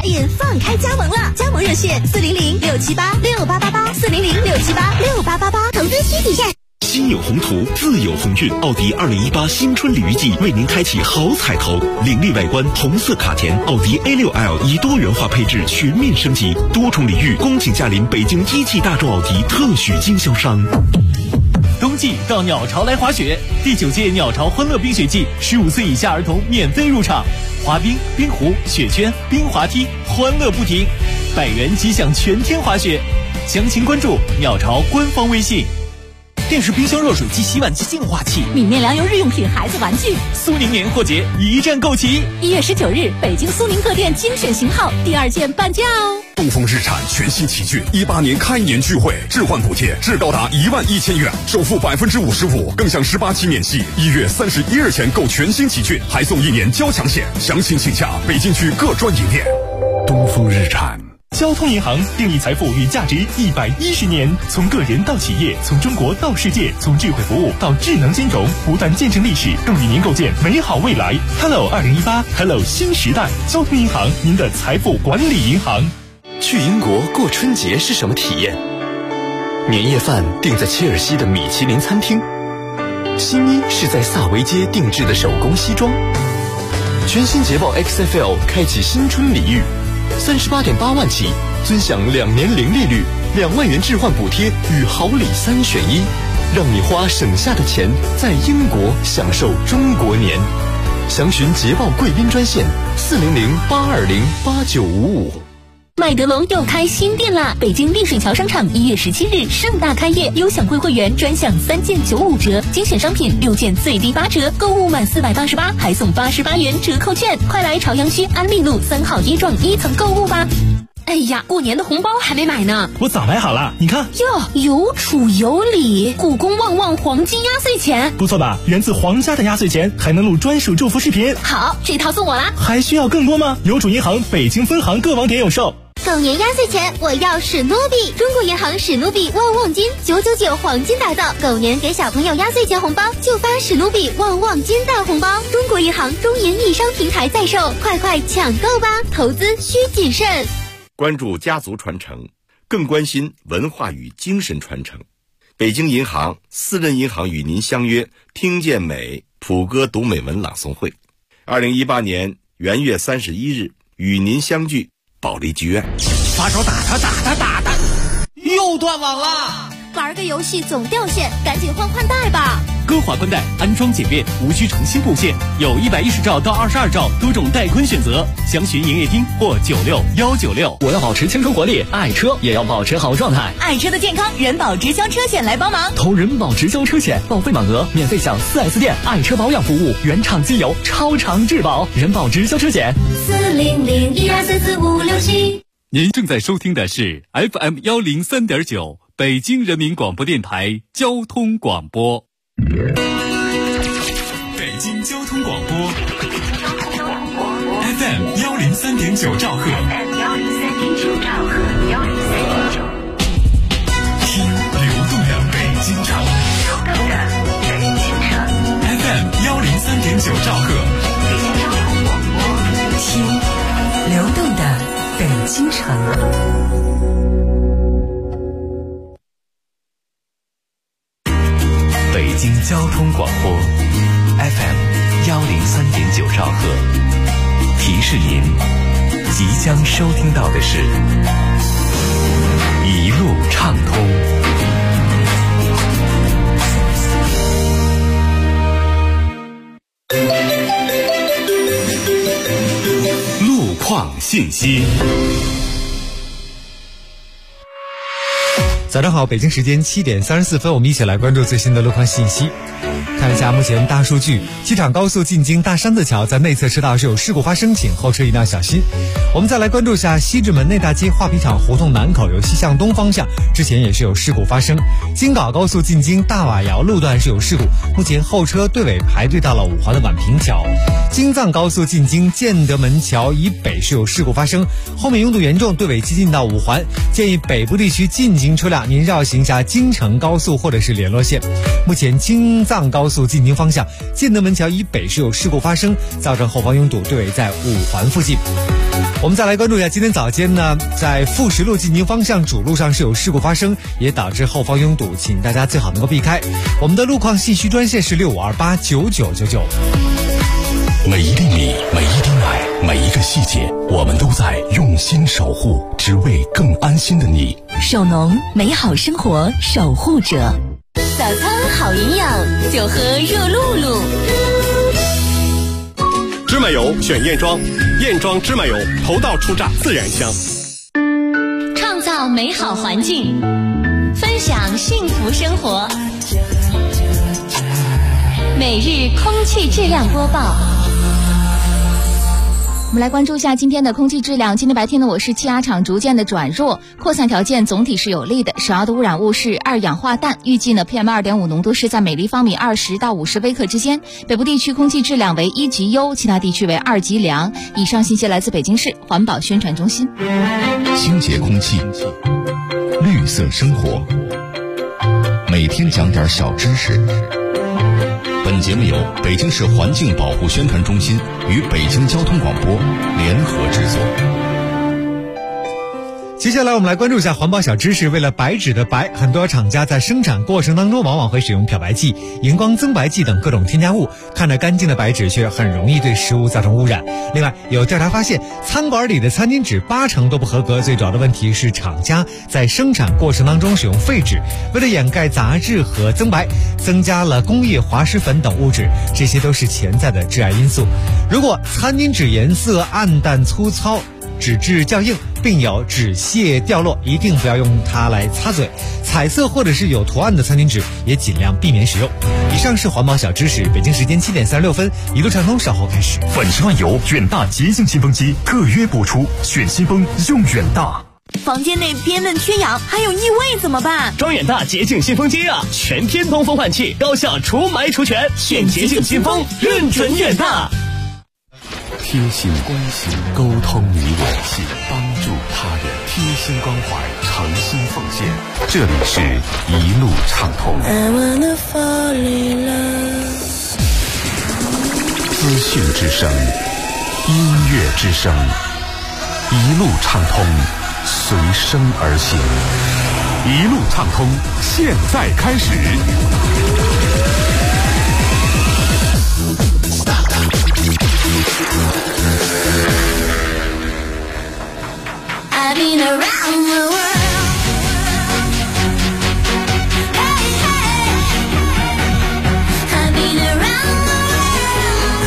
也放开加盟了，加盟热线400-678-6888，400-678-6888，投资需谨慎。 心有宏图，自有鸿运。奥迪2018新春礼遇季为您开启好彩头，凌厉外观，红色卡钿，奥迪 A6L 以多元化配置全面升级，多重礼遇，恭请驾临北京一汽大众奥迪特许经销商。 冬季到鸟巢来滑雪，第9届鸟巢欢乐冰雪季，15岁以下儿童免费入场，滑冰、冰壶、雪圈、冰滑梯，欢乐不停，100元即享全天滑雪。详情关注鸟巢官方微信。电视、冰箱、热水机、洗碗机、净化器、 米面粮油、日用品、孩子玩具， 苏宁年货节一站购齐。 1月19日，北京苏宁各店精选型号第2件半价哦。 东风日产全新奇骏18年开年聚会，置换补贴至高达11000元，首付55%，更享18期免息。1月31日前购全新奇骏，还送1年交强险。详情请洽北京区各专营店。东风日产。 交通银行定义财富与价值110年，从个人到企业，从中国到世界，从智慧服务到智能金融，不断见证历史，更与您构建美好未来。Hello 2018 ，Hello 新时代，交通银行，您的财富管理银行。 去英国过春节是什么体验？年夜饭订在切尔西的米其林餐厅，新衣是在萨维街定制的手工西装。全新捷豹 XFL 开启新春礼遇，38.8万起，尊享2年零利率，2万元置换补贴与好礼3选1，让你花省下的钱在英国享受中国年。详询捷豹贵宾专线400-820-8955。 麦德龙又开新店啦！北京丽水桥商场1月17日盛大开业，优享会员专享3件95折，精选商品6件最低8折，购物满488还送88元折扣券，快来朝阳区安利路3号1幢1层购物吧！哎呀，过年的红包还没买呢， 我早买好了，你看哟，有储有礼，故宫旺旺黄金压岁钱， 不错吧？源自皇家的压岁钱，还能录专属祝福视频。 好，这套送我啦！ 还需要更多吗？邮储银行北京分行各网点有售。 狗年压岁钱，我要史努比！中国银行史努比旺旺金999黄金打造，狗年给小朋友压岁钱红包就发史努比旺旺金大红包。中国银行中银易商平台在售，快快抢购吧！投资需谨慎。 关注家族传承，更关心文化与精神传承。北京银行私人银行与您相约听见美普歌读美文朗诵会，2018年元月31日与您相聚保利剧院。 发手打他，又断网了。 玩个游戏总掉线，赶紧换宽带吧。 歌华宽带安装简便，无需重新布线，有110兆到22兆多种带宽选择，详询营业厅或96196。 我要保持青春活力，爱车也要保持好状态。 爱车的健康，人保直销车险来帮忙。 投人保直销车险，报废满额免费享4S店爱车保养服务，原厂机油，超长质保。人保直销车险 40012445567。 您正在收听的是 FM 103.9北京人民广播电台交通广播。北京交通广播 FM 103.9兆赫，听流动的北京城，FM 103.9兆赫， 听流动的北京城。 北京交通广播 FM 103.9兆赫，提示您即将收听到的是一路畅通。路况信息。 早上好，北京时间7点34分，我们一起来关注最新的路况信息。看一下目前大数据，机场高速进京大山子桥在内侧车道是有事故发生，请后车一定要小心。我们再来关注一下西直门内大街画皮厂胡同南口有西向东方向，之前也是有事故发生。京港高速进京大瓦窑路段是有事故，目前后车队尾排队到了5环的宛平桥。京藏高速进京建德门桥以北是有事故发生，后面拥堵严重，队尾接近到5环，建议北部地区进京车辆您绕行一下京承高速或者是联络线。目前京藏高速进京方向建德门桥以北是有事故发生，造成后方拥堵，队尾在5环附近。 我们再来关注一下，今天早间呢，在富实路进京方向主路上是有事故发生，也导致后方拥堵，请大家最好能够避开。我们的路况信息专线是65289999。 每一粒米，每一滴奶，每一个细节，我们都在用心守护，只为更安心的你。 手农，美好生活守护者。早餐好营养，就喝热露露。 芝麻油选燕庄，燕庄芝麻油头道初榨，自然香。 创造美好环境，分享幸福生活。每日空气质量播报。 我们来关注一下今天的空气质量。今天白天呢，我市气压场逐渐的转弱，扩散条件总体是有利的。首要的污染物是二氧化氮，预计呢 PM2.5 浓度是在每立方米20到50微克之间。北部地区空气质量为1级优，其他地区为2级良。以上信息来自北京市环保宣传中心。 清洁空气，绿色生活，每天讲点小知识。本节目由北京市环境保护宣传中心与北京交通广播联合制作。 接下来我们来关注一下环保小知识。为了白纸的白，很多厂家在生产过程当中往往会使用漂白剂、荧光增白剂等各种添加物，看着干净的白纸却很容易对食物造成污染。另外，有调查发现，餐馆里的餐巾纸80%都不合格，最主要的问题是厂家在生产过程当中使用废纸，为了掩盖杂质和增白，增加了工业滑石粉等物质，这些都是潜在的致癌因素。如果餐巾纸颜色暗淡粗糙，纸质较硬，并有纸屑掉落，一定不要用它来擦嘴。彩色或者是有图案的餐巾纸也尽量避免使用。以上是环保小知识。北京时间7点36分，一路畅通稍后开始。 粉十万油远大洁净新风机特约播出，选新风用远大。 房间内憋闷缺氧还有异味怎么办？ 装远大洁净新风机啊，全天通风换气，高效除霾除醛，选洁净新风，认准远大。 贴心关心，沟通你我心，帮助他人，贴心关怀，诚心奉献。这里是一路畅通。资讯之声，音乐之声，一路畅通，随声而行。一路畅通，现在开始。 I've been around the world. Hey, hey. I've been around the world.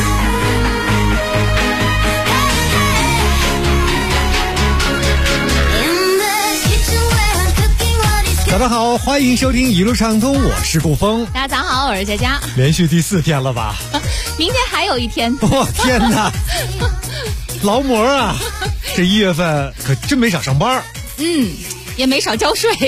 Hey, hey. In the kitchen where I'm cooking what is good. 早上好，欢迎收听一路畅通，我是顾峰。 大家早上好，我是佳佳。 连续第4天了吧？ 明天还有一天。 天哪！劳模啊，这1月份可真没少上班。 也没少交税。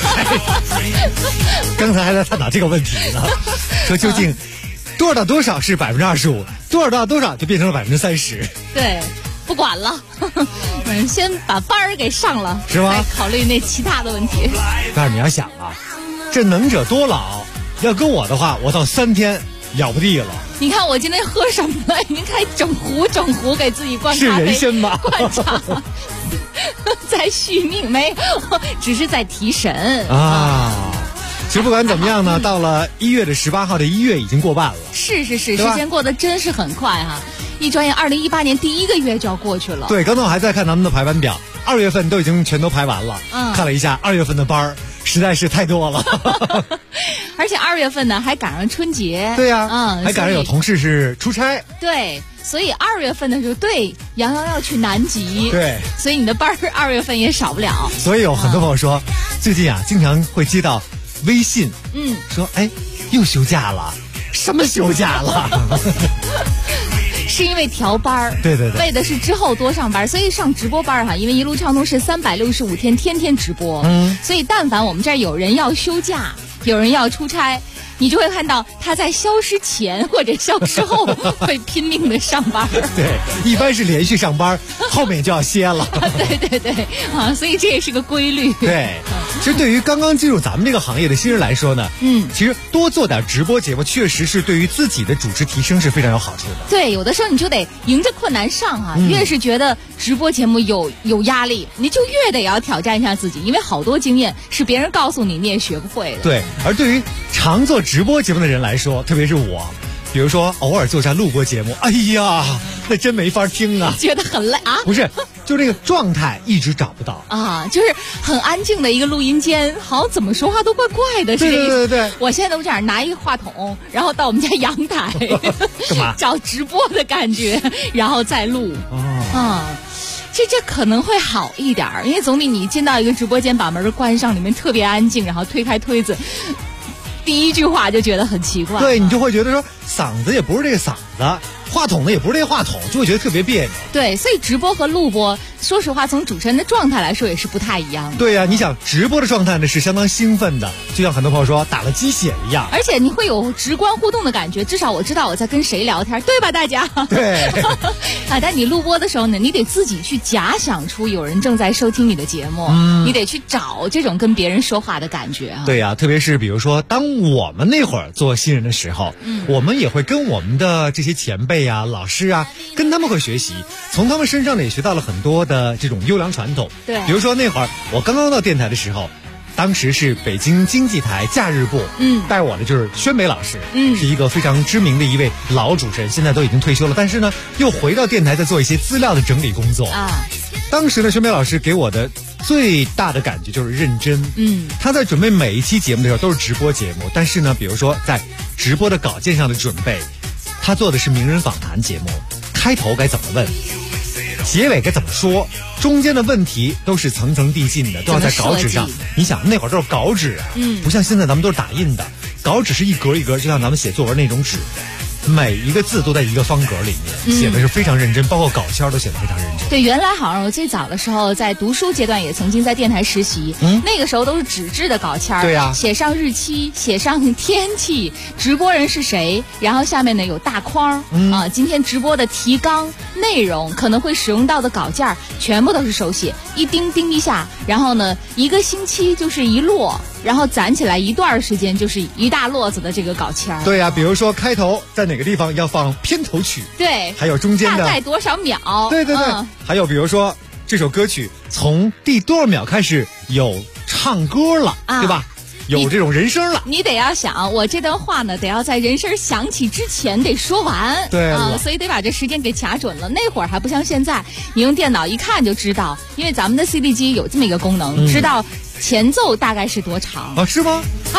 刚才还在探讨这个问题呢，说究竟多少到多少是25%，多少到多少就变成了30%。 对，不管了，先把班儿给上了， 是吧？ 再考虑那其他的问题。 但是你要想啊，这能者多劳，要跟我的话，我到3天了不地了。 你看我今天喝什么了？已经开始整壶给自己灌咖啡， 是人参吗？ 灌茶，在续命没有，只是在提神啊。其实不管怎么样呢，到了1月的18号，这1月已经过半了。 是，时间过得真是很快哈！一转眼2018年第1个月就要过去了。 对，刚才我还在看咱们的排班表，2月份都已经全都排完了。看了一下2月份的班儿，实在是太多了。 而且2月份呢还赶上春节。 对呀，还赶上有同事是出差。 对，所以2月份的时候，对，杨洋要去南极。 对， 所以你的班儿2月份也少不了。 所以有很多朋友说，最近啊，经常会接到微信，说哎，又休假了，什么休假了？ 是因为调班儿， 对， 为的是之后多上班，所以上直播班哈，因为一路畅通是365天，天天直播，所以但凡我们这儿有人要休假，有人要出差，你就会看到他在消失前或者消失后会拼命的上班。 对，一般是连续上班，后面就要歇了。 对啊，所以这也是个规律。 对， 其实对于刚刚进入咱们这个行业的新人来说呢，其实多做点直播节目，确实是对于自己的主持提升是非常有好处的。 对，有的时候你就得迎着困难上啊，越是觉得直播节目有压力，你就越得要挑战一下自己，因为好多经验是别人告诉你，你也学不会的。 对，而对于常做直播节目的人来说，特别是我，比如说偶尔做下录播节目，哎呀，那真没法听啊， 觉得很累啊。 不是，就这个状态一直找不到啊，就是很安静的一个录音间，好像怎么说话都怪怪的。 对，我现在都这样，拿一个话筒，然后到我们家阳台干嘛？ 找直播的感觉，然后再录。这可能会好一点，因为总比你进到一个直播间把门关上，里面特别安静，然后推开推子，第一句话就觉得很奇怪。 对，你就会觉得说嗓子也不是这个嗓子，话筒呢也不是这个话筒，就会觉得特别别扭。 对，所以直播和录播，说实话从主持人的状态来说也是不太一样的。 对呀，你想直播的状态呢是相当兴奋的，就像很多朋友说打了鸡血一样， 而且你会有直观互动的感觉，至少我知道我在跟谁聊天，对吧大家？ 对但你录播的时候呢，你得自己去假想出有人正在收听你的节目，你得去找这种跟别人说话的感觉啊。 对呀，特别是比如说当我们那会儿做新人的时候，我们也会跟我们的这些前辈啊、老师啊，跟他们会学习，从他们身上呢也学到了很多的这种优良传统。 对， 比如说那会儿我刚刚到电台的时候，当时是北京经济台假日部，带我的就是宣北老师，是一个非常知名的一位老主持人，现在都已经退休了，但是呢又回到电台在做一些资料的整理工作啊。当时呢宣北老师给我的最大的感觉就是认真，他在准备每一期节目的时候都是直播节目，但是呢比如说在直播的稿件上的准备，他做的是名人访谈节目，开头该怎么问，结尾该怎么说，中间的问题都是层层递进的，都要在稿纸上。你想那会儿都是稿纸啊，不像现在咱们都是打印的，稿纸是一格一格，就像咱们写作文那种纸，每一个字都在一个方格里面，写的是非常认真，包括稿签都写得非常认真。 对，原来好像我最早的时候在读书阶段也曾经在电台实习，那个时候都是纸质的稿签， 对呀， 写上日期，写上天气，直播人是谁，然后下面呢有大框啊，今天直播的提纲、内容可能会使用到的稿件全部都是手写，一钉钉一下，然后呢一个星期就是一摞，然后攒起来一段时间就是一大摞子的这个稿签。 对呀，比如说开头在哪个地方要放片头曲， 对， 还有中间的大概多少秒， 对，还有比如说这首歌曲从第多少秒开始有唱歌了，对吧？有这种人声了， 你得要想，我这段话呢，得要在人声响起之前得说完， 对所以得把这时间给卡准了。那会儿还不像现在，你用电脑一看就知道，因为咱们的 CD 机有这么一个功能，知道前奏大概是多长啊？是吗？啊，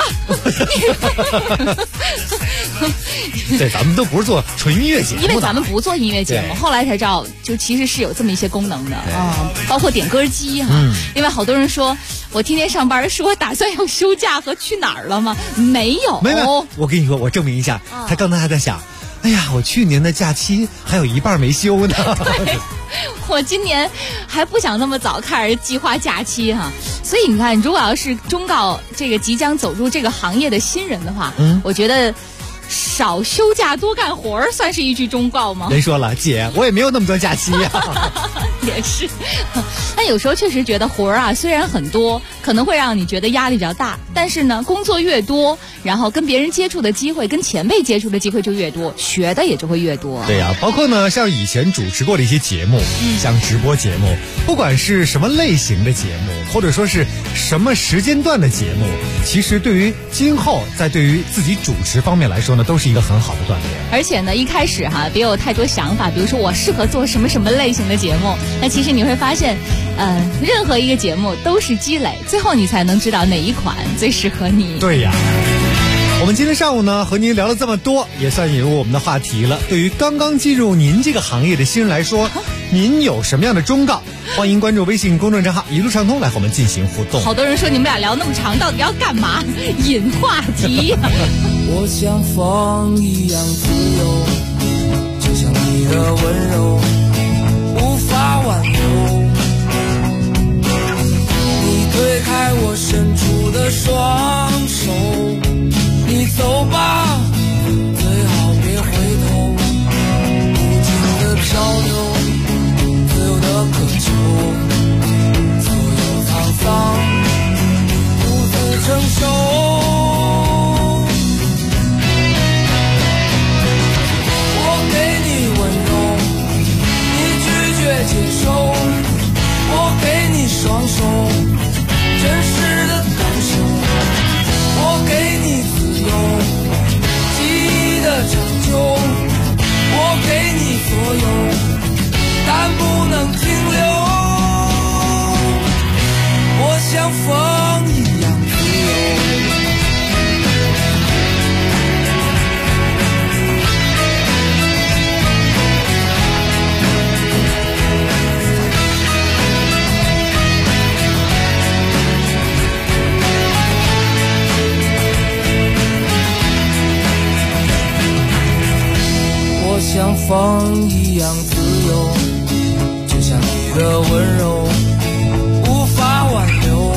对，咱们都不是做纯音乐节目的， 因为咱们不做音乐节目，后来才知道，就其实是有这么一些功能的啊，包括点歌机哈。另外，好多人说我天天上班，是我打算要休假和去哪儿了吗？没有， 我跟你说，我证明一下，他刚才还在想，哎呀，我去年的假期还有一半没休呢。 我今年还不想那么早开始计划假期哈，所以你看，如果要是忠告这个即将走入这个行业的新人的话，我觉得少休假多干活算是一句忠告吗？ 人说了，姐，我也没有那么多假期呀。 也是，但有时候确实觉得活啊，虽然很多，可能会让你觉得压力比较大，但是呢，工作越多，然后跟别人接触的机会，跟前辈接触的机会就越多，学的也就会越多。 对呀，包括呢，像以前主持过的一些节目，像直播节目，不管是什么类型的节目，或者说是什么时间段的节目，其实对于今后在对于自己主持方面来说呢，都是一个很好的锻炼。 而且呢，一开始别有太多想法，比如说我适合做什么什么类型的节目，那其实你会发现，任何一个节目都是积累，最后你才能知道哪一款最适合你。 对呀。我们今天上午呢和您聊了这么多，也算引入我们的话题了。对于刚刚进入您这个行业的新人来说，您有什么样的忠告？欢迎关注微信公众账号一路畅通来和我们进行互动。 好多人说你们俩聊那么长，到底要干嘛？引话题。 我像风一样自由，就像你的温柔无法挽留。你推开我伸出的双手，你走吧，最好别回头。无尽的漂流，自由的渴求，所有沧桑双手，真实的感受。我给你自由，记忆的长久，我给你所有，但不能停留。我像风一样自由。我像风一样自由，就像你的温柔无法挽留。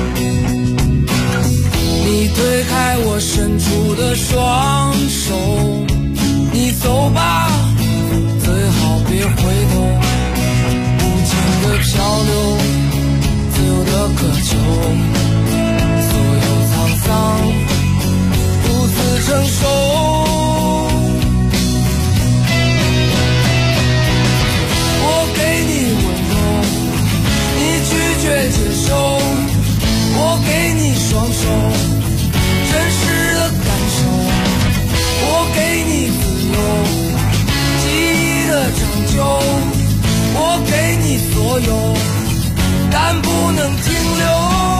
你推开我伸出的双手，你走吧，最好别回头。无尽的漂流，自由的渴求，所有沧桑独自承受。接受，我给你双手，真实的感受，我给你自由，记忆的长久，我给你所有，但不能停留。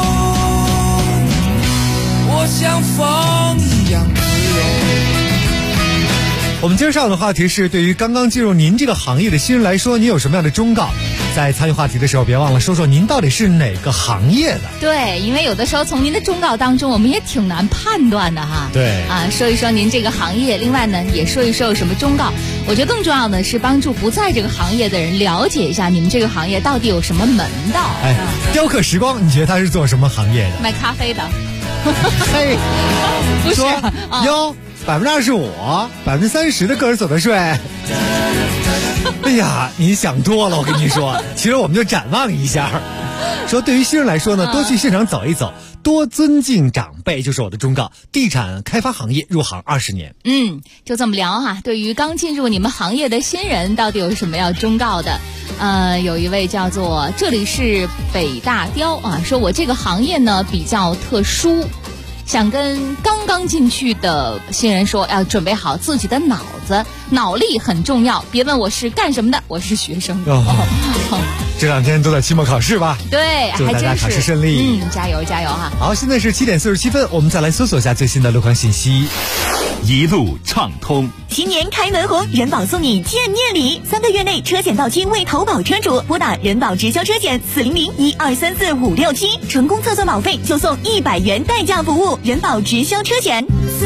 我像风一样自由。 我们今儿上的话题是，对于刚刚进入您这个行业的新人来说，你有什么样的忠告？在参与话题的时候，别忘了说说您到底是哪个行业的。 对，因为有的时候从您的忠告当中，我们也挺难判断的哈。 对啊，说一说您这个行业，另外呢，也说一说有什么忠告。我觉得更重要的是帮助不在这个行业的人了解一下你们这个行业到底有什么门道。 哎，雕刻时光，你觉得他是做什么行业的？ 卖咖啡的。 嘿， 不是说哟，25%，30%的个人所得税。哎呀，您想多了，我跟你说，其实我们就展望一下，说对于新人来说呢，多去现场走一走，多尊敬长辈，就是我的忠告。地产开发行业入行20年， 就这么聊哈。对于刚进入你们行业的新人，到底有什么要忠告的？有一位叫做这里是北大雕啊，说我这个行业呢比较特殊。想跟刚刚进去的新人说，要准备好自己的脑子，脑力很重要。别问我是干什么的，我是学生。 这2天都在期末考试吧？ 对， 祝大家考试顺利。 加油加油哈！ 好，现在是7点47分，我们再来搜索一下最新的路况信息。 一路畅通， 新年开门红，人保送你见面礼，3个月内车险到期为投保车主，拨打人保直销车险400-1234-567，成功测算保费就送100元代驾服务。人保直销车险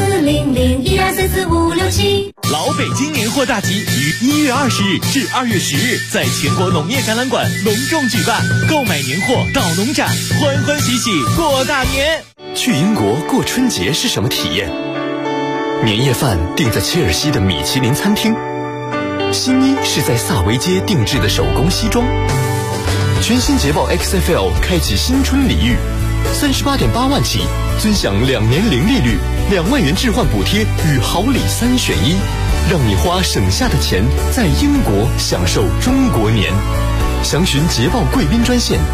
400-1234-567。 老北京年货大集于1月20日至2月10日在全国农业展览馆隆重举办，购买年货到农展，欢欢喜喜过大年。 去英国过春节是什么体验？年夜饭订在切尔西的米其林餐厅，新衣是在萨维街定制的手工西装。全新捷豹 XFL 开启新春礼遇，38.8万起，尊享2年零利率，2万元置换补贴与好礼3选1，让你花省下的钱在英国享受中国年。详询捷豹贵宾专线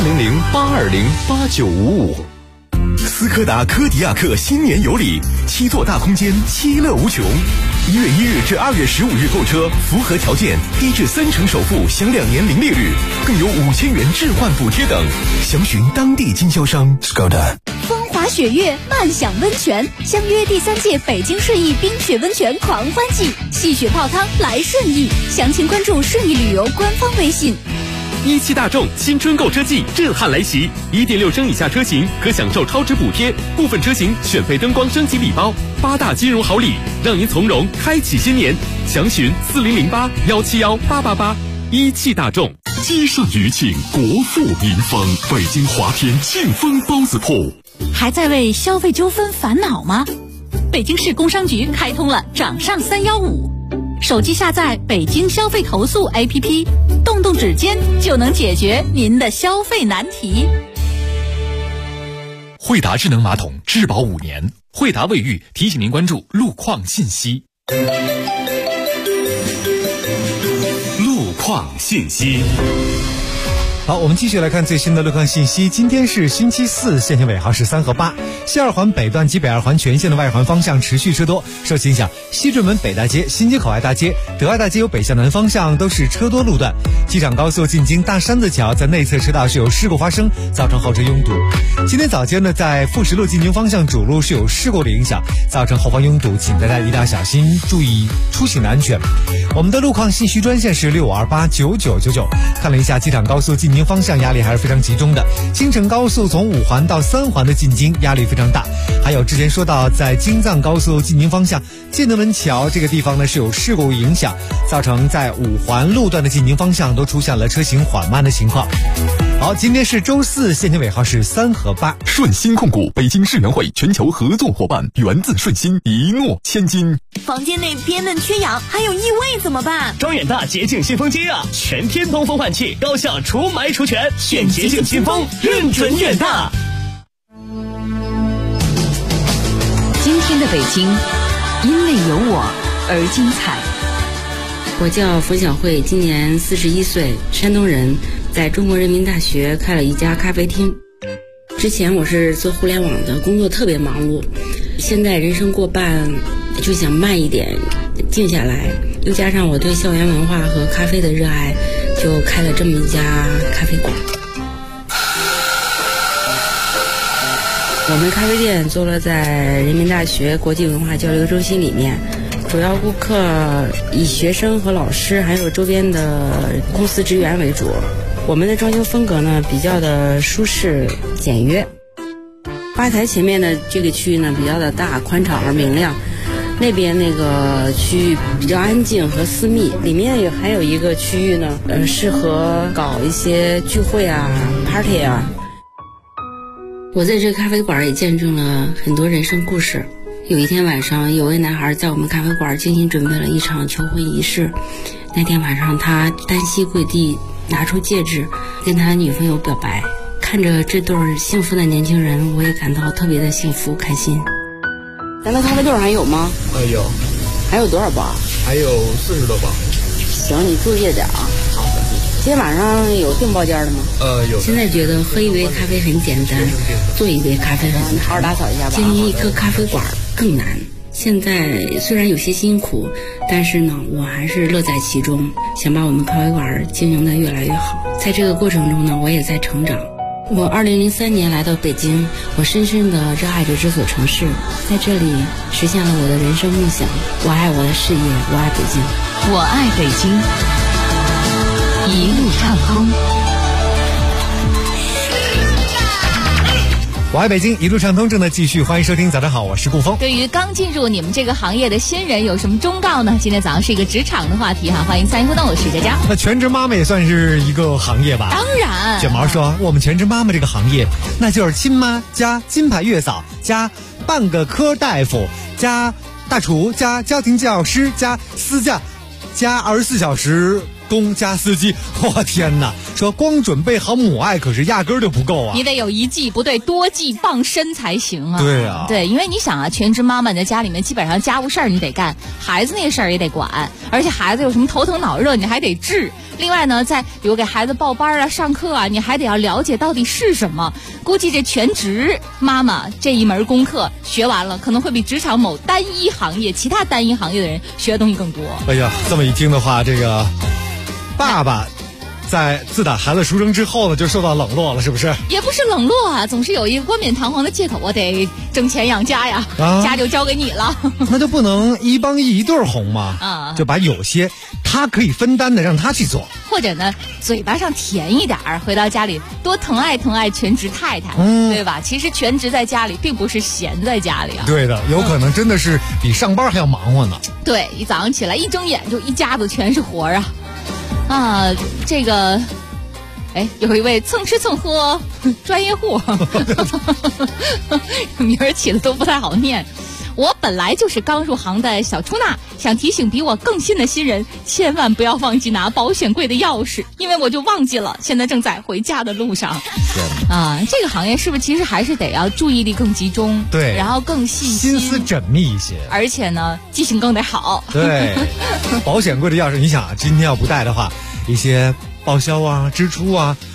400-820-8955。 斯柯达柯迪亚克新年有礼，7座大空间，其乐无穷。1月1日至2月15日购车，符合条件，低至30%首付，享2年零利率，更有5000元置换补贴等。详询当地经销商。Skoda。 风华雪月，漫享温泉，相约第3届北京顺义冰雪温泉狂欢季，戏雪泡汤来顺义，详情关注顺义旅游官方微信。 17大众新春购车季震撼来袭，1.6升以下车型可享受超值补贴，部分车型选配灯光升级礼包，8大金融好礼，让您从容开启新年。详询4008-171-888。17大众。 积善余庆，国富民丰。北京华天庆丰包子铺。 还在为消费纠纷烦恼吗？北京市工商局开通了掌上315，手机下载北京消费投诉 APP， 动动指尖就能解决您的消费难题。 惠达智能马桶质保5年，惠达卫浴提醒您关注路况信息。 路况信息。 好，我们继续来看最新的路况信息。今天是星期四，线性尾号是3和8，西二环北段及北二环全线的外环方向持续车多，受其影响，西直门北大街、新街口外大街、德爱大街有北向南方向都是车多路段。机场高速进京大山子桥在内侧车道是有事故发生，造成后车拥堵。今天早间呢，在富石路进京方向主路是有事故的影响，造成后方拥堵，请大家一定要小心，注意出行的安全。我们的路况信息专线是65289999，看了一下机场高速进京方向压力还是非常集中的，京承高速从5环到3环的进京压力非常大。还有之前说到在京藏高速进京方向建德门桥这个地方呢是有事故影响，造成在5环路段的进京方向都出现了车行缓慢的情况。好，今天是周四，线性尾号是3和8。 顺鑫控股北京世园会全球合作伙伴，源自顺鑫，一诺千金。 房间内憋闷缺氧，还有异味怎么办？ 找远大洁净新风机啊，全天通风换气，高效除霾除醛，选洁净新风，认准远大。 今天的北京，因为有我而精彩。 我叫冯小慧，今年41岁，山东人，在中国人民大学开了一家咖啡厅。之前我是做互联网的，工作特别忙碌，现在人生过半，就想慢一点，静下来，又加上我对校园文化和咖啡的热爱，就开了这么一家咖啡馆。我们咖啡店坐落在人民大学国际文化交流中心里面，主要顾客以学生和老师还有周边的公司职员为主。我们的装修风格呢比较的舒适简约，吧台前面的这个区域呢比较的大，宽敞而明亮，那边那个区域比较安静和私密，里面还有一个区域呢适合搞一些聚会啊 party 啊。我在这个咖啡馆也见证了很多人生故事。有一天晚上，有位男孩在我们咖啡馆精心准备了一场求婚仪式。那天晚上，他单膝跪地，拿出戒指，跟他女朋友表白。看着这对幸福的年轻人，我也感到特别的幸福开心。咱的咖啡豆还有吗？ 有。 还有多少包？ 还有40多包。 行，你注意点啊。 好的。 今天晚上有订包间的吗？ 有。 现在觉得喝一杯咖啡很简单，做一杯咖啡很难。你好好打扫一下吧。经营一个咖啡馆更难。现在虽然有些辛苦，但是呢，我还是乐在其中，想把我们咖啡馆经营得越来越好。在这个过程中呢，我也在成长。我2003年来到北京，我深深地热爱着这所城市，在这里实现了我的人生梦想。我爱我的事业，我爱北京， 我爱北京，一路畅通。 我爱北京，一路畅通正在继续，欢迎收听早上好，我是顾峰。 对于刚进入你们这个行业的新人有什么忠告呢？今天早上是一个职场的话题哈，欢迎参与互动，我是佳佳。 那全职妈妈也算是一个行业吧？ 当然。 卷毛说，我们全职妈妈这个行业，那就是亲妈加金牌月嫂加半个科大夫加大厨加家庭教师加私教加24小时工加司机，我天哪！说光准备好母爱，可是压根儿就不够啊！ 你得有一技不对多技傍身才行啊！ 对啊， 对，因为你想啊，全职妈妈在家里面基本上家务事儿你得干，孩子那事儿也得管，而且孩子有什么头疼脑热你还得治。另外呢，在比如给孩子报班啊、上课啊，你还得要了解到底是什么。估计这全职妈妈这一门功课学完了，可能会比职场某单一行业、其他单一行业的人学的东西更多。 哎呀，这么一听的话，这个爸爸在自打孩子出生之后呢，就受到冷落了，是不是？ 也不是冷落啊，总是有一个冠冕堂皇的借口，我得挣钱养家呀，家就交给你了。 那就不能一帮一对红吗？啊，就把有些他可以分担的让他去做， 或者呢，嘴巴上甜一点儿，回到家里多疼爱疼爱全职太太，对吧？其实全职在家里并不是闲在家里啊。 对的，有可能真的是比上班还要忙活呢。 对，一早上起来一睁眼就一家子全是活啊。啊，这个，哎，有一位蹭吃蹭喝专业户，名儿起的都不太好念。我本来就是刚入行的小出纳，想提醒比我更新的新人，千万不要忘记拿保险柜的钥匙，因为我就忘记了，现在正在回家的路上。啊，这个行业是不是其实还是得要注意力更集中， 对， 然后更细心， 心思缜密一些， 而且呢，记性更得好。 对，保险柜的钥匙，你想今天要不带的话，一些报销啊、支出啊，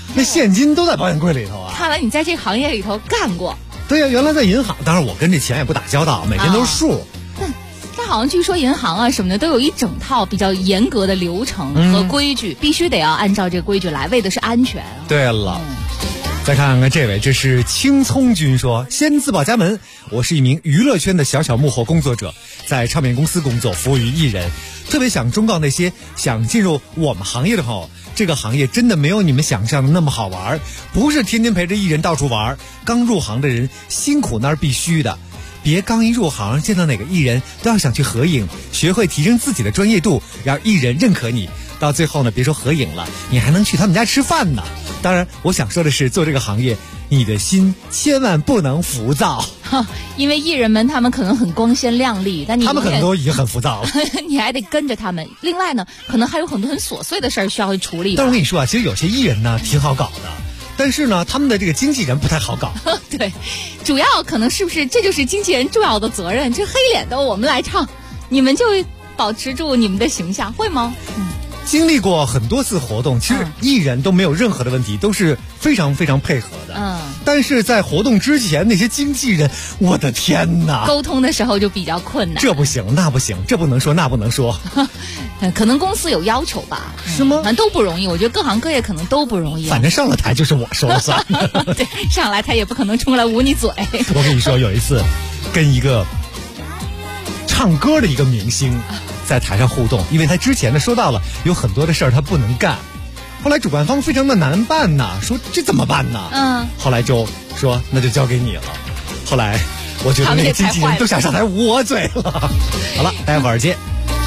那现金都在保险柜里头啊。 看来你在这行业里头干过。 对呀，原来在银行，当然我跟这钱也不打交道，每天都是数。 但好像据说银行啊什么的都有一整套比较严格的流程和规矩，必须得要按照这个规矩来，为的是安全。 对了。再看看这位，这是青葱君说，先自报家门，我是一名娱乐圈的小幕后工作者，在唱片公司工作，服务于艺人，特别想忠告那些想进入我们行业的朋友，这个行业真的没有你们想象的那么好玩，不是天天陪着艺人到处玩，刚入行的人辛苦那是必须的，别刚一入行见到哪个艺人都要想去合影，学会提升自己的专业度，让艺人认可你，到最后呢，别说合影了，你还能去他们家吃饭呢。当然我想说的是，做这个行业你的心千万不能浮躁， 因为艺人们他们可能很光鲜亮丽，但他们可能都已经很浮躁了你还得跟着他们。另外呢，可能还有很多很琐碎的事儿需要去处理。 但是我跟你说啊，其实有些艺人呢挺好搞的，但是呢他们的这个经纪人不太好搞对，主要可能是不是这就是经纪人重要的责任，这黑脸的我们来唱，你们就保持住你们的形象，会吗？ 经历过很多次活动，其实艺人都没有任何的问题，都是非常非常配合的。但是在活动之前，那些经纪人，我的天哪， 沟通的时候就比较困难。 这不行，那不行，这不能说，那不能说。 可能公司有要求吧？ 是吗？ 反正都不容易，我觉得各行各业可能都不容易。 反正上了台就是我说了算。 对，上来他也不可能出来捂你嘴。 我跟你说，有一次跟一个唱歌的一个明星在台上互动，因为他之前呢说到了有很多的事儿他不能干，后来主办方非常的难办呐，说这怎么办呢？后来就说那就交给你了。后来我觉得那个经纪人都想上台捂我嘴了。好了，待会儿见。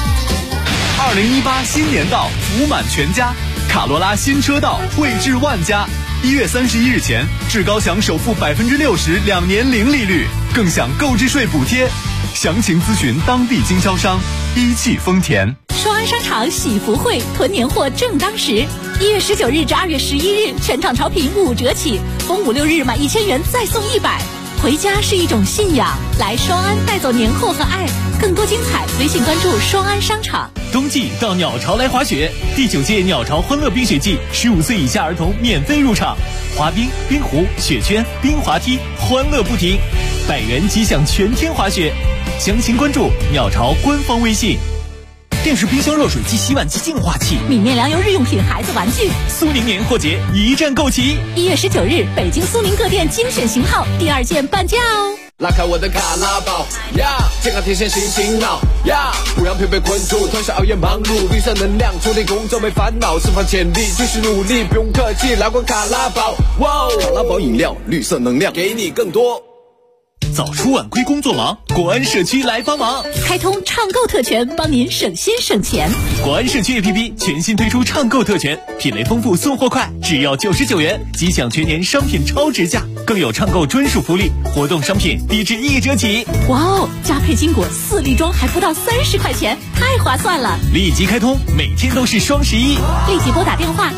2018新年到，福满全家，卡罗拉新车到，惠至万家。1月31日前，至高享首付60%，2年零利率，更享购置税补贴。详情咨询当地经销商。一汽丰田。 双安商场喜福会，囤年货正当时。1月19日至2月11日，全场潮品5折起，逢5、6日买1000元再送100。回家是一种信仰，来双安带走年货和爱。更多精彩，微信关注双安商场。 冬季到鸟巢来滑雪，第9届鸟巢欢乐冰雪季，15岁以下儿童免费入场，滑冰、冰壶、雪圈、冰滑梯，欢乐不停，100元即享全天滑雪。详情关注鸟巢官方微信。电视、冰箱、热水机、洗碗机、净化器、 米面粮油日用品、孩子玩具。 苏宁年货节一站购齐。 1月19日，北京苏宁各店精选型号第2件半价哦。 拉开我的卡拉宝呀，健康天线醒醒脑呀，不让疲惫困住，脱下熬夜忙碌，绿色能量充电工作没烦恼，释放潜力继续努力，不用客气，来罐卡拉宝，哇，卡拉宝饮料，绿色能量给你更多。 早出晚归工作忙，国安社区来帮忙， 开通畅购特权，帮您省心省钱。 国安社区 APP 全新推出畅购特权，品类丰富，送货快，只要99元即享全年商品超值价，更有畅购专属福利，活动商品低至1折起。 哇哦，加配金果4粒装还不到30块钱，太划算了！ 立即开通，每天都是双11。 立即拨打电话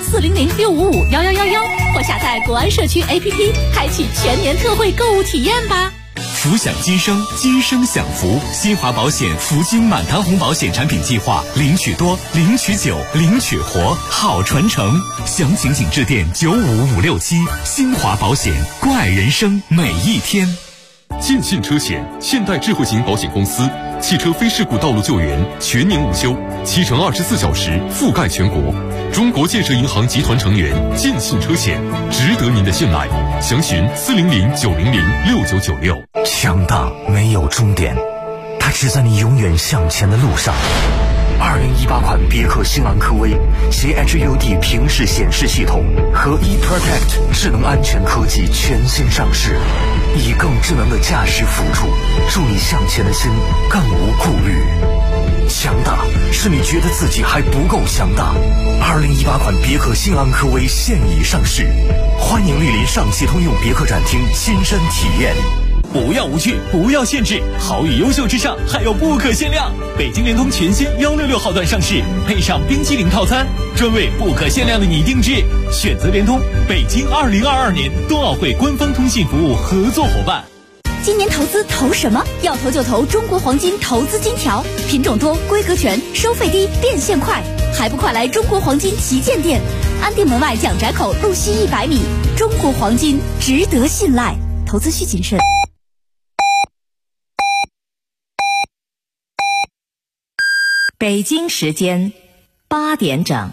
400-655-1111或下载国安社区 APP， 开启全年特惠购物体验吧。 福享今生，今生享福。新华保险福金满堂红保险产品计划，领取多，领取久，领取活，好传承。详情请致电95567。新华保险，关爱人生每一天。 建信车险，现代智慧型保险公司，汽车非事故道路救援全年无休，7乘24小时覆盖全国。中国建设银行集团成员，建信车险，值得您的信赖。详询400-900-6996。 强大没有终点，它只在你永远向前的路上。2018款别克新昂科威携 HUD 平视显示系统和 eProtect 智能安全科技全新上市，以更智能的驾驶辅助，助你向前的心更无顾虑。强大是你觉得自己还不够强大。2018款别克新昂科威现已上市，欢迎莅临上汽通用别克展厅亲身体验。 不要无趣，不要限制，好与优秀之上还有不可限量。北京联通全新166号段上市，配上冰淇淋套餐，专为不可限量的你定制。选择联通，北京2022年冬奥会官方通信服务合作伙伴。 今年投资投什么？要投就投中国黄金投资金条，品种多，规格全，收费低，变现快。 还不快来中国黄金旗舰店？安定门外蒋宅口路西100米，中国黄金值得信赖，投资需谨慎。 北京时间8点整。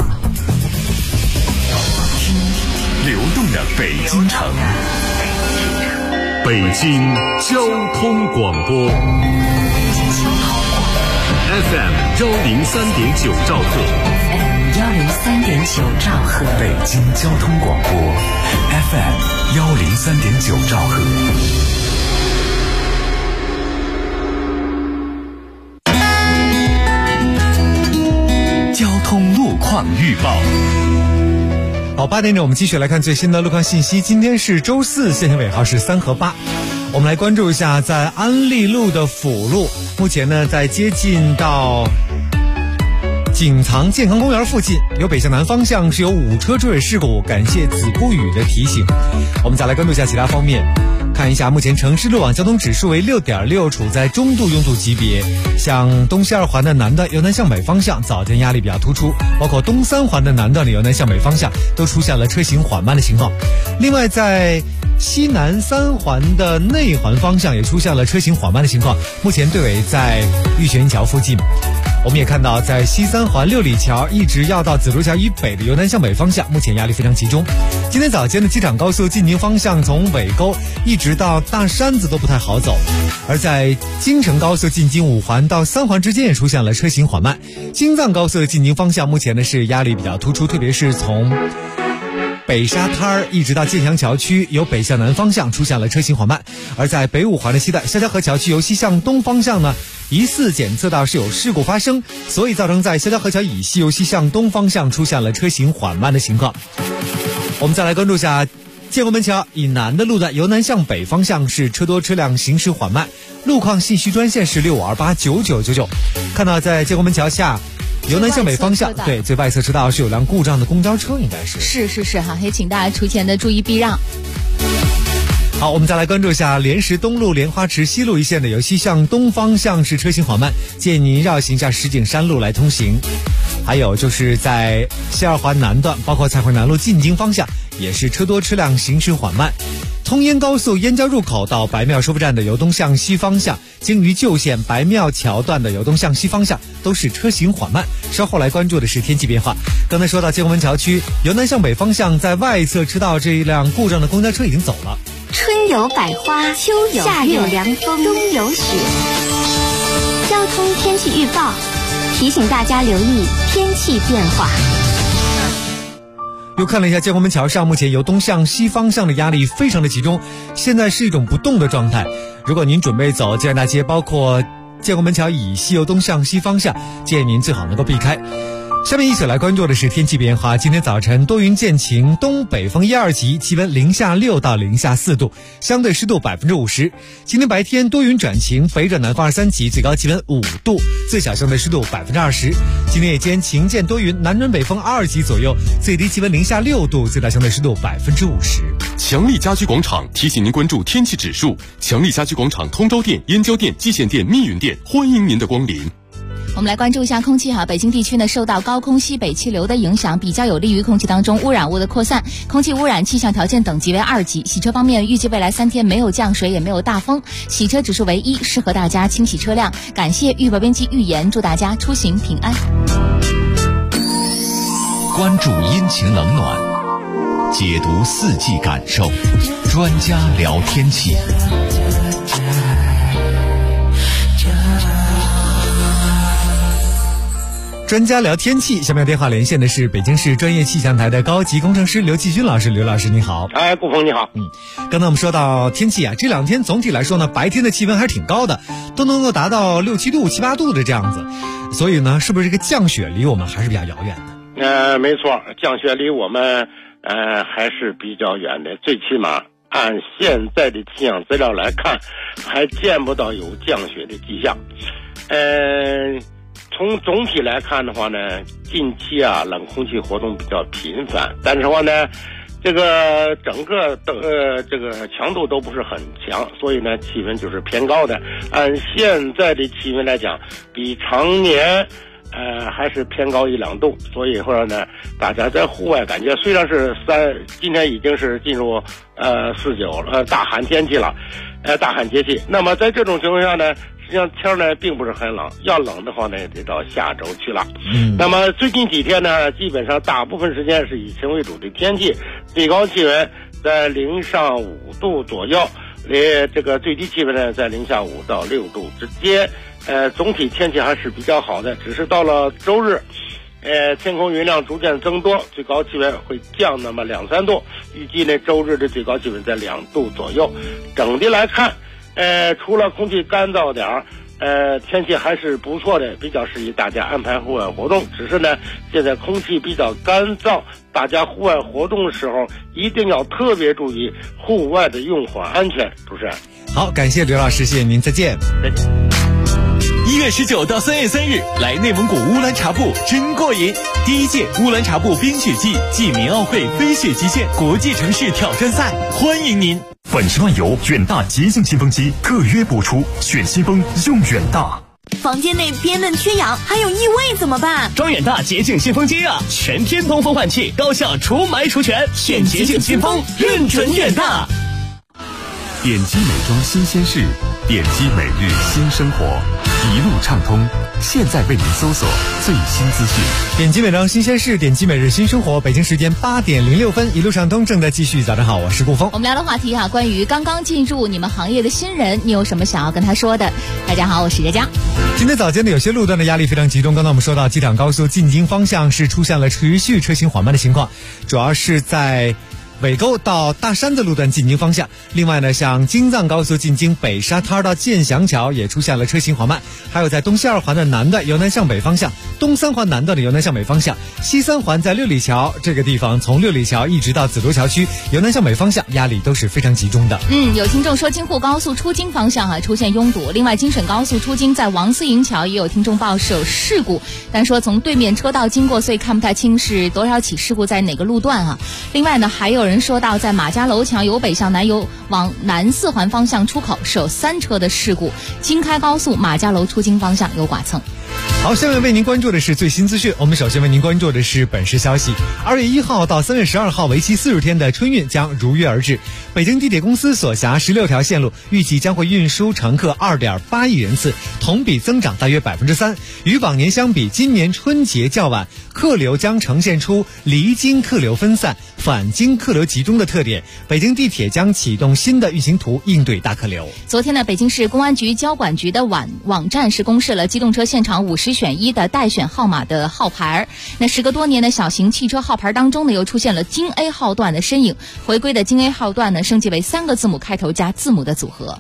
流动的北京城，北京交通广播 FM 103.9兆赫 103.9兆赫， 北京交通广播 FM 103.9兆赫。 交通路况预报。 好，8点整，我们继续来看最新的路况信息。今天是周四，限行尾号是3和8。我们来关注一下，在安利路的辅路，目前呢，在接近到景藏健康公园附近，由北向南方向是有5车追尾事故，感谢子不语的提醒。我们再来关注一下其他方面。看一下，目前城市路网交通指数为6.6，处在中度拥堵级别。像东西2环的南段由南向北方向早间压力比较突出，包括东3环的南段的由南向北方向都出现了车行缓慢的情况。另外，在西南3环的内环方向也出现了车行缓慢的情况，目前队尾在玉泉桥附近。我们也看到，在西3环6里桥一直要到紫竹桥以北的由南向北方向，目前压力非常集中。今天早间的机场高速进京方向，从尾沟一直到大山子都不太好走，而在京承高速进京5环到3环之间也出现了车行缓慢。京藏高速的进京方向目前呢是压力比较突出，特别是从北沙滩一直到建祥桥区，由北向南方向出现了车行缓慢。而在北5环的西段潇潇河桥区，由西向东方向呢疑似检测到是有事故发生，所以造成在潇潇河桥以西由西向东方向出现了车行缓慢的情况。我们再来关注一下建国门桥以南的路段，由南向北方向是车多车辆行驶缓慢，路况信息专线是65289999。看到在建国门桥下由南向北方向，对，最外侧车道是有辆故障的公交车，应该是哈，也请大家出前的注意避让。 好，我们再来关注一下莲石东路莲花池西路一线的由西向东方向是车行缓慢，建议您绕行下石景山路来通行。还有就是在西2环南段，包括蔡回南路进京方向也是车多车辆行驶缓慢。通燕高速燕郊入口到白庙收费站的由东向西方向，京渝旧线白庙桥段的由东向西方向都是车行缓慢。稍后来关注的是天气变化。刚才说到建国门桥区由南向北方向在外侧车道这一辆故障的公交车已经走了。 春有百花，秋有夏有凉风，冬有雪。交通天气预报提醒大家留意天气变化。 又看了一下建国门桥上，目前由东向西方向的压力非常的集中，现在是一种不动的状态。如果您准备走建安大街，包括建国门桥以西由东向西方向，建议您最好能够避开。下面一起来关注的是天气变化。今天早晨多云见晴，东北风1、2级，气温零下6到零下4度，相对湿度50%。今天白天多云转晴，北转南风2、3级，最高气温5度，最小相对湿度20%。今天夜间晴间多云，南转北风2级左右，最低气温零下6度，最大相对湿度50%。 强力家居广场提醒您关注天气指数。强力家居广场通州店、燕郊店、蓟县店、密云店，欢迎您的光临。 我们来关注一下空气哈，北京地区呢受到高空西北气流的影响，比较有利于空气当中污染物的扩散，空气污染气象条件等级为2级。洗车方面，预计未来3天没有降水，也没有大风，洗车指数为1，适合大家清洗车辆。感谢预报编辑预言，祝大家出行平安。 关注阴晴冷暖，解读4季感受，专家聊天气。 专家聊天气，下面电话连线的是北京市专业气象台的高级工程师刘继军老师。刘老师你好。 顾峰你好。 刚才我们说到天气啊，这2天总体来说呢，白天的气温还是挺高的，都能够达到6、7度、7、8度的这样子。所以呢，是不是这个降雪离我们还是比较遥远的？没错，降雪离我们还是比较远的，最起码按现在的气象资料来看，还见不到有降雪的迹象。从总体来看的话呢，近期冷空气活动比较频繁，但是话呢，这个整个这个强度都不是很强，所以呢气温就是偏高的。按现在的气温来讲，比常年还是偏高1-2度，所以说呢，大家在户外感觉虽然是今天已经是进入49了大寒天气了，大寒节气。那么在这种情况下呢，实际上天呢并不是很冷，要冷的话呢得到下周去了。那么最近几天呢，基本上大部分时间是以晴为主的天气，最高气温在0上5度左右，这个最低气温呢在0下5到6度之间。总体天气还是比较好的，只是到了周日，天空云量逐渐增多，最高气温会降那么2-3度，预计呢周日的最高气温在2度左右。整体来看，除了空气干燥点天气还是不错的，比较适宜大家安排户外活动。只是呢，现在空气比较干燥，大家户外活动的时候一定要特别注意户外的用火安全。主持人， 好，感谢刘老师，谢谢您，再见。 再见。 1月19到3月3日，来内蒙古乌兰察布真过瘾！第1届乌兰察布冰雪季暨民奥会飞雪极限国际城市挑战赛，欢迎您！ 本时漫游远大洁净新风机特约播出，选新风用远大。 房间内憋闷缺氧，还有异味怎么办？ 装远大洁净新风机啊，全天通风换气，高效除霾除醛，选洁净新风，认准远大。 点击美妆新鲜事，点击每日新生活，一路畅通。现在为您搜索最新资讯。 点击美妆新鲜事，点击每日新生活。北京时间8点06分，一路畅通正在继续。早上好，我是顾峰。 我们聊的话题关于刚刚进入你们行业的新人，你有什么想要跟他说的？大家好，我是佳佳。 今天早间的有些路段的压力非常集中。刚才我们说到机场高速进京方向是出现了持续车型缓慢的情况，主要是在尾沟到大山的路段进京方向。另外呢，像京藏高速进京北沙滩到建祥桥也出现了车型缓慢，还有在东西2环的南段由南向北方向，东3环南段的由南向北方向，西3环在六里桥这个地方，从六里桥一直到紫竹桥区由南向北方向压力都是非常集中的。 有听众说京沪高速出京方向出现拥堵，另外京沈高速出京在王思营桥也有听众报是有事故，但说从对面车道经过，所以看不太清是多少起事故在哪个路段另外呢，还有人说到在马家楼桥由北向南往南4环方向出口是有3车的事故，京开高速马家楼出京方向有剐蹭。 好，下面为您关注的是最新资讯。我们首先为您关注的是本市消息。2月1号到3月12号为期40天的春运将如约而至。北京地铁公司所辖16条线路预计将会运输乘客2.8亿人次，同比增长大约3%。与往年相比，今年春节较晚，客流将呈现出离京客流分散、返京客流集中的特点。北京地铁将启动新的运行图，应对大客流。 昨天呢，北京市公安局交管局的网站是公示了机动车现场50选1的待选号码的号牌。那时隔多年的小型汽车号牌当中呢，又出现了京 A 号段的身影。回归的京 A 号段呢，升级为3个字母开头加字母的组合。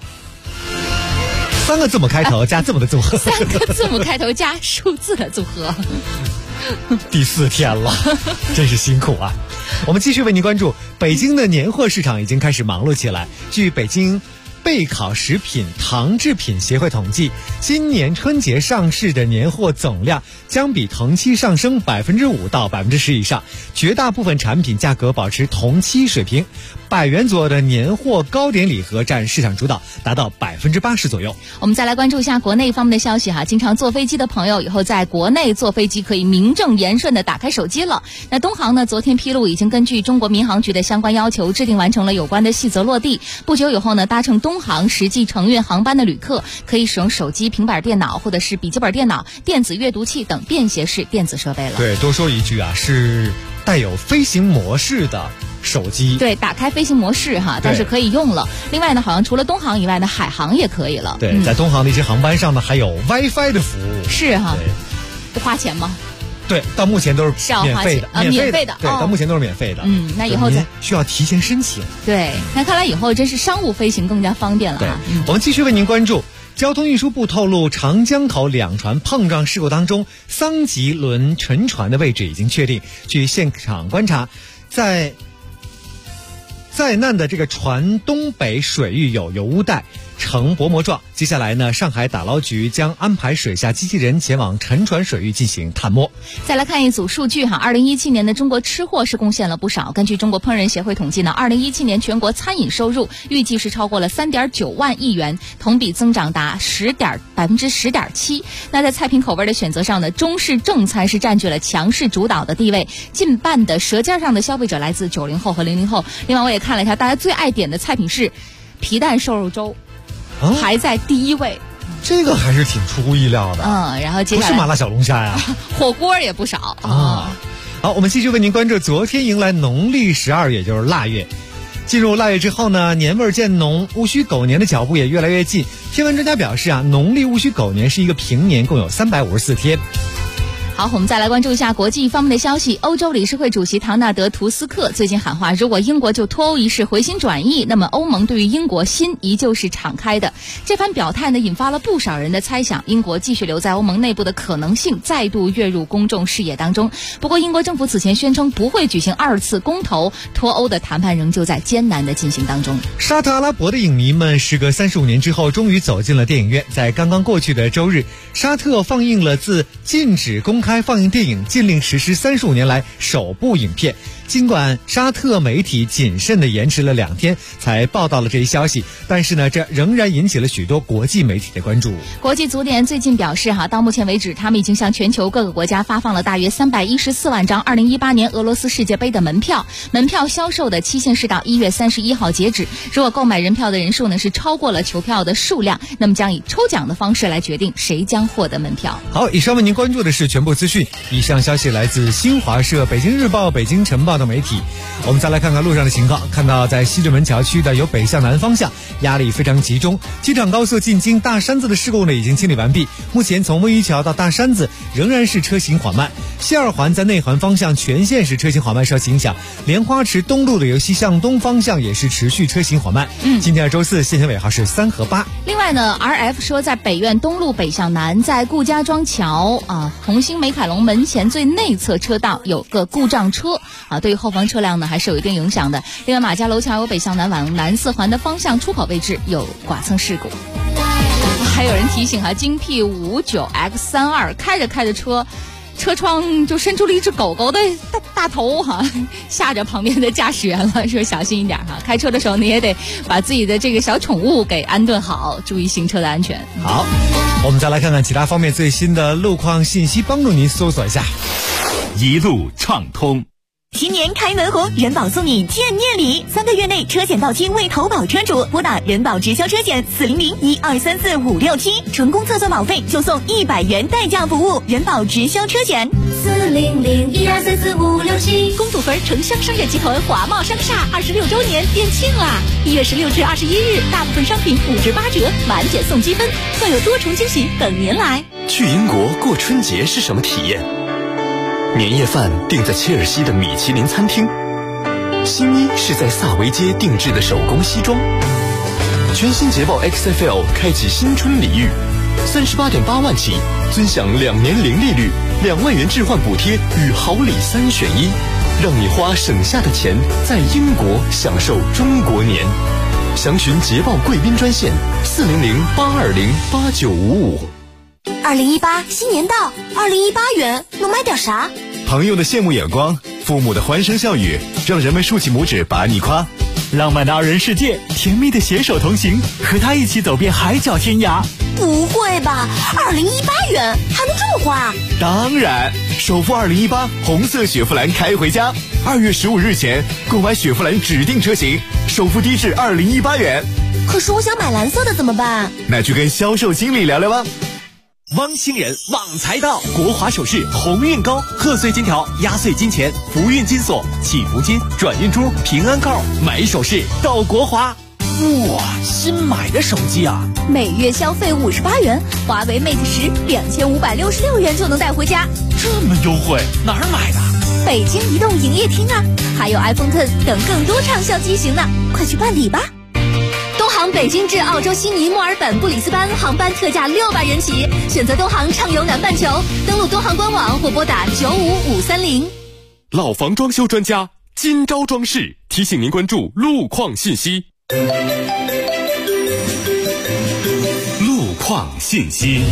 3个字母开头加字母的组合。 3个字母开头加数字的组合。 第4天了，真是辛苦啊！我们继续为您关注北京的年货市场已经开始忙碌起来。据北京备考食品糖制品协会统计，今年春节上市的年货总量将比同期上升5%到10%以上，绝大部分产品价格保持同期水平。100元左右的年货糕点礼盒占市场主导，达到80%左右。 我们再来关注一下国内方面的消息经常坐飞机的朋友以后在国内坐飞机可以名正言顺的打开手机了。那东航呢，昨天披露已经根据中国民航局的相关要求制定完成了有关的细则落地。不久以后呢，搭乘东航实际乘运航班的旅客可以使用手机、平板电脑或者是笔记本电脑、电子阅读器等便携式电子设备了。 对，多说一句是带有飞行模式的手机。 对，打开飞行模式但是可以用了。另外呢，好像除了东航以外呢，海航也可以了。 对，在东航的一些航班上呢，还有 WiFi 的服务。 是不花钱吗？ 对，到目前都是免费的。 免费的。 对，到目前都是免费的。 那以后需要提前申请。 对，那看来以后真是商务飞行更加方便了。 对，我们继续为您关注。交通运输部透露，长江口2船碰撞事故当中，桑吉轮沉船的位置已经确定。据现场观察，在灾难的这个船东北水域有油污带呈薄膜状， 接下来呢，上海打捞局将安排水下机器人前往沉船水域进行探摸。 再来看一组数据2017年的中国吃货是贡献了不少。根据中国烹饪协会统计呢，2017年全国餐饮收入预计是超过了3.9万亿元，同比增长达10.7%。那在菜品口味的选择上呢，中式正餐是占据了强势主导的地位，近半的舌尖上的消费者来自90后和00后。另外我也看了一下，大家最爱点的菜品是皮蛋瘦肉粥，排在第1位。 这个还是挺出乎意料的。 然后接下来不是麻辣小龙虾呀， 火锅也不少啊。 好，我们继续为您关注昨天迎来农历12月，就是腊月。进入腊月之后呢，年味渐浓，戊戌狗年的脚步也越来越近。天文专家表示农历戊戌狗年是一个平年，共有354天。 好，我们再来关注一下国际方面的消息。欧洲理事会主席唐纳德·图斯克最近喊话，如果英国就脱欧一事回心转意，那么欧盟对于英国心依旧是敞开的。这番表态呢，引发了不少人的猜想，英国继续留在欧盟内部的可能性再度跃入公众视野当中。不过，英国政府此前宣称不会举行2次公投，脱欧的谈判仍旧在艰难的进行当中。 沙特阿拉伯的影迷们时隔35年之后，终于走进了电影院。在刚刚过去的周日，沙特放映了自禁止公开放映电影禁令实施35年来首部影片。尽管沙特媒体谨慎地延迟了2天才报道了这一消息，但是呢，这仍然引起了许多国际媒体的关注。 国际足联最近表示到目前为止，他们已经向全球各个国家发放了大约314万张2018年俄罗斯世界杯的门票。门票销售的期限是到1月31号截止。如果购买人票的人数呢是超过了球票的数量，那么将以抽奖的方式来决定谁将获得门票。 好，以上为您关注的是全部资讯。以上消息来自新华社、北京日报、北京晨报的媒体。我们再来看看路上的情况，看到在西直门桥区的由北向南方向压力非常集中，机场高速进京大山子的事故呢已经清理完毕。目前从温榆桥到大山子仍然是车行缓慢，西二环在内环方向全线是车行缓慢受影响，莲花池东路的由西向东方向也是持续车行缓慢。今天周4限行尾号是3和8。 另外呢 RF 说，在北苑东路北向南，在顾家庄桥红星美凯龙门前最内侧车道有个故障车对于后方车辆呢还是有一定影响的。另外马家楼桥有北向南往南4环的方向出口位置有剐蹭事故。还有人提醒京 P59X32 开着车窗就伸出了一只狗狗的大头吓着旁边的驾驶员了，说小心一点开车的时候你也得把自己的这个小宠物给安顿好，注意行车的安全。 好，我们再来看看其他方面最新的路况信息，帮助您搜索一下。 一路畅通。 新年开门红，人保送你见面礼，3个月内车险到期未投保车主，拨打人保直销车险400-1234-567，纯公测算保费就送100元代驾服务。人保直销车险400-1234-567。公主坟城乡商业集团华贸商厦26周年店庆啦！1月16至21日，大部分商品5至8折，满减送积分，更有多重惊喜等您来。 去英国过春节是什么体验？年夜饭订在切尔西的米其林餐厅，新衣是在萨维街定制的手工西装。全新捷豹 XFL 开启新春礼遇，38.8万起，尊享2年零利率，2万元置换补贴与好礼3选1，让你花省下的钱在英国享受中国年。详询捷豹贵宾专线400-820-8955。 2018新年到，2018元能买点啥？ 朋友的羡慕眼光，父母的欢声笑语，让人们竖起拇指把你夸。 浪漫的2人世界，甜蜜的携手同行，和他一起走遍海角天涯。 不会吧，2018元还能这么花？ 当然，首付2018红色雪佛兰开回家，2月15日前购买雪佛兰指定车型，首付低至2018元。 可是我想买蓝色的怎么办？ 那去跟销售经理聊聊吧。 汪星人旺财到，国华首饰鸿运高，贺岁金条、压岁金钱、福运金锁、祈福金、转运珠、平安扣，买首饰到国华。哇，新买的手机啊！ 每月消费58元，华为 Mate 10 2566元就能带回家， 这么优惠，哪儿买的？ 北京移动营业厅啊，还有 iPhone 10等更多畅销机型呢，快去办理吧！东航北京至澳洲悉尼、墨尔本、布里斯班航班特价600元起，选择东航畅游南半球，登录东航官网或拨打95530。 老房装修专家金招装饰提醒您关注路况信息。 路况信息。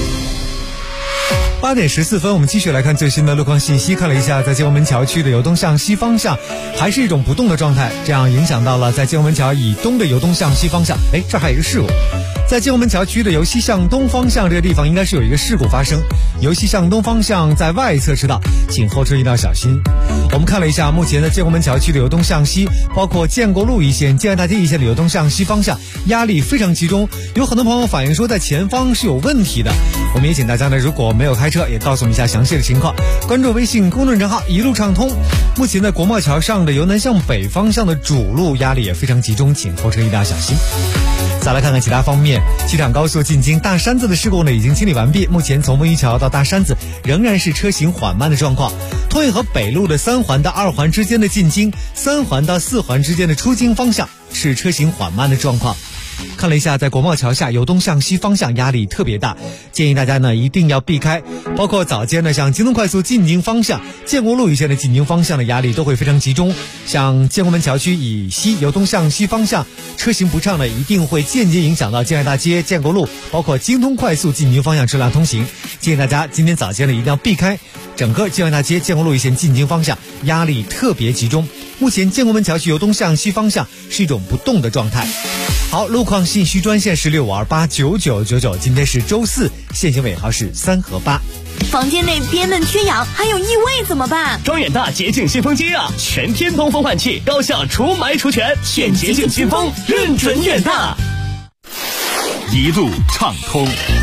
8点14分，我们继续来看最新的路况信息。看了一下，在建国门桥区的由东向西方向还是一种不动的状态，这样影响到了在建国门桥以东的由东向西方向。这儿还有一个事故，在建国门桥区的由西向东方向这个地方应该是有一个事故发生，由西向东方向在外侧车道，请后车一定要小心。我们看了一下，目前的建国门桥区的由东向西，包括建国路一线、建安大街一线的由东向西方向压力非常集中，有很多朋友反映说在前方是有问题的。我们也请大家呢，如果没有开车，也告诉我们一下详细的情况。关注微信公众账号一路畅通。目前的国贸桥上的由南向北方向的主路压力也非常集中，请后车一定要小心。再来看看其他方面，机场高速进京大山子的事故呢已经清理完毕，目前从文榆桥到大山子仍然是车行缓慢的状况。通运河北路的3环到2环之间的进京，3环到4环之间的出京方向是车行缓慢的状况。看了一下，在国贸桥下由东向西方向压力特别大，建议大家呢一定要避开，包括早间呢像京东快速进京方向、建国路一线的进京方向的压力都会非常集中。像建国门桥区以西由东向西方向车行不畅呢，一定会间接影响到建安大街、建国路，包括京东快速进京方向车辆通行。建议大家今天早间呢一定要避开整个建安大街、建国路一线进京方向，压力特别集中。目前建国门桥区由东向西方向是一种不动的状态。好，路况信息专线是65289999，今天是周四，限行尾号是3和8。 房间内憋闷缺氧还有异味怎么办？ 装远大洁净新风机啊，全天通风换气，高效除霾除醛，选洁净新风，认准远大。 一路畅通。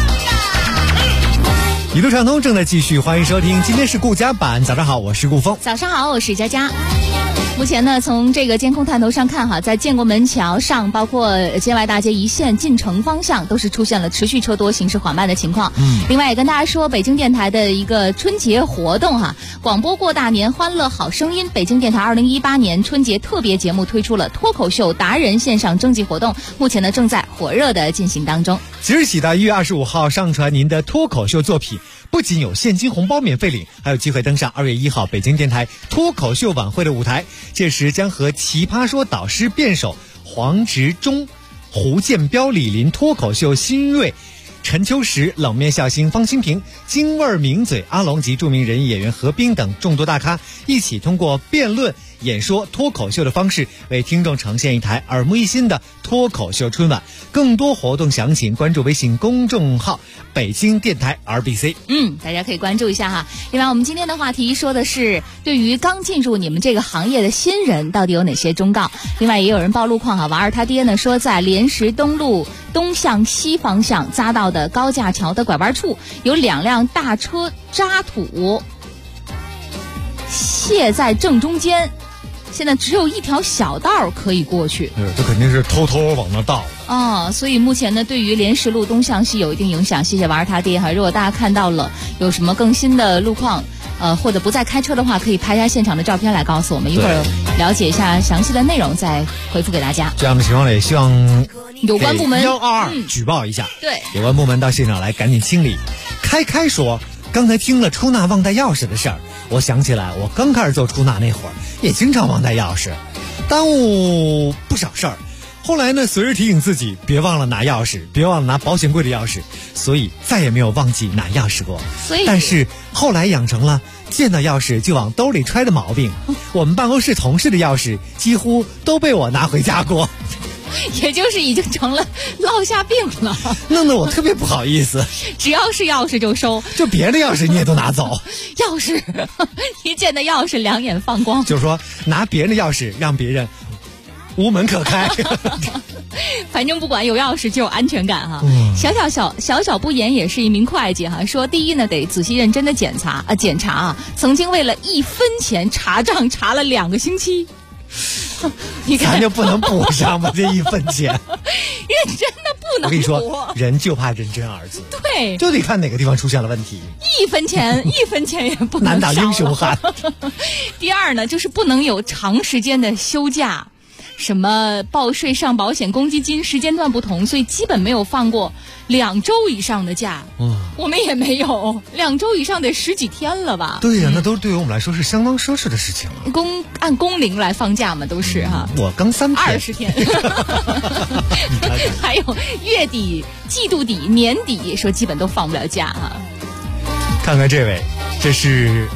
一路畅通正在继续，欢迎收听，今天是顾家版。早上好，我是顾峰。 早上好，我是佳佳。目前呢，从这个监控探头上看哈，在建国门桥上，包括建外大街一线进城方向，都是出现了持续车多、行驶缓慢的情况。另外也跟大家说，北京电台的一个春节活动哈，广播过大年，欢乐好声音。北京电台2018年春节特别节目推出了脱口秀达人线上征集活动，目前呢正在火热的进行当中。 即日起到1月25号上传您的脱口秀作品，不仅有现金红包免费领，还有机会登上2月1号北京电台脱口秀晚会的舞台。届时将和奇葩说导师辩手黄执中、胡建彪、李林、脱口秀新锐陈秋实、冷面笑星方清平、京味名嘴阿龙及著名人艺演员何冰等众多大咖一起通过辩论、演说、脱口秀的方式为听众呈现一台耳目一新的脱口秀春晚。更多活动详情关注微信公众号北京电台 RBC。 大家可以关注一下哈。另外我们今天的话题说的是对于刚进入你们这个行业的新人到底有哪些忠告。另外也有人报路况哈，娃儿他爹呢说在莲石东路东向西方向匝道的高架桥的拐弯处有2辆大车渣土卸在正中间，现在只有一条小道可以过去。 这肯定是偷偷往那倒的。所以目前呢，对于莲石路东向西有一定影响。谢谢娃儿他爹哈。如果大家看到了有什么更新的路况，或者不再开车的话，可以拍一下现场的照片来告诉我们，一会儿了解一下详细的内容再回复给大家。 这样的情况呢，也希望有关部门 122举报一下。 对， 有关部门到现场来赶紧清理。开说，刚才听了出纳忘带钥匙的事儿，我想起来我刚开始做出纳那会儿也经常忘带钥匙，耽误不少事儿。后来呢，随时提醒自己别忘了拿钥匙，别忘了拿保险柜的钥匙，所以再也没有忘记拿钥匙过。但是后来养成了见到钥匙就往兜里揣的毛病，我们办公室同事的钥匙几乎都被我拿回家过。 也就是已经成了落下病了， 弄得我特别不好意思。 只要是钥匙就收， 就别的钥匙你也都拿走。 钥匙一见到钥匙两眼放光， 就是说拿别人的钥匙让别人无门可开。 反正不管有钥匙就有安全感哈。小不言也是一名会计哈，说第一呢得仔细认真的检查啊，曾经为了1分钱查账查了2个星期。 你看咱就不能补上吗？这1分钱认真的不能补。 我跟你说，人就怕认真二字， 对， 就得看哪个地方出现了问题。 1分钱也不能难打英雄汉。 第二呢，就是不能有长时间的休假。 什么报税、上保险、公积金时间段不同，所以基本没有放过2周以上的假。我们也没有2周以上得10几天了吧？ 对呀，那都对于我们来说是相当奢侈的事情了。 按工龄来放假嘛，都是哈。 我刚3天 ，20天。还有月底、季度底、年底，说基本都放不了假哈。 看看这位，这是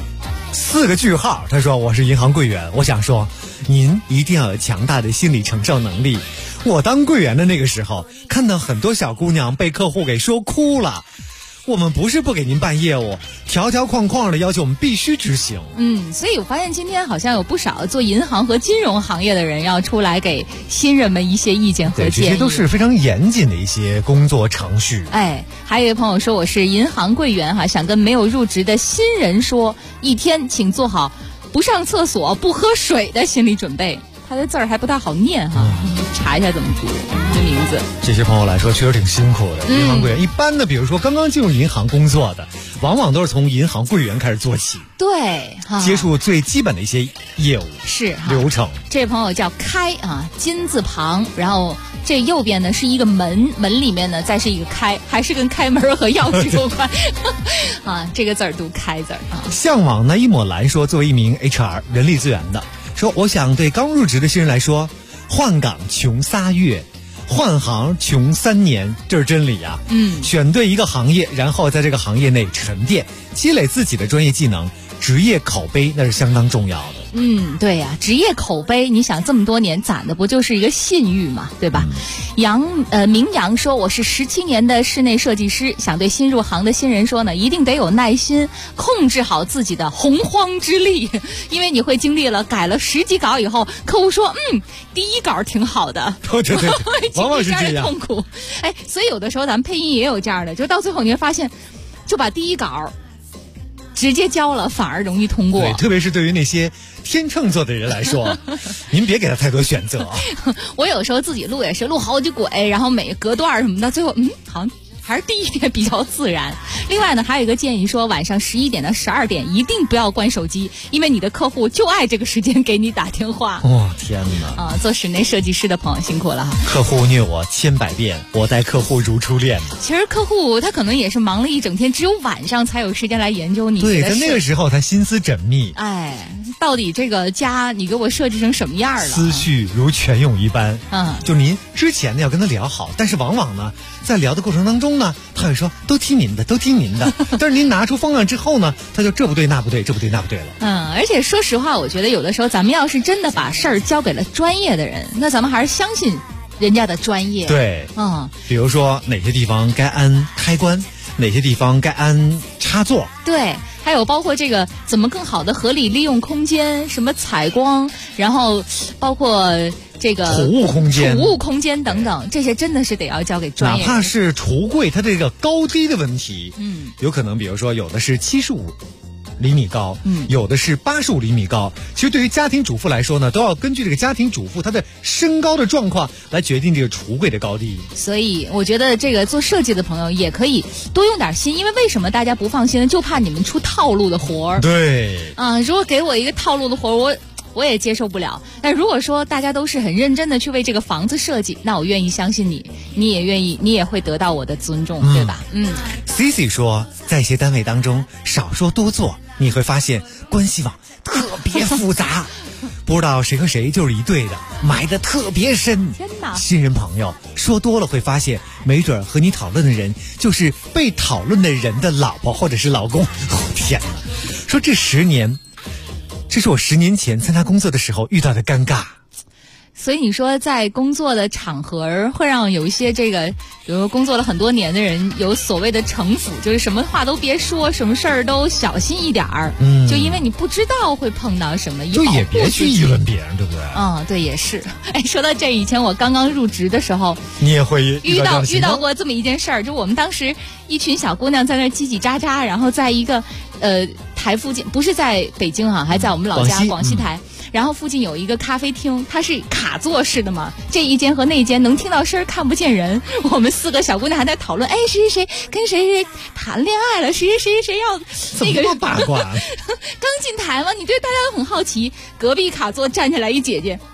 4个句号。他说我是银行柜员，我想说您一定要有强大的心理承受能力。我当柜员的那个时候，看到很多小姑娘被客户给说哭了。我们不是不给您办业务，条条框框的要求我们必须执行。 所以我发现今天好像有不少做银行和金融行业的人要出来给新人们一些意见和建议。 这些都是非常严谨的一些工作程序。 还有一位朋友说我是银行柜员哈，想跟没有入职的新人说，一天请做好不上厕所、不喝水的心理准备。他的字儿还不大好念哈，查一下怎么读这名字。 这些朋友来说确实挺辛苦的。银行柜员一般的，比如说刚刚进入银行工作的，往往都是从银行柜员开始做起。 对， 接触最基本的一些业务是流程。 这位朋友叫开啊，金字旁，然后这右边呢是一个门，门里面呢再是一个开，还是跟开门和钥匙有关啊。这个字儿读开字啊。 向往那一抹蓝说，作为一名 HR 人力资源的。说我想对刚入职的新人来说，换岗穷3月，换行穷3年，这是真理啊。选对一个行业，然后在这个行业内沉淀，积累自己的专业技能，职业口碑那是相当重要的。 对呀，职业口碑，你想这么多年攒的不就是一个信誉嘛，对吧？明阳说我是17年的室内设计师，想对新入行的新人说呢，一定得有耐心，控制好自己的洪荒之力，因为你会经历了改了10几稿以后，客户说第1稿挺好的， 对，往往是这样痛苦。所以有的时候咱们配音也有这样的，就到最后你会发现，就把第1稿直接交了，反而容易通过。 对，特别是对于那些天秤座的人来说，您别给他太多选择。 我有时候自己录也是录好几轨，然后每隔段什么的，最后好像还是第1遍比较自然。另外呢，还有一个建议说，晚上11点到12点一定不要关手机，因为你的客户就爱这个时间给你打电话。 天哪！ 做室内设计师的朋友辛苦了哈。 客户虐我千百遍，我待客户如初恋。 其实客户他可能也是忙了一整天，只有晚上才有时间来研究你。 对，在那个时候他心思缜密。 到底这个家你给我设计成什么样了？ 思绪如泉涌一般。就您之前呢要跟他聊好，但是往往呢在聊的过程当中呢，他会说都听您的，都听您的。但是您拿出方案之后呢，他就这不对那不对，这不对那不对了。 而且说实话，我觉得有的时候咱们要是真的把事儿交给了专业的人，那咱们还是相信人家的专业。 对，比如说哪些地方该安开关，哪些地方该安插座。 对，还有包括这个怎么更好的合理利用空间，什么采光，然后包括这个储物空间等等，这些真的是得要交给专业人。 哪怕是橱柜它这个高低的问题，有可能比如说有的是75厘米高，有的是85厘米高。其实对于家庭主妇来说呢，都要根据这个家庭主妇她的身高的状况来决定这个橱柜的高低。 所以我觉得这个做设计的朋友也可以多用点心，因为为什么大家不放心呢？就怕你们出套路的活儿。 对， 如果给我一个套路的活儿，我也接受不了。但如果说大家都是很认真的去为这个房子设计，那我愿意相信你，你也愿意，你也会得到我的尊重，对吧 ？Cici 说，在一些单位当中少说多做，你会发现关系网特别复杂，不知道谁和谁就是一对的，埋得特别深。 天哪！ 新人朋友说多了会发现，没准和你讨论的人就是被讨论的人的老婆或者是老公。天哪！说这10年。这是我10年前参加工作的时候遇到的尴尬。 所以你说在工作的场合会让有一些这个比如工作了很多年的人有所谓的城府，就是什么话都别说，什么事儿都小心一点儿。就因为你不知道会碰到什么， 就也别去议论别人，对不对？ 对，也是。说到这，以前我刚刚入职的时候， 你也会遇到过这么一件事儿，就我们当时一群小姑娘在那叽叽喳喳，然后在一个台附近，不是在北京还在我们老家广西台。然后附近有一个咖啡厅，它是卡座式的嘛，这一间和那间能听到声看不见人。我们4个小姑娘还在讨论，谁谁谁跟谁谁谈恋爱了，谁要那个怎么八卦刚进台嘛，你对大家都很好奇。隔壁卡座站起来一姐姐，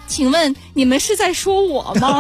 请问你们是在说我吗？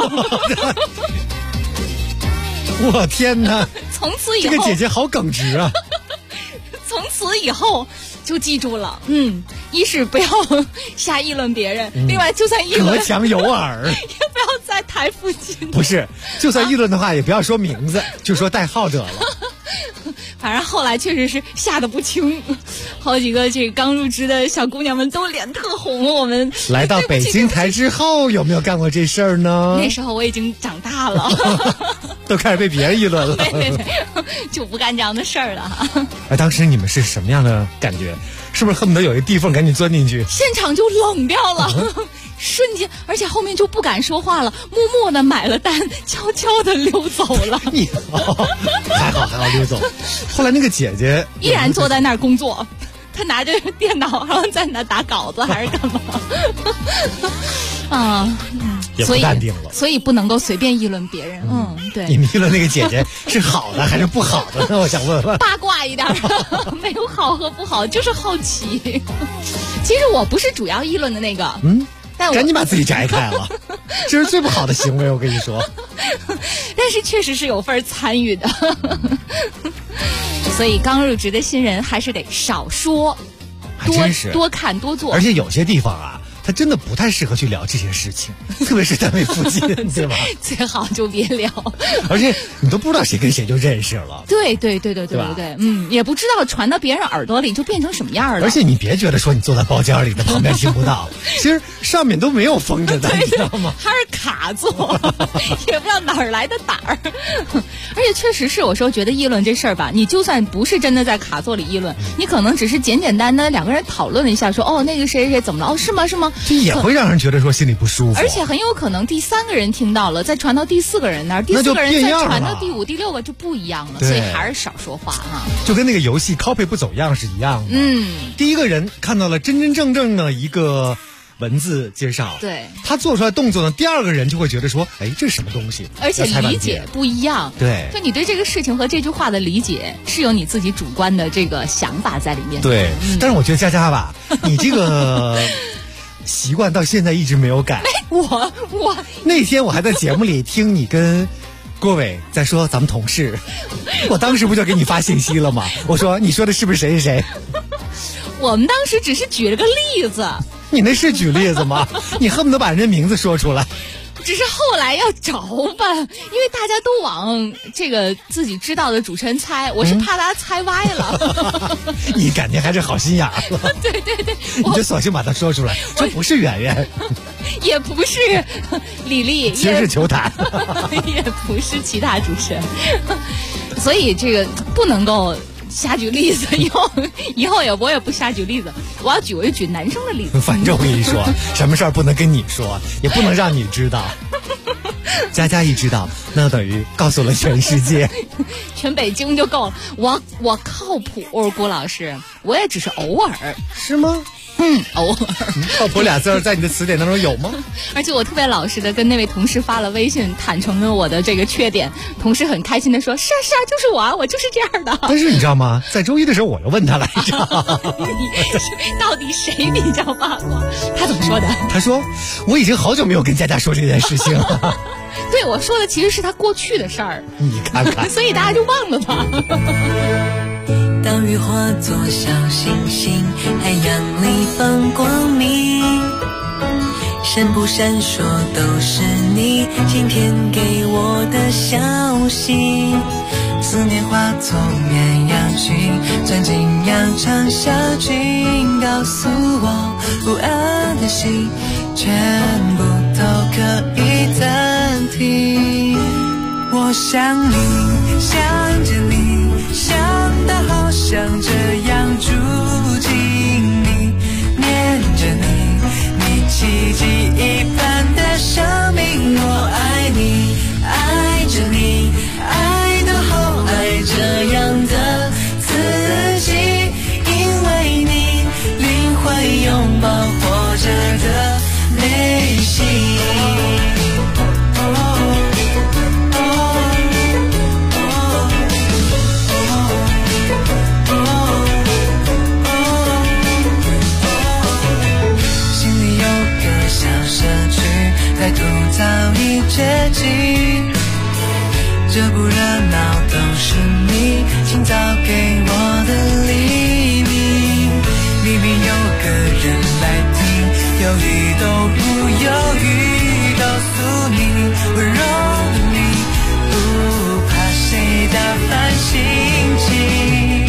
我天哪！ 从此以后， 这个姐姐好耿直啊！ 从此以后就记住了，一是不要瞎议论别人，另外就算议论， 隔墙有耳， 也不要在台附近。 不是，就算议论的话，也不要说名字，就说代号得了。 反正后来确实是吓得不轻，好几个这个刚入职的小姑娘们都脸特红。我们来到北京台之后，有没有干过这事儿呢？ 那时候我已经长大了， 都开始被别人议论了。 对，就不干这样的事儿了。 当时你们是什么样的感觉？是不是恨不得有一地缝赶紧钻进去？ 现场就冷掉了，瞬间，而且后面就不敢说话了，默默的买了单，悄悄的溜走了。 还好溜走。后来那个姐姐依然坐在那儿工作，她拿着电脑，然后在那打稿子还是干嘛？ 也不淡定了， 所以不能够随便议论别人。对。 你们议论那个姐姐是好的还是不好的呢？我想问问。 八卦一点，没有好和不好，就是好奇。其实我不是主要议论的那个，但我赶紧把自己摘开了，这是最不好的行为，我跟你说。 但是确实是有份参与的，所以刚入职的新人还是得少说，多看多做。 而且有些地方啊，他真的不太适合去聊这些事情，特别是单位附近，对吧？ 最好就别聊。 而且你都不知道谁跟谁就认识了。 对，也不知道传到别人耳朵里就变成什么样了。 而且你别觉得说你坐在包间里的旁边听不到，其实上面都没有封着的，你知道吗？ 还是卡座，也不知道哪儿来的胆儿。而且确实是有时候觉得议论这事儿吧，你就算不是真的在卡座里议论，你可能只是简简单单两个人讨论了一下，说那个谁谁怎么了？是吗？ 这也会让人觉得说心里不舒服， 而且很有可能第三个人听到了，再传到第四个人那儿，第四个人再传到第五、第六个就不一样了。所以还是少说话哈。 就跟那个游戏 copy 不走样是一样的。第一个人看到了真真正正的一个文字介绍， 对， 他做出来动作呢，第二个人就会觉得说，这是什么东西？ 而且理解不一样。 对， 就你对这个事情和这句话的理解是有你自己主观的这个想法在里面。 对，但是我觉得佳佳吧，你这个习惯到现在一直没有改。 我那天我还在节目里听你跟郭伟在说咱们同事，我当时不就给你发信息了吗？我说你说的是不是谁谁谁？ 我们当时只是举了个例子。 你那是举例子吗？你恨不得把人家名字说出来。 只是后来要找吧，因为大家都往这个自己知道的主持人猜，我是怕大家猜歪了。 你感觉还是好心眼儿了。 对， 你就索性把它说出来，这不是圆圆， 也不是李丽， 其实是球坛， 也不是其他主持人，所以这个不能够瞎举例子，以后我也不瞎举例子，我要举男生的例子。 反正我跟你说，什么事儿不能跟你说，也不能让你知道。佳佳一知道，那等于告诉了全世界， 全北京就够了。我靠谱，郭老师，我也只是偶尔， 是吗？ 偶尔。 靠谱俩字在你的词典当中有吗？ 而且我特别老实的跟那位同事发了微信，坦诚了我的这个缺点。同事很开心的说：“是啊，就是我啊，我就是这样的。” 但是你知道吗？在周一的时候，我又问他来着， 到底谁比较八卦？他怎么说的？ 他说：“我已经好久没有跟佳佳说这件事情了。” 对，我说的其实是他过去的事儿。 你看看， 所以大家就忘了吧。 当雨化作小星星，海洋里放光明，闪不闪烁都是你今天给我的消息。思念化作绵羊群，钻进羊肠小径，告诉我不安的心全部都可以暂停。我想你，想着你，想得好像这样住进你，念着你，你奇迹一般的生命。我爱你，爱着你，爱到好爱这样的自己，因为你灵魂拥抱活着的内心。 已接近。这不热闹都是你清早给我的黎明，明明有个人来听，犹豫都不犹豫告诉你，温柔的你不怕谁打翻心情。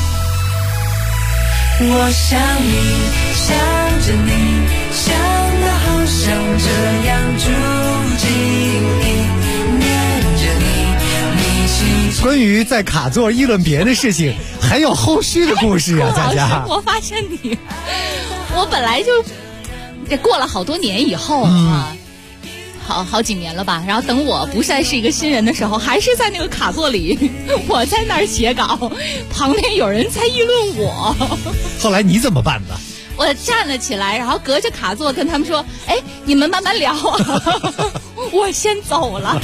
我想你，想着你，想得好想这样住进你，念着你， 关于在卡座议论别人的事情，还有后续的故事啊，佳佳。 我发现你，我本来就这过了好多年以后啊，好几年了吧。然后等我不再是一个新人的时候，还是在那个卡座里，我在那儿写稿，旁边有人在议论我。 后来你怎么办的？ 我站了起来，然后隔着卡座跟他们说：“哎，你们慢慢聊啊，我先走了。”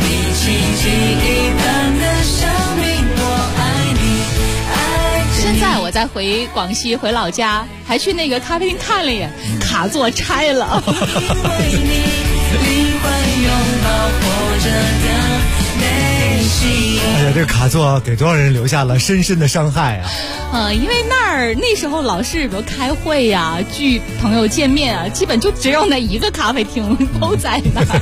现在我再回广西回老家，还去那个咖啡厅看了一眼，卡座拆了。 哎呀，这个卡座给多少人留下了深深的伤害啊！ 因为那时候老是比如开会呀、聚朋友见面啊，基本就只有那一个咖啡厅都在那儿。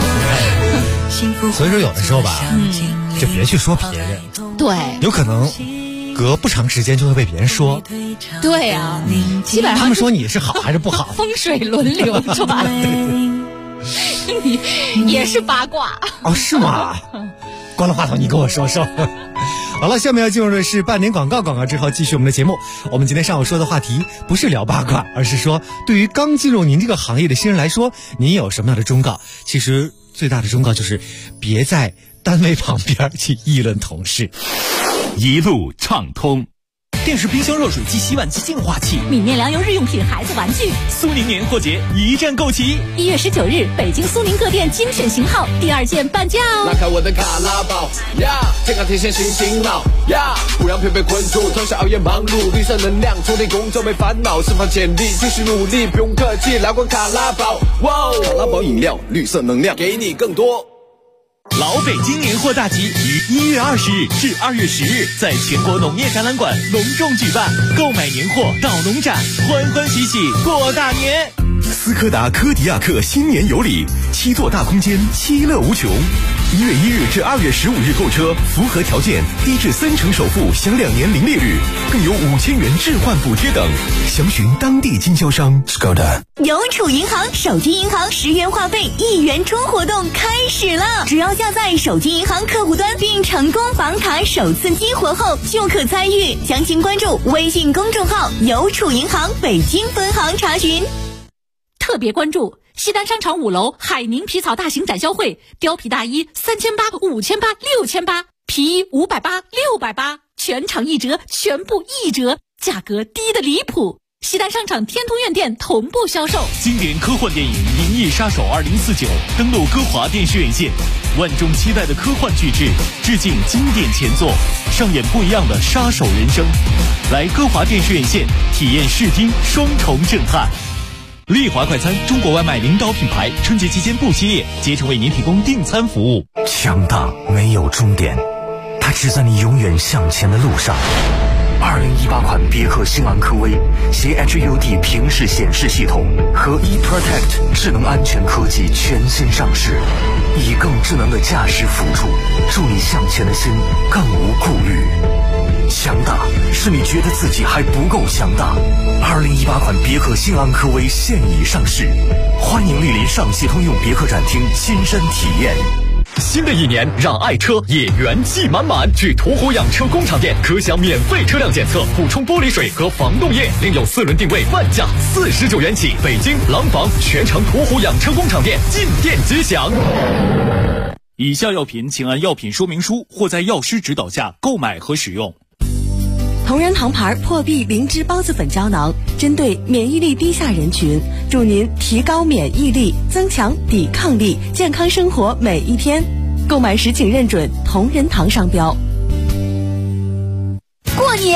所以说有的时候吧，就别去说别人， 对， 有可能隔不长时间就会被别人说。 对啊，基本上他们说你是好还是不好， 风水轮流转。你也是八卦哦？是吗？关了话筒，你跟我说说。好了，下面要进入的是半年广告，广告之后继续我们的节目。我们今天上午说的话题不是聊八卦，而是说对于刚进入您这个行业的新人来说，您有什么样的忠告？其实最大的忠告就是别在单位旁边去议论同事。 一路畅通，电视、冰箱、热水器、洗碗机、净化器、 米面粮油日用品、孩子玩具。 苏宁年货节一站购齐。 1月19日，北京苏宁各店精选型号第2件半价哦。 拉开我的卡拉宝呀，健康天线新醒脑呀，不让疲惫困住，从小熬夜忙碌，绿色能量充电工作没烦恼，释放潜力继续努力，不用客气，来罐卡拉宝。哇，卡拉宝饮料，绿色能量，给你更多。 老北京年货大集于1月20日至2月10日在全国农业展览馆隆重举办，购买年货到农展，欢欢喜喜过大年。 斯柯达柯迪亚克新年有礼，7座大空间，其乐无穷。1月1日至2月15日购车，符合条件，低至3成首付，享2年零利率，更有5000元置换补贴等。详询当地经销商。Skoda。 邮储银行手机银行10元话费1元充活动开始了，只要下载手机银行客户端并成功绑卡首次激活后，就可参与。详情关注微信公众号邮储银行北京分行查询。特别关注西单商场5楼海宁皮草大型展销会，貂皮大衣3800、5800、6800，皮衣580、680，全场1折，全部1折，价格低得离谱。西单商场天通苑店同步销售。 经典科幻电影《银翼杀手2049》登陆歌华电视院线，万众期待的科幻巨制，致敬经典前作，上演不一样的杀手人生。来歌华电视院线体验视听双重震撼。丽华快餐，中国外卖领导品牌，春节期间不歇业，竭诚为您提供订餐服务。 强大没有终点，它只在你永远向前的路上。2018款别克星昂科威携 HUD 平视显示系统和 eProtect 智能安全科技全新上市，以更智能的驾驶辅助，助你向前的心更无顾虑。强大是你觉得自己还不够强大。2018款别克星昂科威现已上市，欢迎莅临上汽通用别克展厅亲身体验。 新的一年，让爱车也元气满满。去途虎养车工厂店，可享免费车辆检测、补充玻璃水和防冻液，另有4轮定位半价49元起。北京廊坊全城途虎养车工厂店进店即享。 以下药品请按药品说明书或在药师指导下购买和使用。 同仁堂牌破壁灵芝孢子粉胶囊，针对免疫力低下人群，助您提高免疫力，增强抵抗力，健康生活每一天。购买时请认准同仁堂商标。 过年包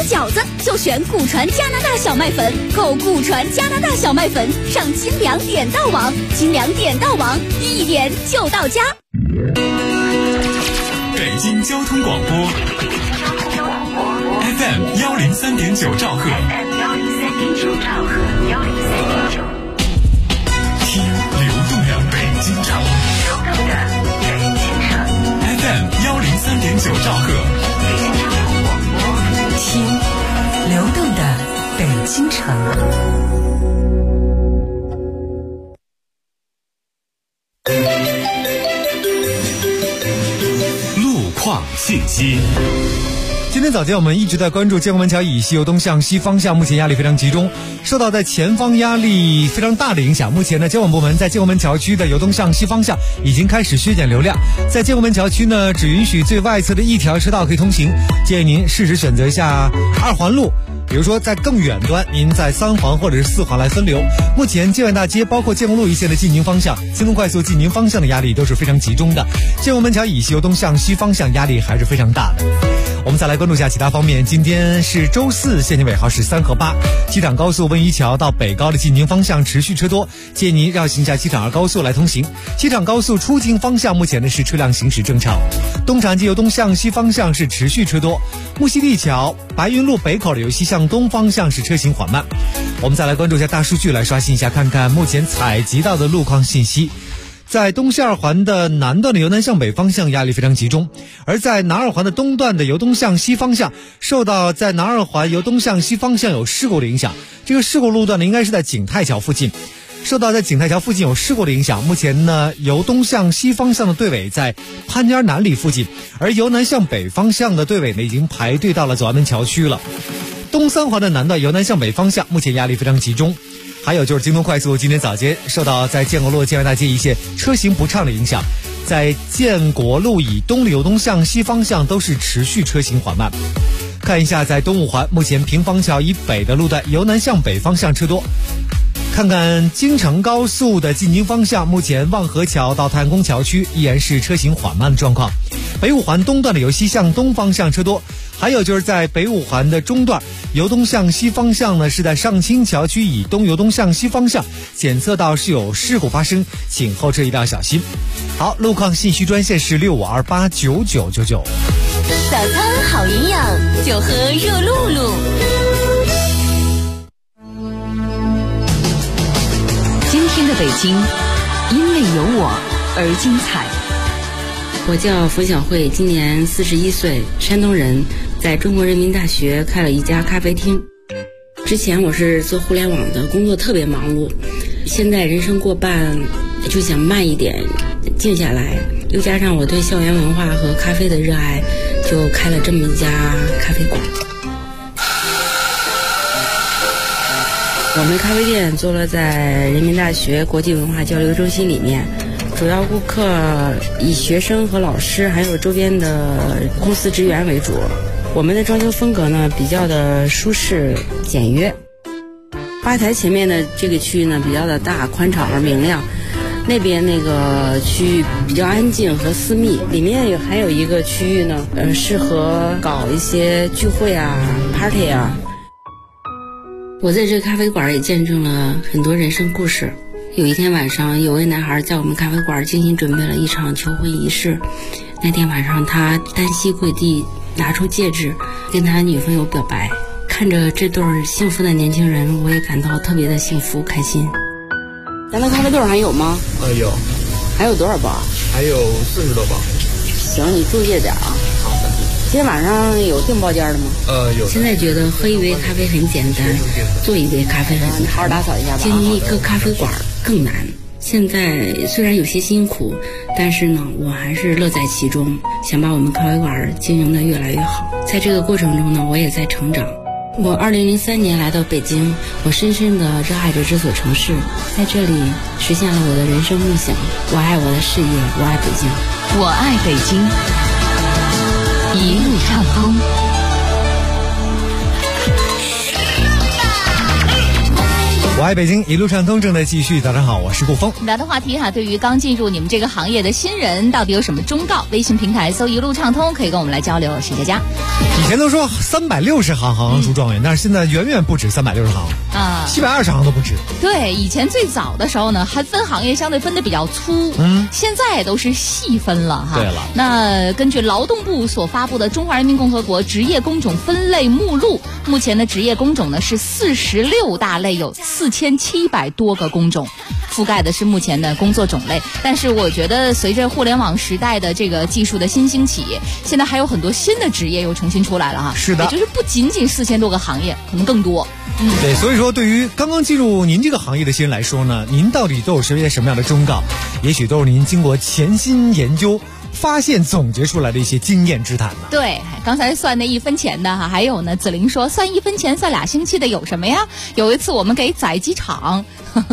饺子就选古传加拿大小麦粉，购古传加拿大小麦粉上金粮点到网，金粮点到网，1点就到家。 北京交通广播 FM 103.9兆赫，听流动的北京城，FM 103.9兆赫， 听流动的北京城。 路况信息。 今天早间我们一直在关注建国门桥以西由东向西方向，目前压力非常集中，受到在前方压力非常大的影响。目前呢，监管部门在建国门桥区的由东向西方向已经开始削减流量，在建国门桥区呢，只允许最外侧的一条车道可以通行，建议您适时选择一下2环路。比如说在更远端，您在3环或者是4环来分流。目前建外大街包括建国路一线的进宁方向、京东快速进宁方向的压力都是非常集中的，建国门桥以西由东向西方向压力还是非常大的。我们再来关注一下其他方面。今天是周四，现金尾号是3和8，机场高速温榆桥到北高的进宁方向持续车多，建议您绕行一下机场2高速来通行。机场高速出京方向目前呢是车辆行驶正常。东长街由东向西方向是持续车多，木樨地桥、白云路北口的由西向东方向是车行缓慢。我们再来关注一下大数据，来刷新一下看看目前采集到的路况信息。在东西2环的南段的由南向北方向压力非常集中，而在南2环的东段的由东向西方向，受到在南2环由东向西方向有事故的影响，这个事故路段呢应该是在景泰桥附近。受到在景泰桥附近有事故的影响，目前呢由东向西方向的队尾在潘家南里附近，而由南向北方向的队尾呢已经排队到了左安门桥区了。东3环的南段由南向北方向目前压力非常集中。还有就是京东快速今天早间受到在建国路建外大街一线车行不畅的影响，在建国路以东由东向西方向都是持续车行缓慢。看一下在东5环，目前平房桥以北的路段由南向北方向车多。看看京承高速的进京方向，目前望河桥到太阳宫桥区依然是车行缓慢的状况。北5环东段的由西向东方向车多，还有就是在北5环的中段由东向西方向呢，是在上清桥区以东由东向西方向检测到是有事故发生，请后车一定要小心。好，路况信息专线是65289999。 早餐好营养，就喝热露露。 今天的北京，因为有我而精彩。 我叫冯小慧，今年41岁，山东人，在中国人民大学开了一家咖啡厅。之前我是做互联网的，工作特别忙碌，现在人生过半，就想慢一点，静下来。又加上我对校园文化和咖啡的热爱，就开了这么一家咖啡馆。我们咖啡店坐落在人民大学国际文化交流中心里面，主要顾客以学生和老师还有周边的公司职员为主。我们的装修风格呢比较的舒适简约。吧台前面的这个区域呢比较的大，宽敞而明亮，那边那个区域比较安静和私密，里面还有一个区域呢适合搞一些聚会啊 party 啊。我在这个咖啡馆也见证了很多人生故事。有一天晚上，有位男孩在我们咖啡馆精心准备了一场求婚仪式。那天晚上，他单膝跪地，拿出戒指，跟他女朋友表白。看着这对幸福的年轻人，我也感到特别的幸福开心。咱的咖啡豆还有吗？ 有。 还有多少包？ 还有40多包。 行，你注意点啊。今天晚上有订包间的吗？ 有。 现在觉得喝一杯咖啡很简单，做一杯咖啡很难。你好好打扫一下吧。经营一个咖啡馆更难。现在虽然有些辛苦，但是呢，我还是乐在其中，想把我们咖啡馆经营得越来越好。在这个过程中呢，我也在成长。我2003年来到北京，我深深地热爱着这所城市，在这里实现了我的人生梦想。我爱我的事业，我爱北京， 我爱北京，一路畅通。 我我爱北京，一路畅通正在继续。早上好，我是顾峰。 聊的话题对于刚进入你们这个行业的新人，到底有什么忠告？微信平台搜一路畅通，可以跟我们来交流。是佳佳。 以前都说360行，行行出状元，但是现在远远不止360行啊，720行都不止。 对，以前最早的时候呢，还分行业相对分得比较粗，现在都是细分了哈。 对了， 那根据劳动部所发布的《中华人民共和国职业工种分类目录》，目前的职业工种呢是46大类，有4700多个工种，覆盖的是目前的工作种类。但是我觉得随着互联网时代的这个技术的新兴起，现在还有很多新的职业又重新出来了哈。 是的， 也就是不仅仅4000多个行业，可能更多。 对，所以说对于刚刚进入您这个行业的新人来说呢，您到底都有些什么样的忠告？也许都是您经过潜心研究发现总结出来的一些经验之谈呢。 对，刚才算那1分钱的哈，还有呢，子玲说算1分钱算2星期的有什么呀？有一次我们给宰鸡场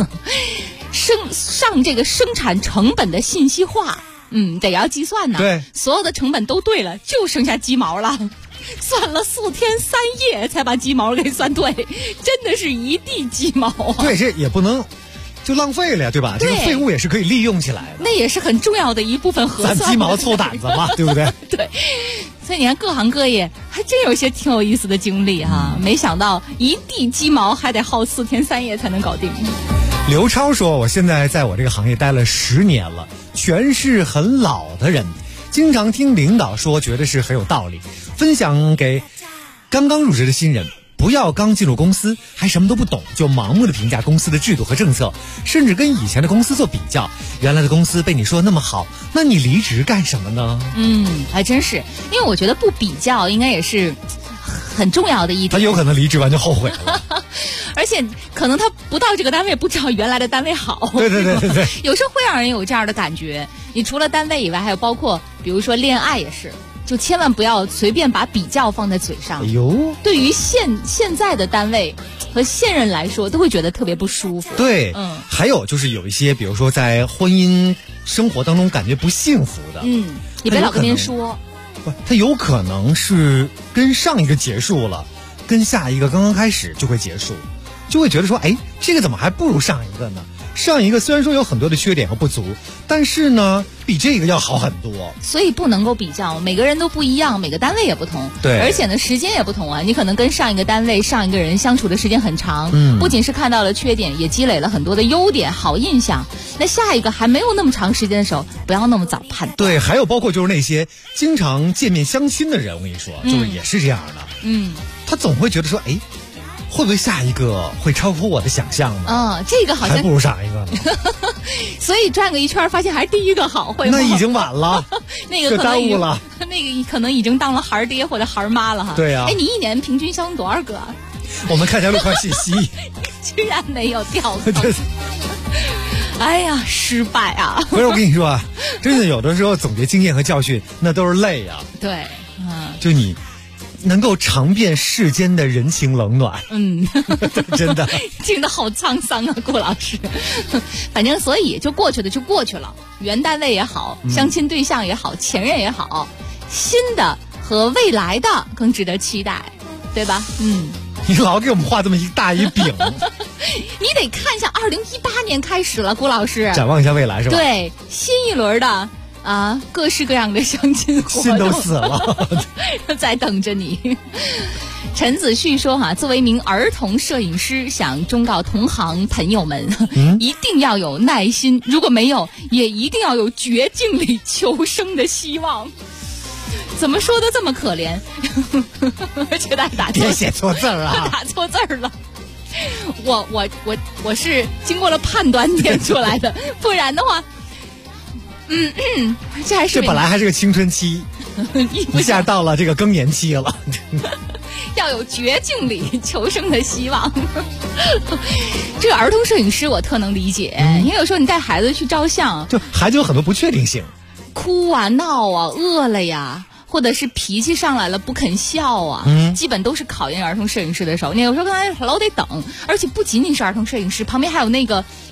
上这个生产成本的信息化，得要计算呢。 对， 所有的成本都对了，就剩下鸡毛了。算了4天3夜才把鸡毛给算对，真的是一地鸡毛啊！ 对，这也不能就浪费了呀，对吧？这个废物也是可以利用起来的， 那也是很重要的一部分核算。 咱鸡毛凑胆子嘛，对不对？ 对，所以你看各行各业还真有些挺有意思的经历哈，没想到一地鸡毛还得耗4天3夜才能搞定。 刘超说，我现在在我这个行业待了10年了，全是很老的人，经常听领导说，觉得是很有道理，分享给刚刚入职的新人。不要刚进入公司还什么都不懂就盲目的评价公司的制度和政策，甚至跟以前的公司做比较。原来的公司被你说那么好，那你离职干什么呢？ 还真是，因为我觉得不比较应该也是很重要的一点。 他有可能离职完就后悔了而且可能他不到这个单位不知道原来的单位好。 对， 有时候会让人有这样的感觉。你除了单位以外，还有包括比如说恋爱也是，就千万不要随便把比较放在嘴上。 哎呦， 对于现在的单位和现任来说，都会觉得特别不舒服。 对，还有就是有一些，比如说在婚姻生活当中感觉不幸福的， 你别老跟人说， 不，他有可能是跟上一个结束了，跟下一个刚刚开始就会结束，就会觉得说，哎，这个怎么还不如上一个呢？上一个虽然说有很多的缺点和不足，但是呢，比这个要好很多。 所以不能够比较，每个人都不一样，每个单位也不同。 对， 而且呢，时间也不同啊。你可能跟上一个单位、上一个人相处的时间很长，不仅是看到了缺点，也积累了很多的优点、好印象。那下一个还没有那么长时间的时候，不要那么早判断。 对，还有包括就是那些经常见面相亲的人，我跟你说，就是也是这样的。他总会觉得说，哎，会不会下一个会超乎我的想象呢？ 这个好像还不如上一个呢。 所以转个一圈发现还是第一个好，会吗？ 那已经晚了那个可能耽误了， 那个可能已经当了孩儿爹或者孩儿妈了哈。 对呀， 你一年平均相多少个？ 我们看一下路况信息居然没有掉坑哎呀，失败啊！ 不是，我跟你说啊，真的有的时候总结经验和教训那都是累啊。 对， 就你能够尝遍世间的人情冷暖，真的听得好沧桑啊，顾老师。反正所以就过去的就过去了，原单位也好，相亲对象也好，前任也好，新的和未来的更值得期待，对吧？ 你老给我们画这么一大一饼你得看一下2018年开始了，顾老师展望一下未来是吧？ 对，新一轮的各式各样的相亲活动， 心都死了在等着你。陈子旭说作为一名儿童摄影师，想忠告同行朋友们，一定要有耐心，如果没有，也一定要有绝境里求生的希望。怎么说的这么可怜？我觉得打错， 别写错字啊！ 打错字了。我是经过了判断念出来的，不然的话，这本来还是个青春期，一下到了这个更年期了。 要有绝境里求生的希望。这个儿童摄影师我特能理解，因为有时候你带孩子去照相， 就孩子有很多不确定性， 哭啊闹啊饿了呀，或者是脾气上来了不肯笑啊，基本都是考验儿童摄影师的时候。你有时候跟他老得等，而且不仅仅是儿童摄影师，旁边还有那个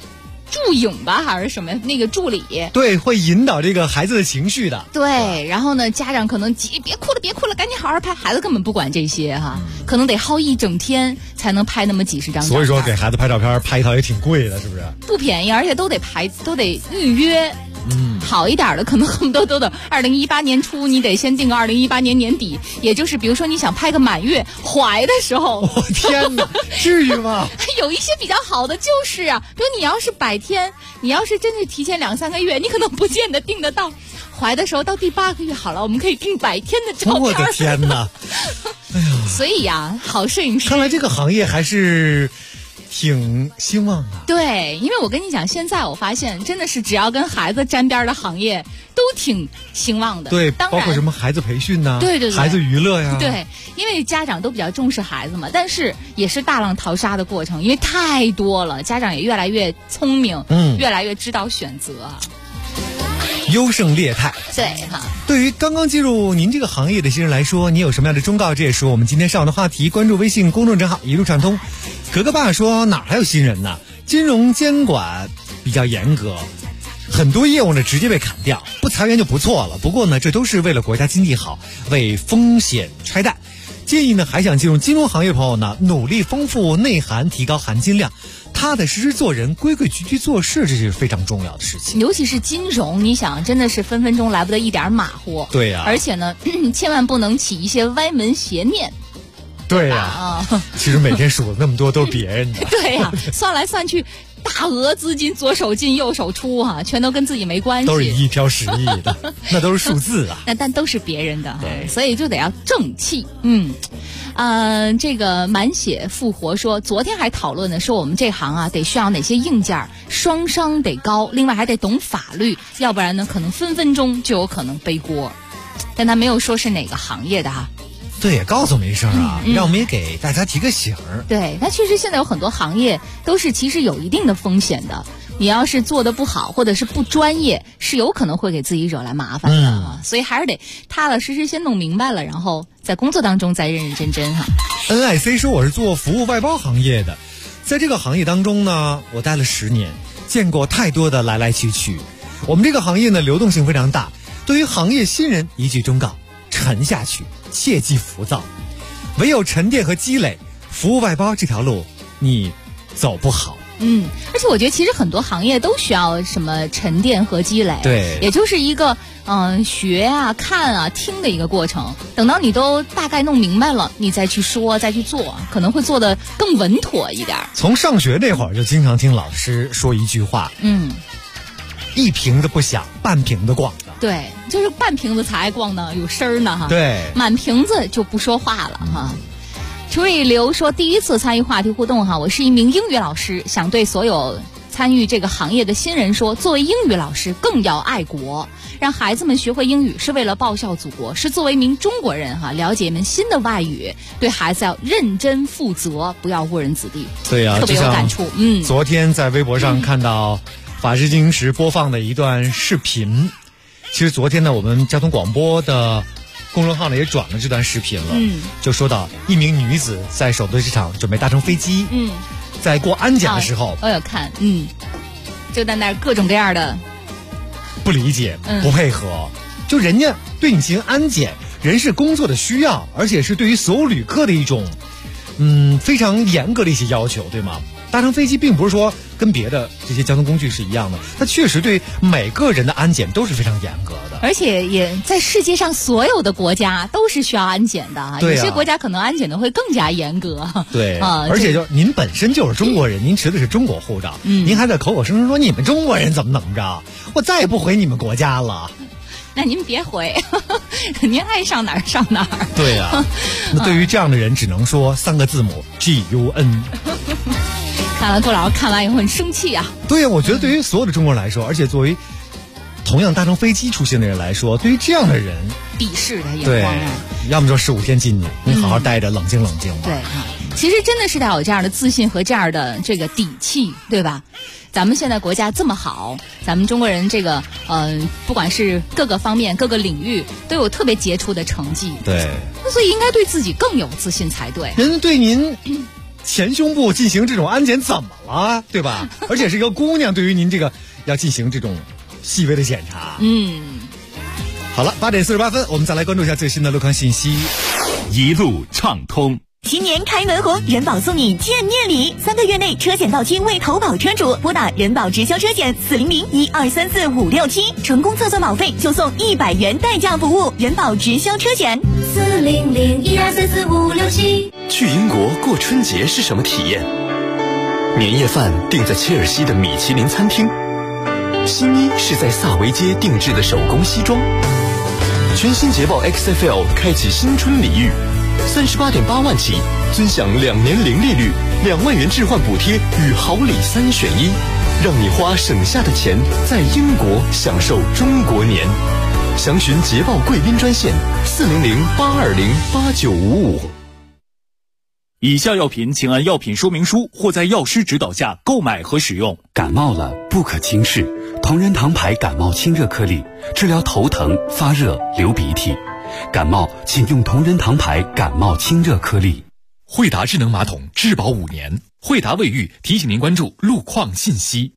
助影吧，还是什么那个助理？ 对，会引导这个孩子的情绪的。 对，然后呢，家长可能急，别哭了，赶紧好好拍。孩子根本不管这些哈，可能得耗一整天才能拍那么几十张照片。 所以说给孩子拍照片拍一套也挺贵的，是不是？ 不便宜，而且都得预约。好一点的可能恨不得都得2018年初，你得先定个2018年年底，也就是比如说你想拍个满月怀的时候。 我天哪，至于吗？ 有一些比较好的就是啊，比如你要是白天，你要是真是提前2-3个月，你可能不见得定得到。怀的时候到第8个月好了，我们可以定白天的照片。 我的天哪！哎呀， 所以呀，好摄影师， 看来这个行业还是挺兴旺的。 对，因为我跟你讲，现在我发现真的是只要跟孩子沾边的行业都挺兴旺的。 对， 当然包括什么孩子培训呐， 对， 孩子娱乐呀。 对，因为家长都比较重视孩子嘛，但是也是大浪淘沙的过程，因为太多了，家长也越来越聪明，越来越知道选择。 优胜劣汰。 对哈。 对于刚刚进入您这个行业的新人来说，你有什么样的忠告？这也是我们今天上午的话题。关注微信公众账号一路畅通。可可爸说哪还有新人呢？金融监管比较严格，很多业务呢直接被砍掉，不裁员就不错了。不过呢，这都是为了国家经济好，为风险拆弹。建议呢，还想进入金融行业的朋友呢，努力丰富内涵，提高含金量，踏踏实实做人，规规矩矩做事，这是非常重要的事情。 尤其是金融，你想，真的是分分钟来不得一点马虎。 对呀， 而且呢，千万不能起一些歪门邪念。 对呀，其实每天数了那么多都是别人的。 对呀，算来算去，大额资金左手进右手出哈，全都跟自己没关系。 都是1飘10亿的，那都是数字啊。 但都是别人的哈，所以就得要正气。这个满血复活说，昨天还讨论呢，说我们这行啊得需要哪些硬件，双商得高，另外还得懂法律，要不然呢可能分分钟就有可能背锅。但他没有说是哪个行业的哈。 对，也告诉我们一声啊，让我们也给大家提个醒儿。 对，那确实现在有很多行业都是其实有一定的风险的，你要是做得不好或者是不专业，是有可能会给自己惹来麻烦的啊。所以还是得踏踏实实先弄明白了，然后在工作当中再认认真真哈。 NIC 说我是做服务外包行业的，在这个行业当中呢，我待了10年，见过太多的来来去去。我们这个行业呢，流动性非常大，对于行业新人一句忠告：沉下去，切忌浮躁，唯有沉淀和积累，服务外包这条路你走不好。 而且我觉得其实很多行业都需要什么沉淀和积累， 对， 也就是一个学啊、看啊、听的一个过程。等到你都大概弄明白了，你再去说、再去做，可能会做得更稳妥一点。 从上学那会儿就经常听老师说一句话，一瓶子不响，半瓶子咣的。 对，就是半瓶子才爱咣呢，有声儿呢哈。 对， 满瓶子就不说话了哈。楚以流说，第一次参与话题互动哈，我是一名英语老师，想对所有参与这个行业的新人说，作为英语老师更要爱国，让孩子们学会英语是为了报效祖国，是作为一名中国人哈，了解一门新的外语，对孩子要认真负责，不要误人子弟。 对呀， 特别有感触。 昨天在微博上看到法制进行时播放的一段视频，其实昨天呢，我们交通广播的公众号呢也转了这段视频了，就说到一名女子在首都机场准备搭乘飞机，在过安检的时候， 我有看，就在那儿各种各样的不理解、不配合，就人家对你进行安检，人是工作的需要，而且是对于所有旅客的一种非常严格的一些要求，对吗？搭乘飞机并不是说跟别的这些交通工具是一样的，它确实对每个人的安检都是非常严格的， 而且也在世界上所有的国家都是需要安检的，有些国家可能安检的会更加严格。 对而且就您本身就是中国人，您持的是中国护照，您还在口口声声说你们中国人怎么着，我再也不回你们国家了。 那您别回，您爱上哪儿上哪儿。 对呀，那对于这样的人只能说3个字母 GUN。 看了杜老师看完以后很生气啊。 对呀，我觉得对于所有的中国人来说，而且作为同样搭乘飞机出行的人来说，对于这样的人， 鄙视的眼光啊， 要么就15天禁你，你好好待着，冷静冷静吧。 对，其实真的是得有这样的自信和这样的这个底气，对吧？咱们现在国家这么好，咱们中国人这个不管是各个方面、各个领域都有特别杰出的成绩。 对， 那所以应该对自己更有自信才对。 人家对您前胸部进行这种安检怎么了，对吧？而且是一个姑娘，对于您这个要进行这种细微的检查。好了，8点48分，我们再来关注一下最新的路况信息。 一路畅通。 新年开门红，人保送你见面礼，3个月内车险到期未投保车主，拨打人保直销车险400-1234-567，成功测算保费就送100元代驾服务。人保直销车险 400-1234-567。 去英国过春节是什么体验？年夜饭订在切尔西的米其林餐厅，新衣是在萨维街定制的手工西装。全新捷豹 XFL 开启新春礼遇，38.8万起，尊享2年零利率，2万元置换补贴与好礼3选1，让你花省下的钱在英国享受中国年。详询捷豹贵宾专线400-820-8955。 以下药品请按药品说明书或在药师指导下购买和使用。 感冒了不可轻视，同仁堂牌感冒清热颗粒，治疗头疼、发热、流鼻涕。感冒请用同仁堂牌感冒清热颗粒。 惠达智能马桶质保5年。惠达卫浴提醒您关注路况信息。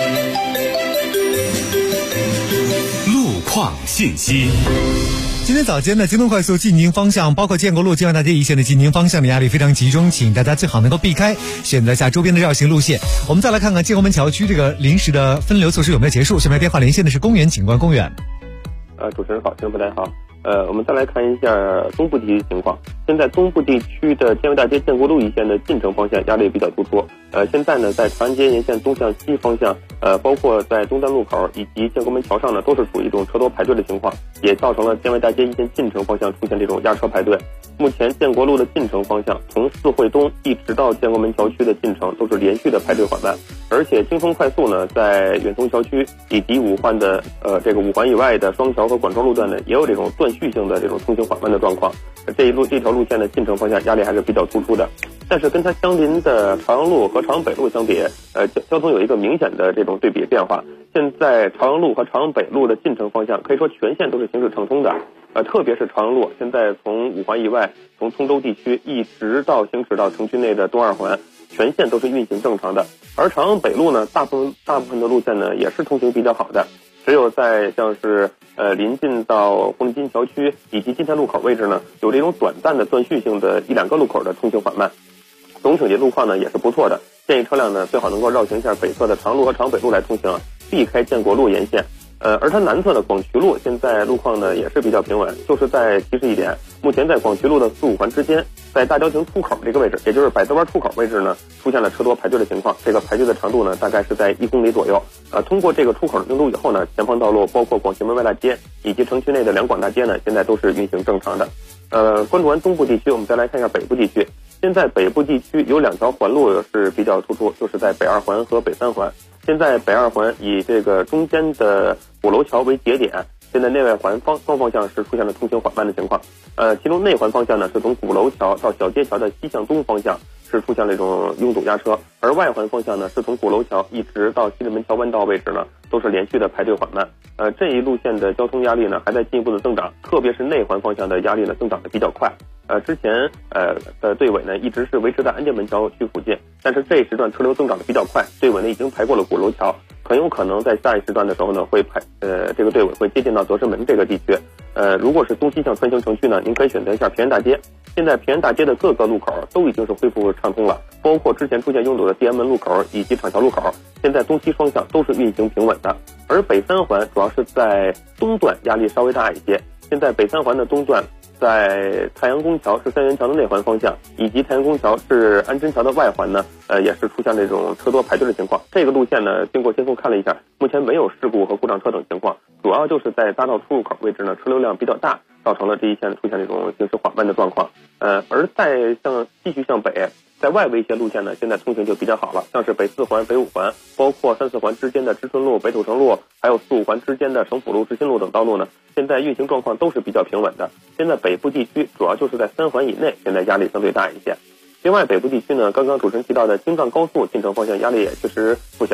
路况信息。 今天早间的京东快速进京方向，包括建国路、建外大街一线的进京方向的压力非常集中，请大家最好能够避开，选择下周边的绕行路线。我们再来看看建国门桥区这个临时的分流措施有没有结束。下面电话连线的是公园景观公园。 主持人好，听众朋友好。我们再来看一下东部地区情况。现在东部地区的建外大街、建国路一线的进城方向压力比较突出。现在呢，在长安街沿线东向西方向，包括在东单路口以及建国门桥上呢，都是处于一种车多排队的情况，也造成了建外大街一线进城方向出现这种压车排队。目前建国路的进城方向，从四惠东一直到建国门桥区的进城都是连续的排队缓慢，而且京丰快速呢，在远通桥区以及五环的五环以外的双桥和管庄路段呢，也有这种断续性的这种通行缓慢的状况。这条路线的进城方向压力还是比较突出的。但是跟它相邻的朝阳路和朝阳北路相比，交通有一个明显的这种对比变化。现在朝阳路和朝阳北路的进城方向可以说全线都是行驶畅通的。特别是朝阳路，现在从五环以外，从通州地区一直到行驶到城区内的东二环，全线都是运行正常的。而朝阳北路呢，大部分的路线呢也是通行比较好的，只有在像是临近到红金桥区以及金泰路口位置呢，有这种短暂的断续性的1-2个路口的通行缓慢。总体路况呢也是不错的，建议车辆呢最好能够绕行一下北侧的长路和长北路来通行，避开建国路沿线。而它南侧的广渠路现在路况呢也是比较平稳，就是在提示一点，目前在广渠路的4、5环之间，在大郊亭出口这个位置，也就是百子湾出口位置呢，出现了车多排队的情况，这个排队的长度呢大概是在1公里左右。通过这个出口的拥堵以后呢，前方道路包括广渠门外大街以及城区内的两广大街呢，现在都是运行正常的。关注完东部地区，我们再来看一下北部地区。现在北部地区有2条环路是比较突出，就是在北2环和北3环。现在北2环以这个中间的鼓楼桥为节点，现在内外环双方向是出现了通行缓慢的情况。其中内环方向呢是从鼓楼桥到小街桥的西向东方向是出现了一种拥堵压车，而外环方向呢是从鼓楼桥一直到西直门桥弯道位置呢都是连续的排队缓慢。这一路线的交通压力呢还在进一步的增长，特别是内环方向的压力呢增长的比较快。之前的队尾呢一直是维持在安建门桥区附近，但是这一时段车流增长的比较快，队尾呢已经排过了鼓楼桥，很有可能在下一时段的时候呢会这个队尾会接近到德胜门这个地区。如果是东西向穿行城区呢，您可以选择一下平安大街。现在平安大街的各个路口都已经是恢复畅通了，包括之前出现拥堵的地安门路口以及厂桥路口，现在东西双向都是运行平稳的。而北3环主要是在东段压力稍微大一些，现在北3环的东段在太阳宫桥是三元桥的内环方向，以及太阳宫桥是安贞桥的外环呢，也是出现这种车多排队的情况。这个路线呢，经过监控看了一下，目前没有事故和故障车等情况，主要就是在大道出入口位置呢，车流量比较大，造成了这一线出现这种行驶缓慢的状况。而在继续向北，在外围一些路线呢，现在通行就比较好了，像是北4环、北5环，包括3、4环之间的知春路、北土城路，还有4、5环之间的省府路、知新路等道路呢，现在运行状况都是比较平稳的。现在北部地区主要就是在3环以内，现在压力相对大一些。另外，北部地区呢，刚刚主持人提到的京藏高速进城方向压力也确实不小。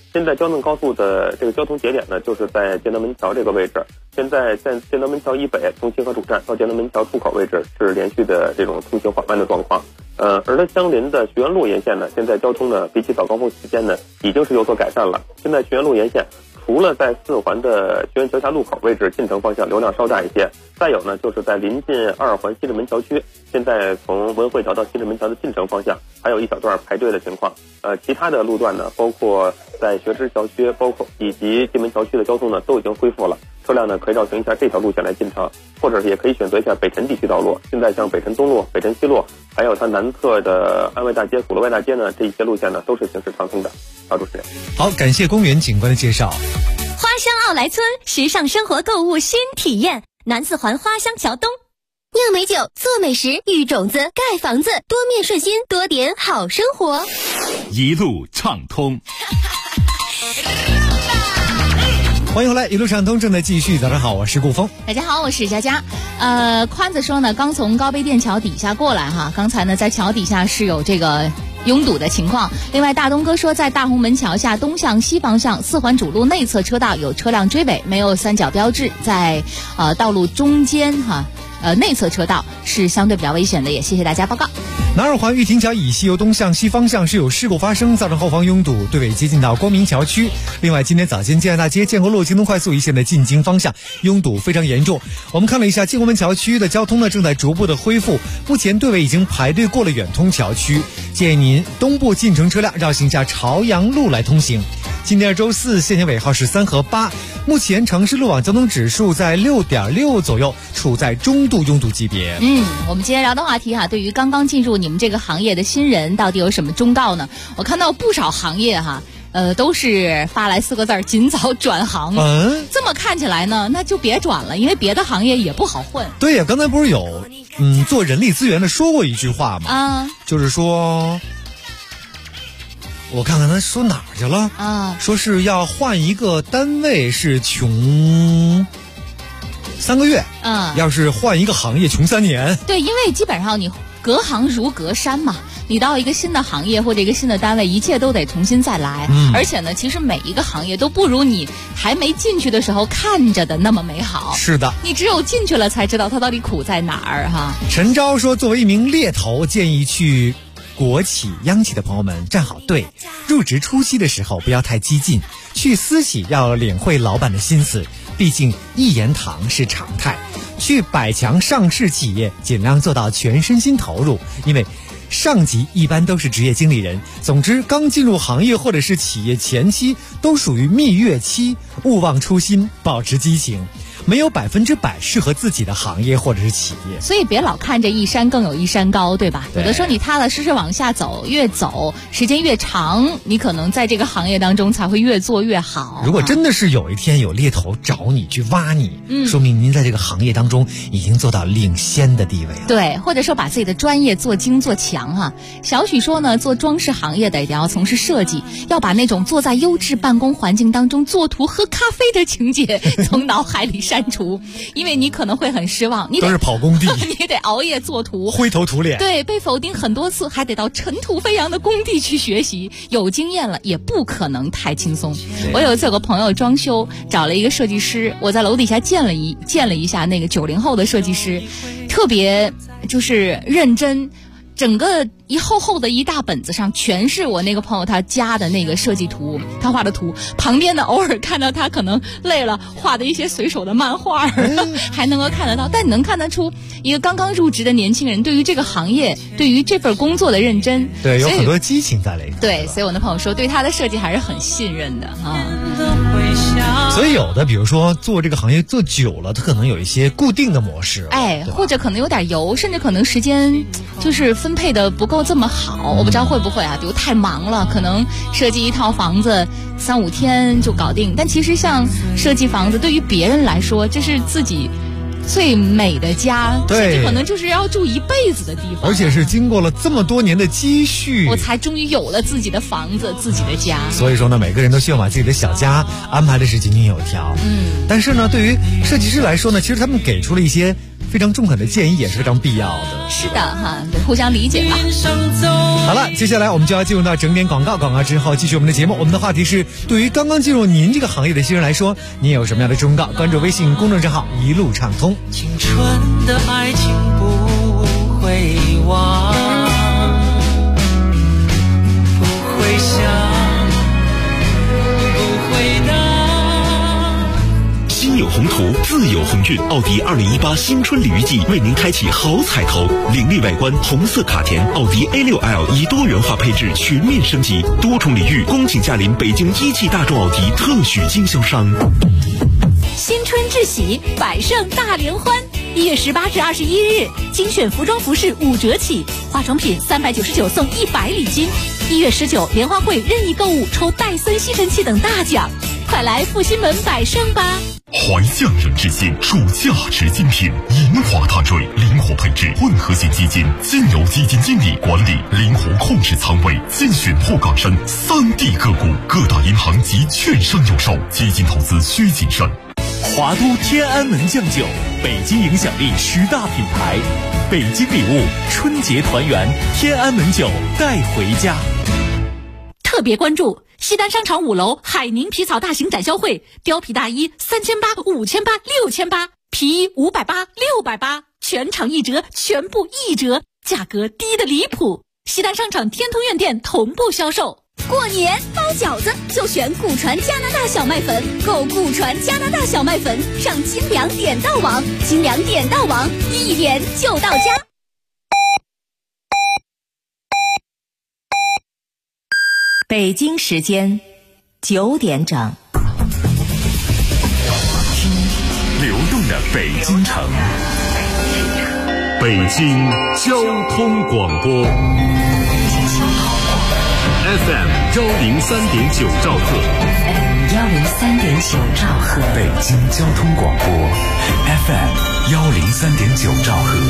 现在交通高速的这个交通节点呢，就是在建德门桥这个位置。现在在建德门桥以北，从清河主站到建德门桥出口位置是连续的这种通行缓慢的状况。而它相邻的学园路沿线呢，现在交通呢比起早高峰时间呢，已经是有所改善了。现在学园路沿线，除了在4环的学园桥下路口位置进城方向流量稍大一些，再有呢就是在临近2环西直门桥区，现在从文汇桥到西直门桥的进城方向还有一小段排队的情况。其他的路段呢，包括在学知桥区，包括以及蓟门桥区的交通呢，都已经恢复了。车辆呢可以绕行一下这条路线来进城，或者也可以选择一下北辰地区道路。现在像北辰东路、北辰西路，还有它南侧的安外大街、鼓楼外大街呢，这一些路线呢都是行驶畅通的。好，主持人。 好，感谢公园警官的介绍。 花乡奥莱村时尚生活购物新体验，南4环花乡桥东。酿美酒，做美食，育种子，盖房子，多面顺心，多点好生活， 一路畅通。 欢迎回来，一路畅通正在继续。早上好，我是顾峰。 大家好，我是佳佳。宽子说呢，刚从高碑店桥底下过来哈，刚才呢在桥底下是有这个拥堵的情况。另外，大东哥说，在大红门桥下东向西方向4环主路内侧车道有车辆追尾，没有三角标志，在道路中间哈。内侧车道是相对比较危险的，也谢谢大家报告。 南2环玉亭桥以西由东向西方向是有事故发生，造成后方拥堵，队尾接近到光明桥区。另外，今天早间建安大街、建国路、京东快速一线的进京方向拥堵非常严重。我们看了一下建国门桥区的交通呢，正在逐步的恢复，目前队尾已经排队过了远通桥区，建议您东部进城车辆绕行一下朝阳路来通行。今天周4，限行尾号是3和8，目前城市路网交通指数在6.6左右，处在中度拥堵级别。 我们今天聊的话题哈，对于刚刚进入你们这个行业的新人，到底有什么忠告呢？我看到不少行业哈，都是发来4个字：尽早转行。这么看起来呢，那就别转了，因为别的行业也不好混。 对呀，刚才不是有做人力资源的说过一句话吗？就是说。我看看他说哪儿去了说是要换一个单位是穷3个月要是换一个行业穷3年。 对，因为基本上你隔行如隔山嘛，你到一个新的行业或者一个新的单位，一切都得重新再来。而且呢，其实每一个行业都不如你还没进去的时候看着的那么美好。 是的， 你只有进去了才知道它到底苦在哪儿哈。 陈钊说，作为一名猎头，建议去国企、央企的朋友们站好队，入职初期的时候不要太激进，去私企要领会老板的心思，毕竟一言堂是常态。去百强上市企业尽量做到全身心投入，因为上级一般都是职业经理人。总之，刚进入行业或者是企业前期都属于蜜月期，勿忘初心，保持激情。没有100%适合自己的行业或者是企业， 所以别老看着一山更有一山高，对吧？有的时候你踏踏实实往下走，越走时间越长，你可能在这个行业当中才会越做越好。 如果真的是有一天有猎头找你去挖你，说明您在这个行业当中已经做到领先的地位了。 对，或者说把自己的专业做精做强哈。小许说呢，做装饰行业的一定要从事设计，要把那种坐在优质办公环境当中做图喝咖啡的情节从脑海里删除，因为你可能会很失望，你都是跑工地你得熬夜做图， 灰头土脸， 对，被否定很多次，还得到尘土飞扬的工地去学习，有经验了也不可能太轻松。我有一次有个朋友装修，找了一个设计师，我在楼底下见了一下那个90后的设计师，特别就是认真，整个一厚厚的一大本子上全是我那个朋友他家的那个设计图，他画的图，旁边的偶尔看到他可能累了画的一些随手的漫画还能够看得到，但你能看得出一个刚刚入职的年轻人对于这个行业，对于这份工作的认真， 对，有很多激情在里面。 对，所以我的朋友说对他的设计还是很信任的啊。 所以有的比如说做这个行业做久了，他可能有一些固定的模式， 或者可能有点油，甚至可能时间就是分配的不够这么好，我不知道会不会啊，比如太忙了，可能设计一套房子3-5天就搞定，但其实像设计房子对于别人来说，这是自己最美的家，甚至可能就是要住一辈子的地方， 而且是经过了这么多年的积蓄， 我才终于有了自己的房子，自己的家。 所以说呢，每个人都希望把自己的小家安排的是井井有条。但是呢，对于设计师来说呢，其实他们给出了一些非常中肯的建议也是非常必要的。 是的哈，得互相理解吧。 好了，接下来我们就要进入到整点广告之后继续我们的节目。我们的话题是，对于刚刚进入您这个行业的新人来说，您有什么样的忠告？关注微信公众账号一路畅通。 青春的爱情不会忘，不会想，不会当。 心有宏图，自有鸿运。奥迪2018新春鲤鱼季为您开启好彩头，凌厉外观，红色卡钿，奥迪 A6L 以多元化配置全面升级，多重礼遇，恭请驾临北京一汽大众奥迪特许经销商。 新春至喜，百盛大联欢，1月18至21日，精选服装服饰5折起，化妆品399送100礼金。1月19，联欢会任意购物抽戴森吸尘器等大奖，快来复兴门百盛吧！ 怀匠人之心，属价值精品，银华碳锐，灵活配置，混合型基金，经由基金经理管理，灵活控制仓位，精选后港深3D 个股，各大银行及券商有售，基金投资需谨慎。 华都天安门酱酒，北京影响力10大品牌，北京礼物，春节团圆，天安门酒带回家。 特别关注西单商场5楼海宁皮草大型展销会，貂皮大衣3800、5800、6800，皮衣580、680，全场1折，全部1折，价格低得离谱。西单商场天通苑店同步销售。 过年包饺子就选古传加拿大小麦粉，购古传加拿大小麦粉，上精粮点到网，精粮点到网，1点就到家。 北京时间9点整。 听流动的北京城，北京交通广播 FM 103.9兆赫 103.9兆赫， 北京交通广播 FM 103.9兆赫。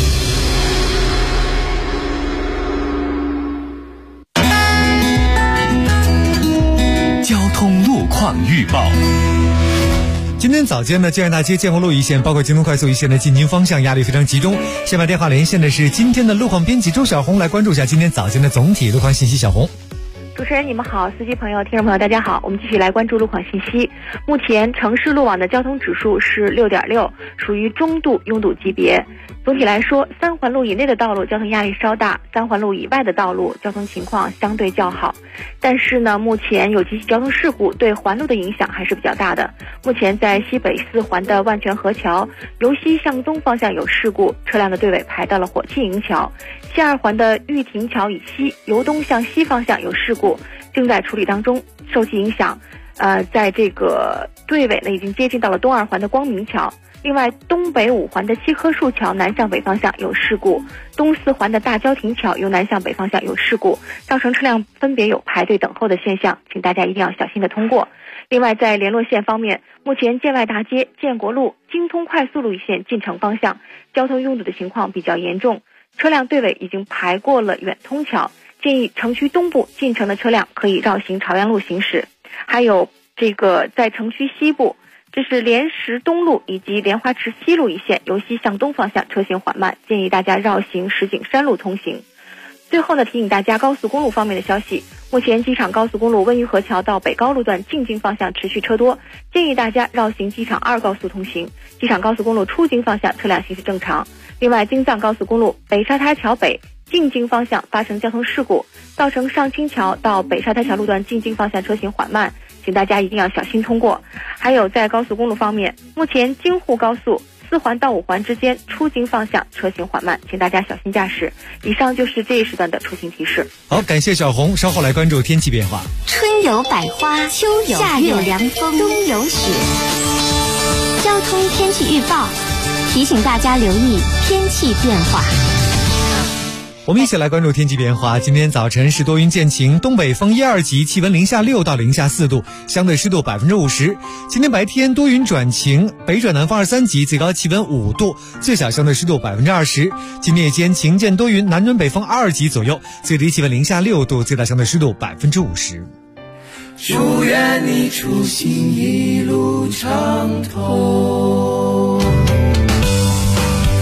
交通路况预报。 今天早间呢，建安大街建国路一线，包括京东快速一线的进京方向压力非常集中。下面电话连线的是今天的路况编辑周小红，来关注一下今天早间的总体路况信息。小红。 主持人你们好，司机朋友、听众朋友大家好，我们继续来关注路况信息。目前城市路网的交通指数是6.6，属于中度拥堵级别。总体来说，3环路以内的道路交通压力稍大，3环路以外的道路交通情况相对较好。但是呢，目前有几起交通事故对环路的影响还是比较大的。目前在西北4环的万泉河桥由西向东方向有事故，车辆的队尾排到了火器营桥。西2环的玉亭桥以西由东向西方向有事故，正在处理当中。受其影响，在这个队尾呢已经接近到了东2环的光明桥。另外，东北5环的七棵树桥南向北方向有事故，东4环的大郊亭桥由南向北方向有事故，造成车辆分别有排队等候的现象，请大家一定要小心的通过。另外，在联络线方面，目前建外大街、建国路、京通快速路一线进城方向交通拥堵的情况比较严重，车辆队尾已经排过了远通桥，建议城区东部进城的车辆可以绕行朝阳路行驶。还有这个在城区西部，这是莲石东路以及莲花池西路一线由西向东方向车行缓慢，建议大家绕行石景山路通行。最后呢，提醒大家高速公路方面的消息，目前机场高速公路温榆河桥到北高路段进京方向持续车多，建议大家绕行机场2高速通行。机场高速公路出京方向车辆行驶正常。另外，京藏高速公路北沙滩桥北进京方向发生交通事故，造成上清桥到北沙滩桥路段进京方向车行缓慢，请大家一定要小心通过。还有在高速公路方面，目前京沪高速4环到5环之间出京方向车行缓慢，请大家小心驾驶。以上就是这一时段的出行提示。 好，感谢小红，稍后来关注天气变化。 春有百花，秋有夏有凉风，冬有雪。交通天气预报提醒大家留意天气变化。 我们一起来关注天气变化。今天早晨是多云见晴，东北风1、2级，气温-6到-4度，相对湿度50%。今天白天多云转晴，北转南风2、3级，最高气温5度，最小相对湿度20%。今天夜间晴间多云，南转北风2级左右，最低气温-6度，最大相对湿度50%。 祝愿你出行一路畅通。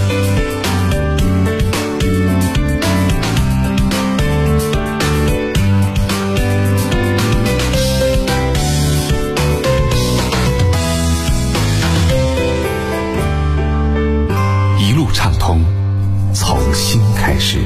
畅通，从新开始。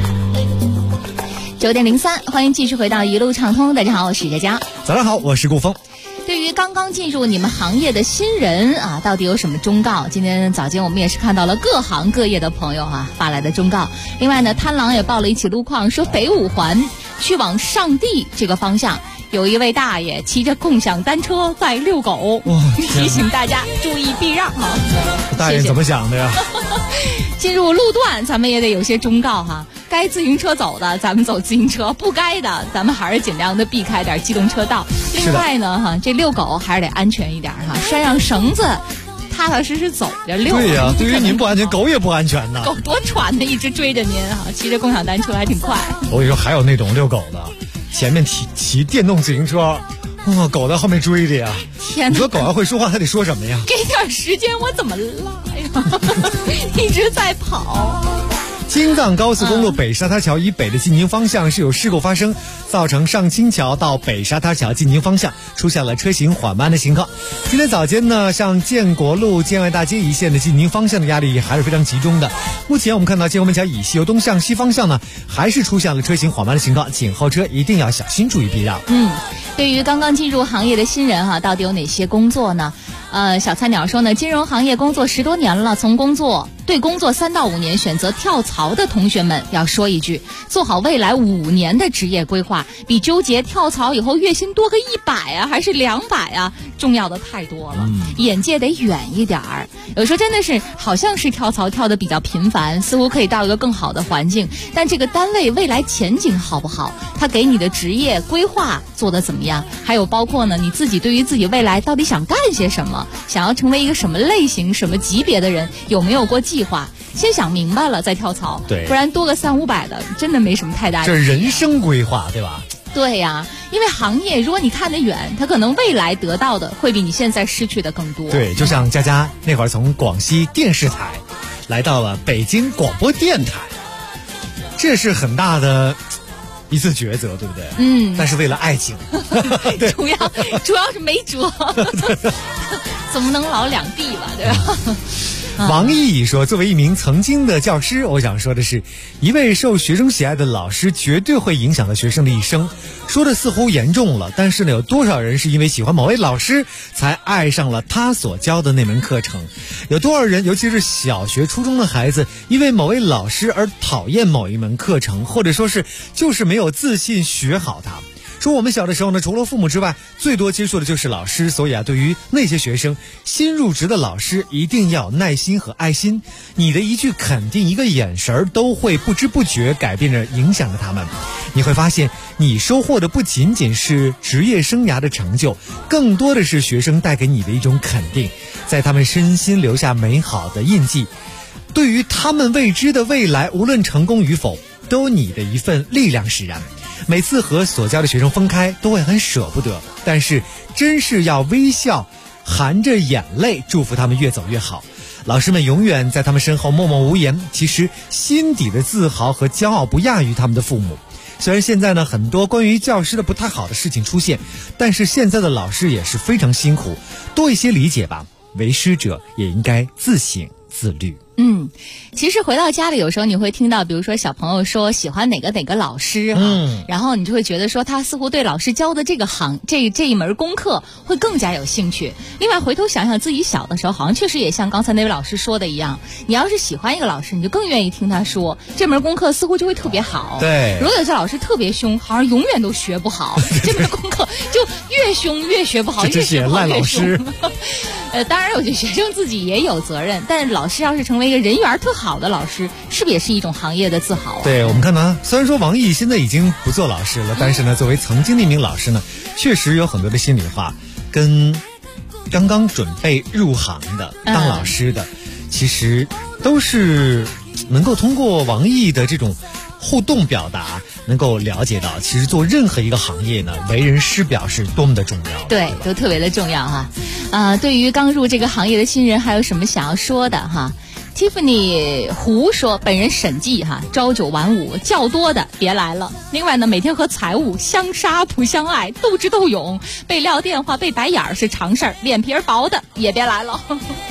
9:03，欢迎继续回到一路畅通。大家好，我是佳佳。 早上好，我是顾峰。 对于刚刚进入你们行业的新人啊，到底有什么忠告？今天早间我们也是看到了各行各业的朋友发来的忠告。另外呢，贪狼也报了一起路况，说北五环去往上地这个方向，有一位大爷骑着共享单车在遛狗，提醒大家注意避让哈。 大爷怎么想的呀？ 进入路段咱们也得有些忠告哈，该自行车走的咱们走自行车，不该的咱们还是尽量的避开点机动车道。另外呢这遛狗还是得安全一点拴上绳子，踏踏实实走着遛。 对呀，对于您不安全，狗也不安全呐。 狗多喘的，一直追着您骑着共享单车还挺快。 我跟你说，还有那种遛狗的，前面骑电动自行车，狗在后面追着呀。 天哪！ 你说狗要会说话，它得说什么呀？ 给点时间，我怎么拉呀？一直在跑。 京藏高速公路北沙滩桥以北的进京方向是有事故发生，造成上清桥到北沙滩桥进京方向出现了车行缓慢的情况。今天早间呢，像建国路、建外大街一线的进京方向的压力还是非常集中的。目前我们看到建国门桥以西由东向西方向呢，还是出现了车行缓慢的情况，请后车一定要小心注意避让。 对于刚刚进入行业的新人到底有哪些工作呢？小菜鸟说呢，金融行业工作10多年了，对工作3到5年选择跳槽的同学们要说一句，做好未来5年的职业规划，比纠结跳槽以后月薪多个100还是200重要的太多了。眼界得远一点儿。有时候真的是好像是跳槽跳得比较频繁，似乎可以到一个更好的环境，但这个单位未来前景好不好，他给你的职业规划做得怎么样，还有包括呢你自己对于自己未来到底想干些什么，想要成为一个什么类型什么级别的人，有没有过计划，先想明白了再跳槽。 对， 不然多个300-500的真的没什么太大意义。 这是人生规划，对吧？ 对呀，因为行业如果你看得远，它可能未来得到的会比你现在失去的更多。 对，就像佳佳那会儿从广西电视台来到了北京广播电台，这是很大的一次抉择，对不对？但是为了爱情对，主要是没辙怎么能老两地吧，对吧？ 王毅乙说，作为一名曾经的教师，我想说的是，一位受学生喜爱的老师绝对会影响到学生的一生。说的似乎严重了，但是呢，有多少人是因为喜欢某位老师才爱上了他所教的那门课程？有多少人，尤其是小学初中的孩子，因为某位老师而讨厌某一门课程，或者说是就是没有自信学好它。说我们小的时候呢，除了父母之外，最多接触的就是老师，所以对于那些学生，新入职的老师一定要有耐心和爱心。你的一句肯定，一个眼神都会不知不觉改变着影响着他们。你会发现，你收获的不仅仅是职业生涯的成就，更多的是学生带给你的一种肯定，在他们身心留下美好的印记。对于他们未知的未来，无论成功与否，都有你的一份力量使然。每次和所教的学生分开都会很舍不得，但是真是要微笑，含着眼泪祝福他们越走越好。老师们永远在他们身后默默无言，其实心底的自豪和骄傲不亚于他们的父母。虽然现在呢很多关于教师的不太好的事情出现，但是现在的老师也是非常辛苦，多一些理解吧。为师者也应该自省自律。 其实回到家里，有时候你会听到，比如说小朋友说喜欢哪个老师然后你就会觉得说他似乎对老师教的这一门功课会更加有兴趣。另外回头想想自己小的时候，好像确实也像刚才那位老师说的一样，你要是喜欢一个老师，你就更愿意听他说，这门功课似乎就会特别好。 对， 如果有些老师特别凶，好像永远都学不好这门功课就越凶越学不好，越学不好越凶。当然我觉得学生自己也有责任，但是老师要是成为一个人缘特好的老师，是不是也是一种行业的自豪对，我们看到虽然说王毅现在已经不做老师了，但是呢作为曾经的一名老师呢，确实有很多的心里话跟刚刚准备入行的当老师的其实都是能够通过王毅的这种互动表达能够了解到，其实做任何一个行业呢，为人师表是多么的重要。 对，都特别的重要哈。对于刚入这个行业的新人，还有什么想要说的哈？Tiffany 胡说，本人审计朝9晚5，较多的别来了。另外呢，每天和财务相杀不相爱，斗智斗勇，被撂电话被白眼是常事儿，脸皮薄的也别来了。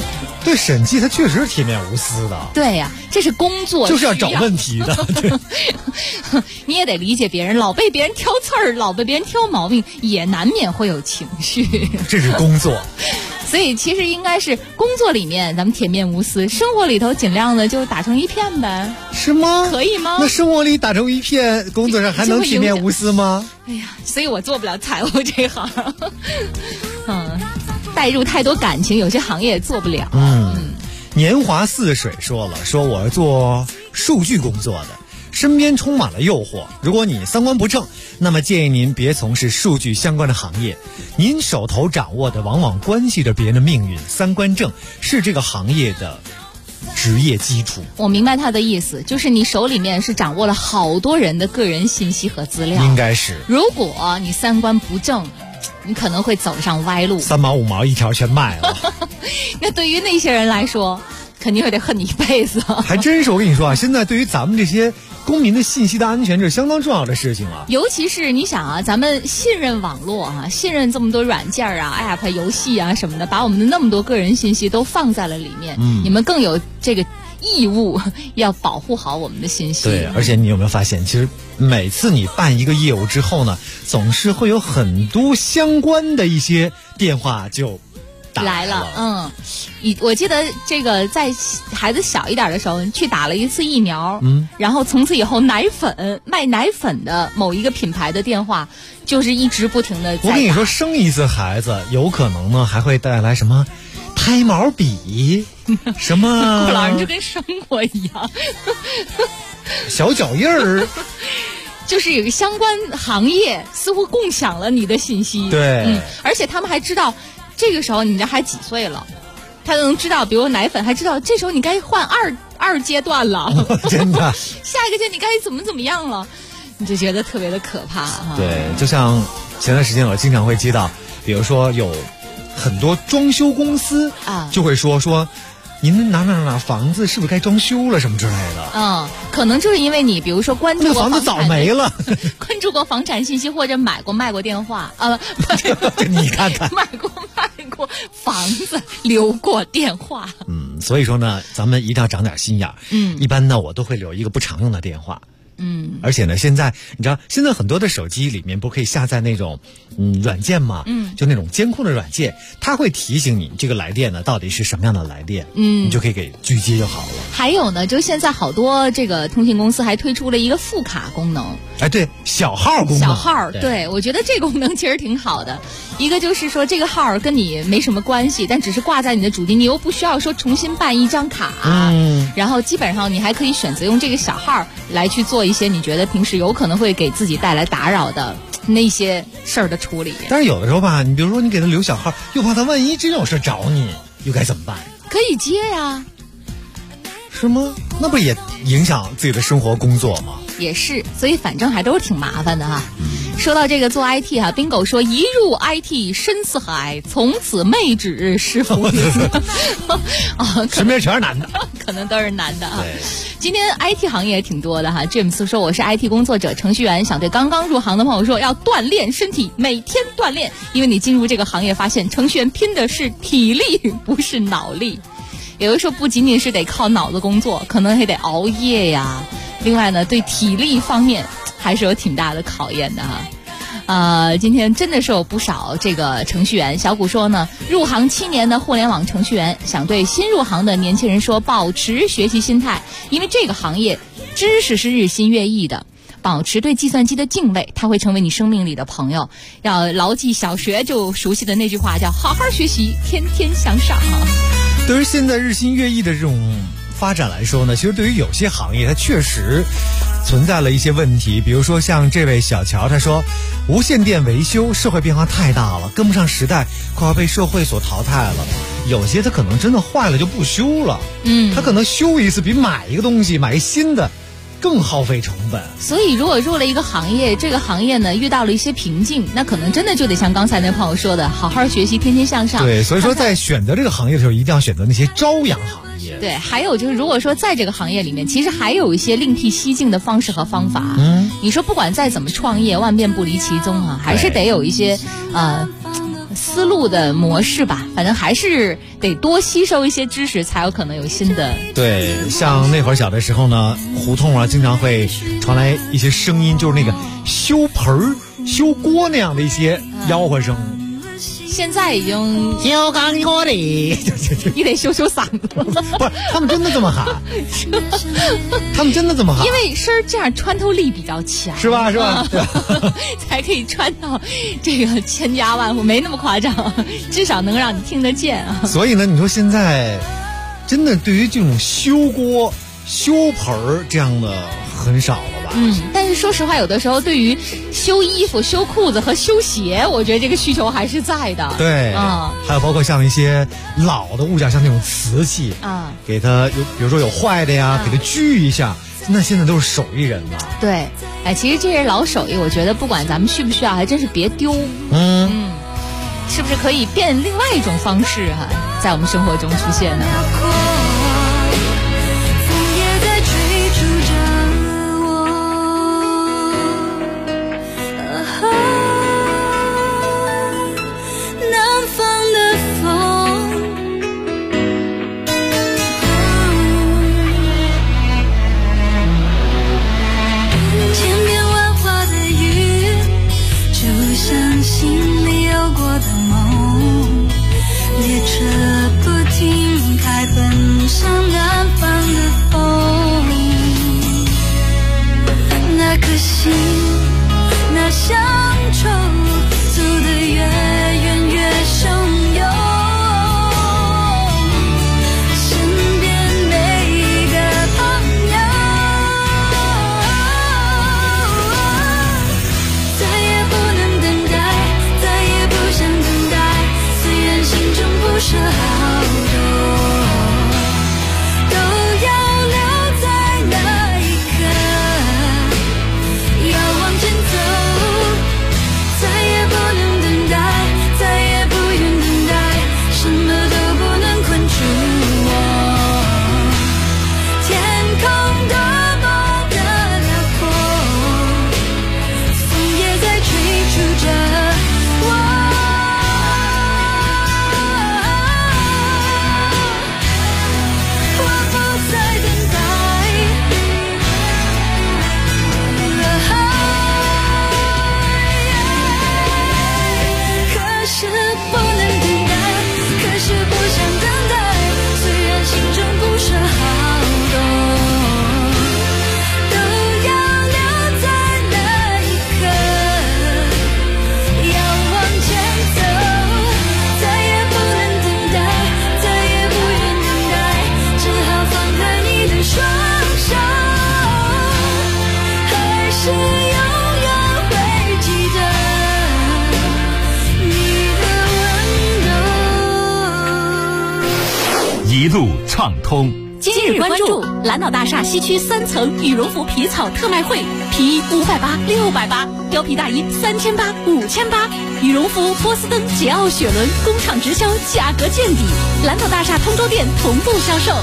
对，审计他确实是铁面无私的。 对呀，这是工作， 就是要找问题的。 你也得理解别人，老被别人挑刺儿，老被别人挑毛病，也难免会有情绪。 这是工作。 所以其实应该是工作里面咱们铁面无私，生活里头尽量的就打成一片呗。 是吗？ 可以吗？ 那生活里打成一片，工作上还能铁面无私吗？ 哎呀，所以我做不了财务这行。带入太多感情，有些行业也做不了。 年华似水说了，说我是做数据工作的，身边充满了诱惑。如果你三观不正，那么建议您别从事数据相关的行业。您手头掌握的往往关系着别人的命运，三观正是这个行业的职业基础。 我明白他的意思，就是你手里面是掌握了好多人的个人信息和资料。 应该是。 如果你三观不正，你可能会走上歪路，3 毛5毛一条全卖了。 那对于那些人来说，肯定会得恨你一辈子。 还真是，我跟你说啊，现在对于咱们这些公民的信息的安全，这是相当重要的事情啊。 尤其是你想啊，咱们信任网络啊，信任这么多软件啊、app、游戏啊什么的，把我们的那么多个人信息都放在了里面，你们更有这个义务要保护好我们的信息。 对，而且你有没有发现，其实每次你办一个业务之后呢，总是会有很多相关的一些电话就打来了。 我记得这个在孩子小一点的时候去打了一次疫苗，然后从此以后卖奶粉的某一个品牌的电话就是一直不停的在打。 我跟你说，生一次孩子有可能呢还会带来什么胎毛笔什么顾老人就跟生过一样小脚印儿就是有个相关行业似乎共享了你的信息。 对， 而且他们还知道这个时候你家还几岁了，他能知道，比如奶粉还知道这时候你该换二阶段了真的下一个阶段你该怎么样了，你就觉得特别的可怕哈。 对，就像前段时间我经常会接到，比如说有很多装修公司就会说您哪房子是不是该装修了什么之类的。 可能就是因为你比如说关注过房子早没了关注过房产信息，或者卖过电话你看看卖过房子，留过电话。 所以说呢，咱们一定要长点心眼。一般呢我都会留一个不常用的电话。而且呢，现在你知道，现在很多的手机里面不可以下载那种软件吗？就那种监控的软件，它会提醒你这个来电呢到底是什么样的来电，你就可以给拒接就好了。 还有呢，就现在好多这个通信公司还推出了一个副卡功能。 对，小号功能。 小号，对，我觉得这个功能其实挺好的。一个就是说这个号跟你没什么关系，但只是挂在你的主机，你又不需要说重新办一张卡。然后基本上你还可以选择用这个小号来去做一些你觉得平时有可能会给自己带来打扰的那些事儿的处理。 但是有的时候吧，你比如说你给他留小号，又怕他万一真有事找你，又该怎么办？ 可以接呀。 是吗？那不也影响自己的生活工作吗？ 也是，所以反正还都是挺麻烦的哈。说到这个做 IT 哈，Bingo 说一入 IT 深似海，从此妹纸是福音。 身边全是男的， 可能都是男的啊。今天 IT 行业也挺多的哈。James 说我是 IT 工作者，程序员，想对刚刚入行的朋友说，要锻炼身体，每天锻炼，因为你进入这个行业发现，程序员拼的是体力，不是脑力。有的时候不仅仅是得靠脑子工作，可能还得熬夜呀。另外呢，对体力方面还是有挺大的考验的哈。今天真的是有不少这个程序员。小谷说呢，入行7年的互联网程序员，想对新入行的年轻人说，保持学习心态，因为这个行业知识是日新月异的。保持对计算机的敬畏，它会成为你生命里的朋友。要牢记小学就熟悉的那句话，叫好好学习，天天向上。 对于现在日新月异的这种发展来说呢，其实对于有些行业它确实存在了一些问题。比如说像这位小乔，他说无线电维修社会变化太大了，跟不上时代，快要被社会所淘汰了。有些它可能真的坏了就不修了，它可能修一次比买一个东西买一新的更耗费成本。 所以如果入了一个行业，这个行业呢遇到了一些瓶颈，那可能真的就得像刚才那朋友说的，好好学习，天天向上。 对，所以说在选择这个行业的时候，一定要选择那些朝阳行业。 对，还有就是如果说在这个行业里面，其实还有一些另辟蹊径的方式和方法。你说不管再怎么创业，万变不离其宗啊，还是得有一些思路的模式吧，反正还是得多吸收一些知识，才有可能有新的。 对，像那会儿小的时候呢，胡同啊经常会传来一些声音，就是那个修盆儿、修锅那样的一些吆喝声。 现在已经修缸锅里， 你得修嗓子。 不是，他们真的这么喊，他们真的这么喊， 因为声这样穿透力比较强， 是吧？是吧？ 才可以穿到这个千家万户，没那么夸张，至少能让你听得见啊。 所以呢，你说现在真的对于这种修锅、修盆儿这样的很少了吧？ 但是说实话，有的时候对于修衣服、修裤子和修鞋，我觉得这个需求还是在的。 对，还有包括像一些老的物件，像那种瓷器给它比如说有坏的呀，给它锯一下，那现在都是手艺人了。 对，其实这些老手艺，我觉得不管咱们需不需要，还真是别丢。是不是可以变另外一种方式在我们生活中出现呢？ 列车不停开，奔向南方的风。那颗心，那乡愁，走得越远越汹涌。身边每一个朋友，再也不能等待，再也不想等待。虽然心中不舍好多，都要留在那一刻，要往前走。再也不能等待，再也不愿等待，什么都不能困住我。天空多么的辽阔，风也在吹出着我。可是不能等待，可是不想等待，虽然心中不舍好多，都要留在那一刻，要往前走。再也不能等待，再也不愿等待，只好放开你的双手，还是永远会记得一路畅通。 今日关注蓝岛大厦西区3层羽绒服皮草特卖会，皮衣580、680，貂皮大衣3800、5800，羽绒服、波司登、桀骜、雪伦工厂直销，价格见底。蓝岛大厦通州店同步销售。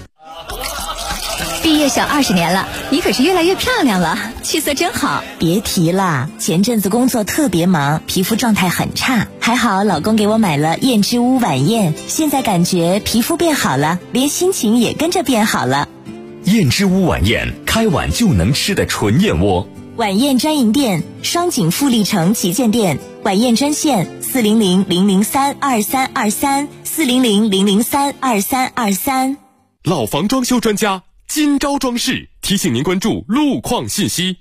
毕业小20年了，你可是越来越漂亮了，气色真好。 别提了，前阵子工作特别忙，皮肤状态很差，还好老公给我买了燕之屋晚宴，现在感觉皮肤变好了，连心情也跟着变好了。 燕之屋晚宴，开碗就能吃的纯燕窝。 晚宴专营店，双井富力城旗舰店，晚宴专线400-003-2323，400-003-2323。 老房装修专家金招装饰提醒您关注路况信息。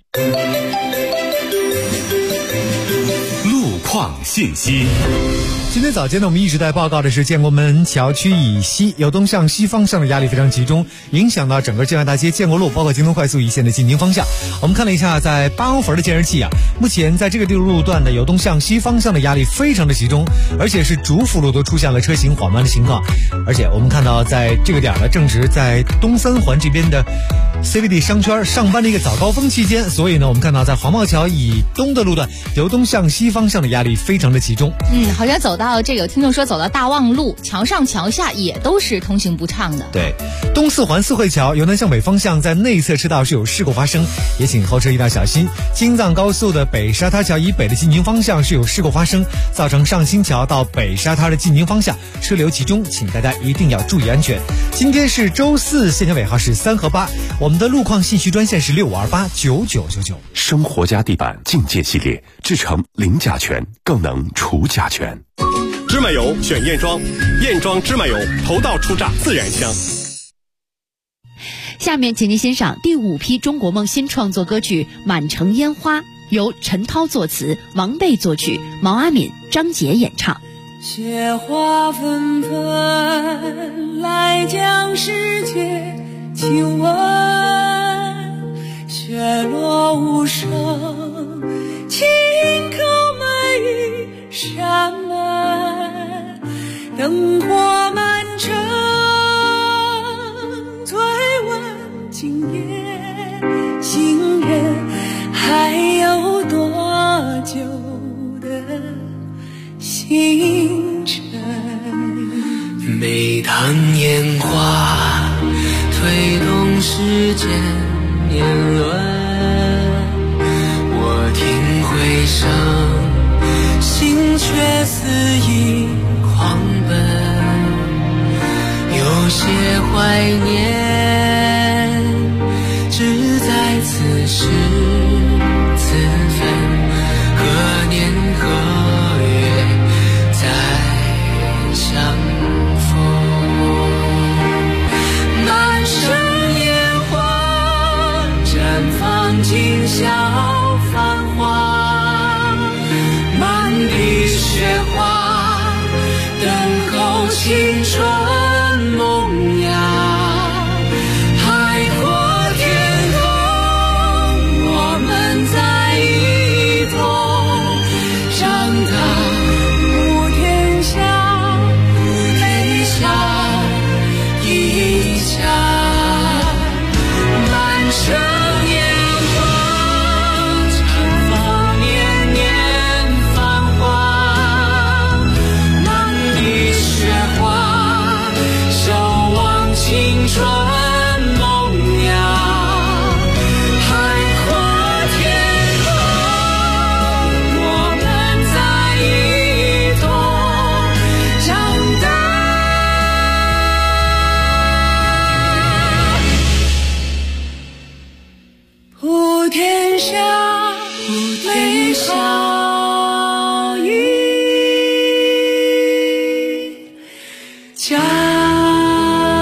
路况信息。 今天早间呢，我们一直在报告的是建国门桥区以西由东向西方向的压力非常集中，影响到整个建外大街、建国路包括京东快速一线的进京方向。我们看了一下，在八王坟的监视器目前在这个路段的由东向西方向的压力非常的集中，而且是主辅路都出现了车行缓慢的情况。而且我们看到在这个点呢，正值在东三环这边的 CBD 商圈上班的一个早高峰期间，所以呢，我们看到在黄茂桥以东的路段，由东向西方向的压力非常的集中。 好像走到这个，有听众说走到大望路桥上桥下也都是通行不畅的。 对，东四环四惠桥由南向北方向在内侧车道是有事故发生，也请后车一定要小心。京藏高速的北沙滩桥以北的进京方向是有事故发生，造成上新桥到北沙滩的进京方向车流集中，请大家一定要注意安全。今天是周四，现场尾号是3和8，我们的路况信息专线是65289999。 生活家地板境界系列，制成零甲醛，更能除甲醛。 芝麻油选燕庄，燕庄芝麻油头道出榨自然香。 下面请您欣赏第5批中国梦新创作歌曲《满城烟花》，由陈涛作词，王贝作曲，毛阿敏、张杰演唱。 雪花纷纷来将世界亲吻，雪落无声，轻叩每一扇门，灯火满城，醉问今夜行人还有多久的星辰。 每当烟花推动时间年轮，我听回声，心却肆意狂奔，有些怀念只在此时此分，何年何月再相逢。满城烟花绽放今宵繁华，满地雪花等候青春萌芽。海阔天空，我们在一同长大，普天下，天下一家。满城烟花绽放年年繁华，满地雪花守望青春萌芽。海阔天空，我们在一同长大。普天下美好一家。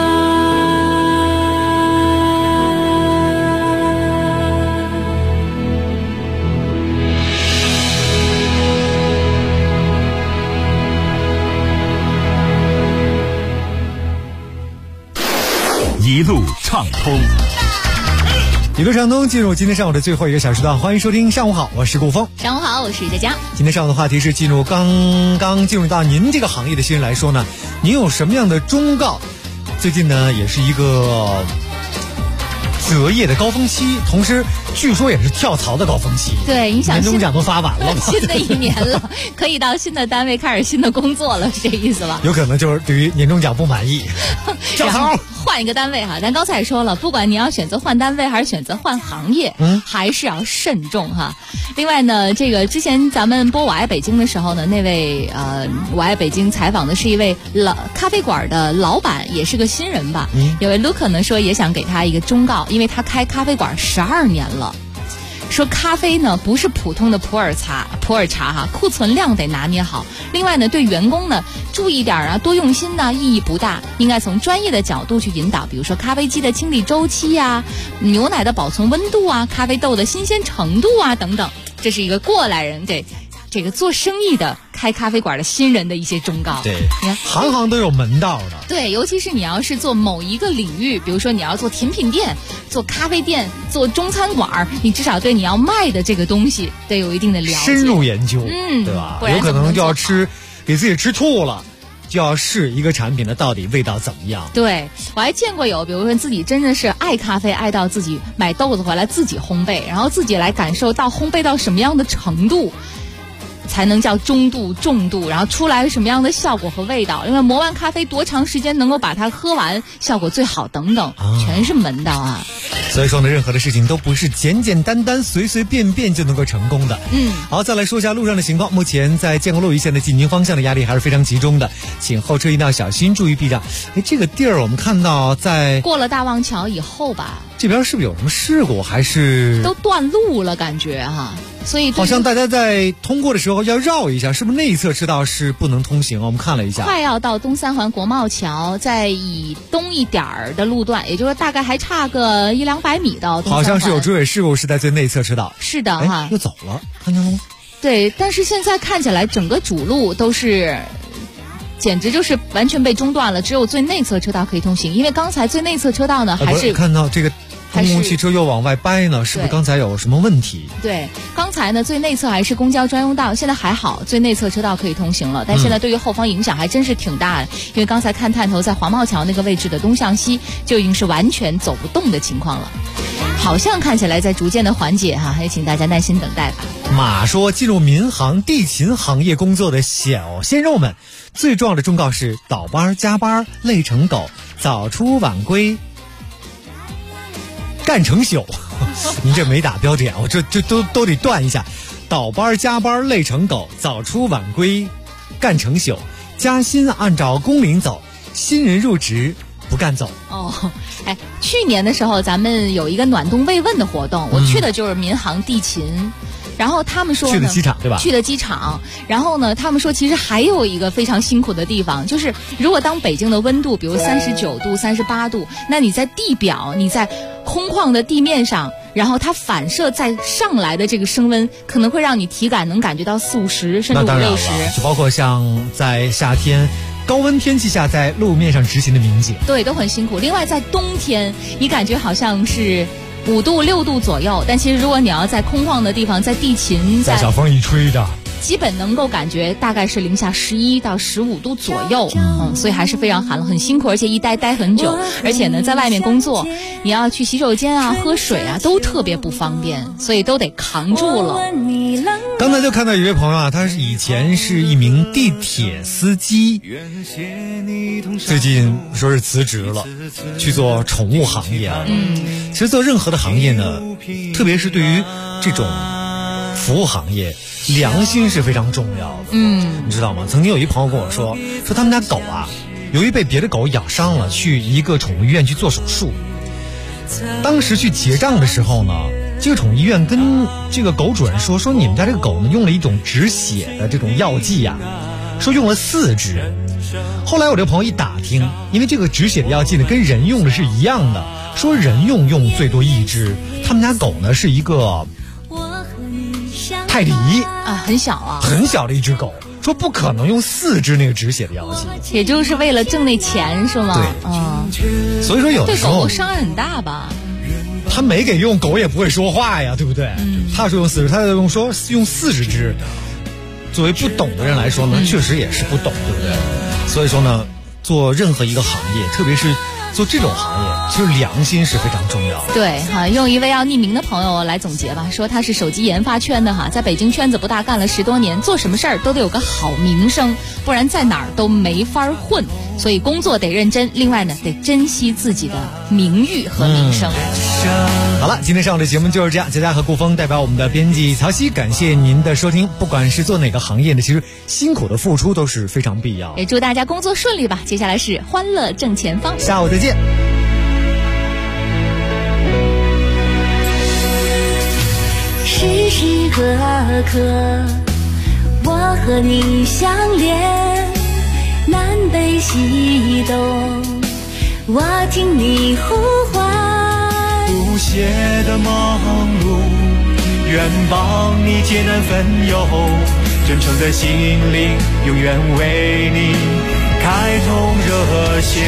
一路畅通。 一路畅通，进入今天上午的最后一个小时段，欢迎收听上午好，我是顾峰。 上午好，我是佳佳。 今天上午的话题是刚刚进入到您这个行业的新人来说呢，您有什么样的忠告？最近呢也是一个择业的高峰期，同时据说也是跳槽的高峰期。 对，你想年终奖都发完了， 新的一年了，可以到新的单位开始新的工作了，是这意思吧？ 有可能就是对于年终奖不满意，跳槽。 换一个单位哈，咱刚才也说了，不管你要选择换单位还是选择换行业，还是要慎重哈。另外呢，这个之前咱们播《我爱北京》的时候呢，那位我爱北京采访的是一位咖啡馆的老板，也是个新人吧。有位 Luca 呢说也想给他一个忠告，因为他开咖啡馆12年了。说咖啡呢不是普通的普洱茶哈，库存量得拿捏好。另外呢，对员工呢注意点啊，多用心呢意义不大，应该从专业的角度去引导，比如说咖啡机的清理周期啊，牛奶的保存温度啊，咖啡豆的新鲜程度啊等等。这是一个过来人这个做生意的开咖啡馆的新人的一些忠告。 对，行行都有门道的。 对，尤其是你要是做某一个领域，比如说你要做甜品店、做咖啡店、做中餐馆，你至少对你要卖的这个东西得有一定的了解， 深入研究，对吧？有可能就要给自己吃吐了。 就要试一个产品的到底味道怎么样。 对，我还见过有，比如说自己真的是爱咖啡，爱到自己买豆子回来自己烘焙，然后自己来感受到烘焙到什么样的程度才能叫中度、重度，然后出来什么样的效果和味道，因为磨完咖啡多长时间能够把它喝完，效果最好等等，全是门道啊。 所以说呢，任何的事情都不是简简单单、随随便便就能够成功的。好，再来说一下路上的情况。目前在建国路一线的进京方向的压力还是非常集中的，请后车一定要小心，注意避让。这个地儿我们看到在过了大望桥以后吧， 这边是不是有什么事故，还是都断路了感觉哈？所以好像大家在通过的时候要绕一下，是不是内侧车道是不能通行？我们看了一下， 快要到东三环国贸桥，在以东一点儿的路段，也就是大概还差个100-200米到东三环。 好像是有追尾事故，是在最内侧车道。 是的哈， 又走了，看见了吗？ 对，但是现在看起来整个主路都是简直就是完全被中断了，只有最内侧车道可以通行。因为刚才最内侧车道呢，还是看到这个公共汽车又往外掰呢，是不是刚才有什么问题？ 对，刚才呢最内侧还是公交专用道，现在还好，最内侧车道可以通行了，但现在对于后方影响还真是挺大的。因为刚才看探头在黄茂桥那个位置的东向西就已经是完全走不动的情况了，好像看起来在逐渐的缓解哈，也请大家耐心等待吧。 马说，进入民航、地勤行业工作的小鲜肉们，最重要的忠告是：倒班、加班累成狗，早出晚归干成宿。您这没打标点，我这都得断一下。倒班加班累成狗，早出晚归干成宿，加薪按照工龄走，新人入职不干走。 去年的时候咱们有一个暖冬慰问的活动，我去的就是民航地勤。然后他们说呢， 去的机场对吧？ 去的机场。然后呢，他们说其实还有一个非常辛苦的地方，就是如果当北京的温度比如39度、38度，那你在地表，你在空旷的地面上，然后它反射再上来的这个升温，可能会让你体感能感觉到40-50甚至50-60。 就包括像在夏天高温天气下在路面上执行的民警， 对，都很辛苦。另外在冬天，你感觉好像是5度6度左右，但其实如果你要在空旷的地方，在地勤， 在小风一吹的， 基本能够感觉大概是零下11到15度左右，所以还是非常寒冷，很辛苦，而且一待很久，而且呢，在外面工作，你要去洗手间啊、喝水啊，都特别不方便，所以都得扛住了。 刚才就看到一位朋友啊，他是以前是一名地铁司机，最近说是辞职了，去做宠物行业啊。其实做任何的行业呢，特别是对于这种服务行业，良心是非常重要的。你知道吗？曾经有一朋友跟我说他们家狗啊，由于被别的狗咬伤了，去一个宠物医院去做手术。当时去结账的时候呢，这个宠物医院跟这个狗主人说你们家这个狗呢用了一种止血的这种药剂啊，说用了4支。后来我这个朋友一打听，因为这个止血的药剂呢跟人用的是一样的，说人用最多1支，他们家狗呢是一个泰迪啊，很小啊， 很小的一只狗，说不可能用4支那个止血的药剂， 也就是为了挣那钱是吗？ 对，所以说有的时候对狗伤害很大吧。 他没给用，狗也不会说话呀，对不对？他说用4支，他用40支，作为不懂的人来说呢，确实也是不懂，对不对？所以说呢，做任何一个行业，特别是做这种行业，其实良心是非常重要的。 对哈，用一位要匿名的朋友来总结吧，说他是手机研发圈的哈，在北京圈子不大干了10多年，做什么事儿都得有个好名声，不然在哪儿都没法混。所以工作得认真，另外呢，得珍惜自己的名誉和名声。 好了，今天上午的节目就是这样。佳佳和顾峰代表我们的编辑曹曦，感谢您的收听。不管是做哪个行业呢，其实辛苦的付出都是非常必要的。 也祝大家工作顺利吧。接下来是欢乐正前方， 下午再见。 时时刻刻，我和你相连，南北西东，我听你呼唤。 不懈的忙碌，愿帮你艰难分忧，真诚在心灵，永远为你开通热线。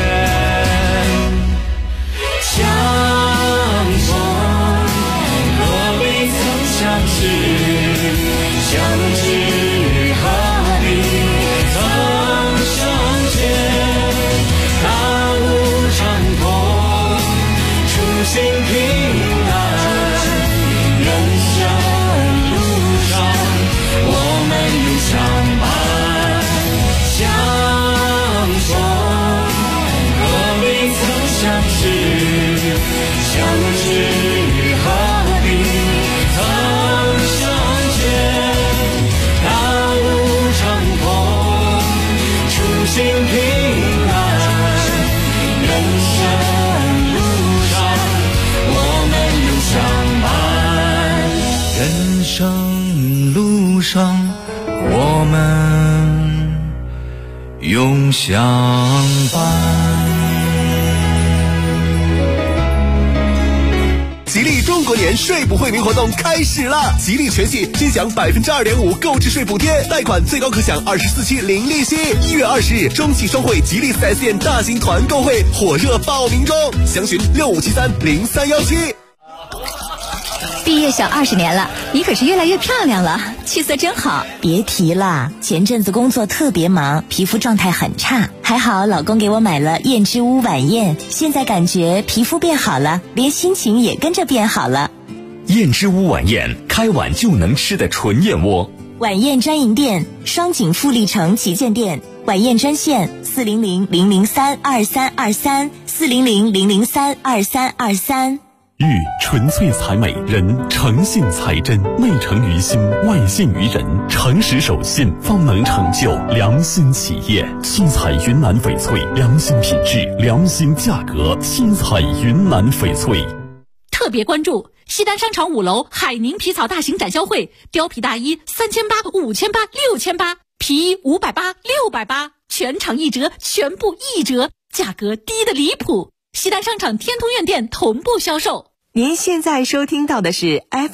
相逢何必曾相识，相知何必曾相行平安。人生路上，我们永相伴相守，何必曾相识，相知何必曾相见。大路长空，初心平安。人生路上，我们永相伴。人生路上，我们永相伴。 吉利中国年税补惠民活动开始了！吉利全系均享2.5%购置税补贴，贷款最高可享24期零利息。1月20日，中汽双汇吉利 4S 店大型团购会火热报名中，详询65730317。 毕业小20年了，你可是越来越漂亮了，气色真好。 别提了，前阵子工作特别忙，皮肤状态很差，还好老公给我买了燕之屋晚宴，现在感觉皮肤变好了，连心情也跟着变好了。 燕之屋晚宴，开碗就能吃的纯燕窝。 晚宴专营店：双井富力城旗舰店。晚宴专线：400-003-2323，400-003-2323。 玉纯粹才美，人诚信才真，内诚于心，外信于人，诚实守信，方能成就良心企业。七彩云南翡翠，良心品质，良心价格。七彩云南翡翠。 特别关注西单商场5楼海宁皮草大型展销会，貂皮大衣3800、5800、6800，皮衣580、680，全场1折，全部1折，价格低得离谱。西单商场天通苑店同步销售。 您现在收听到的是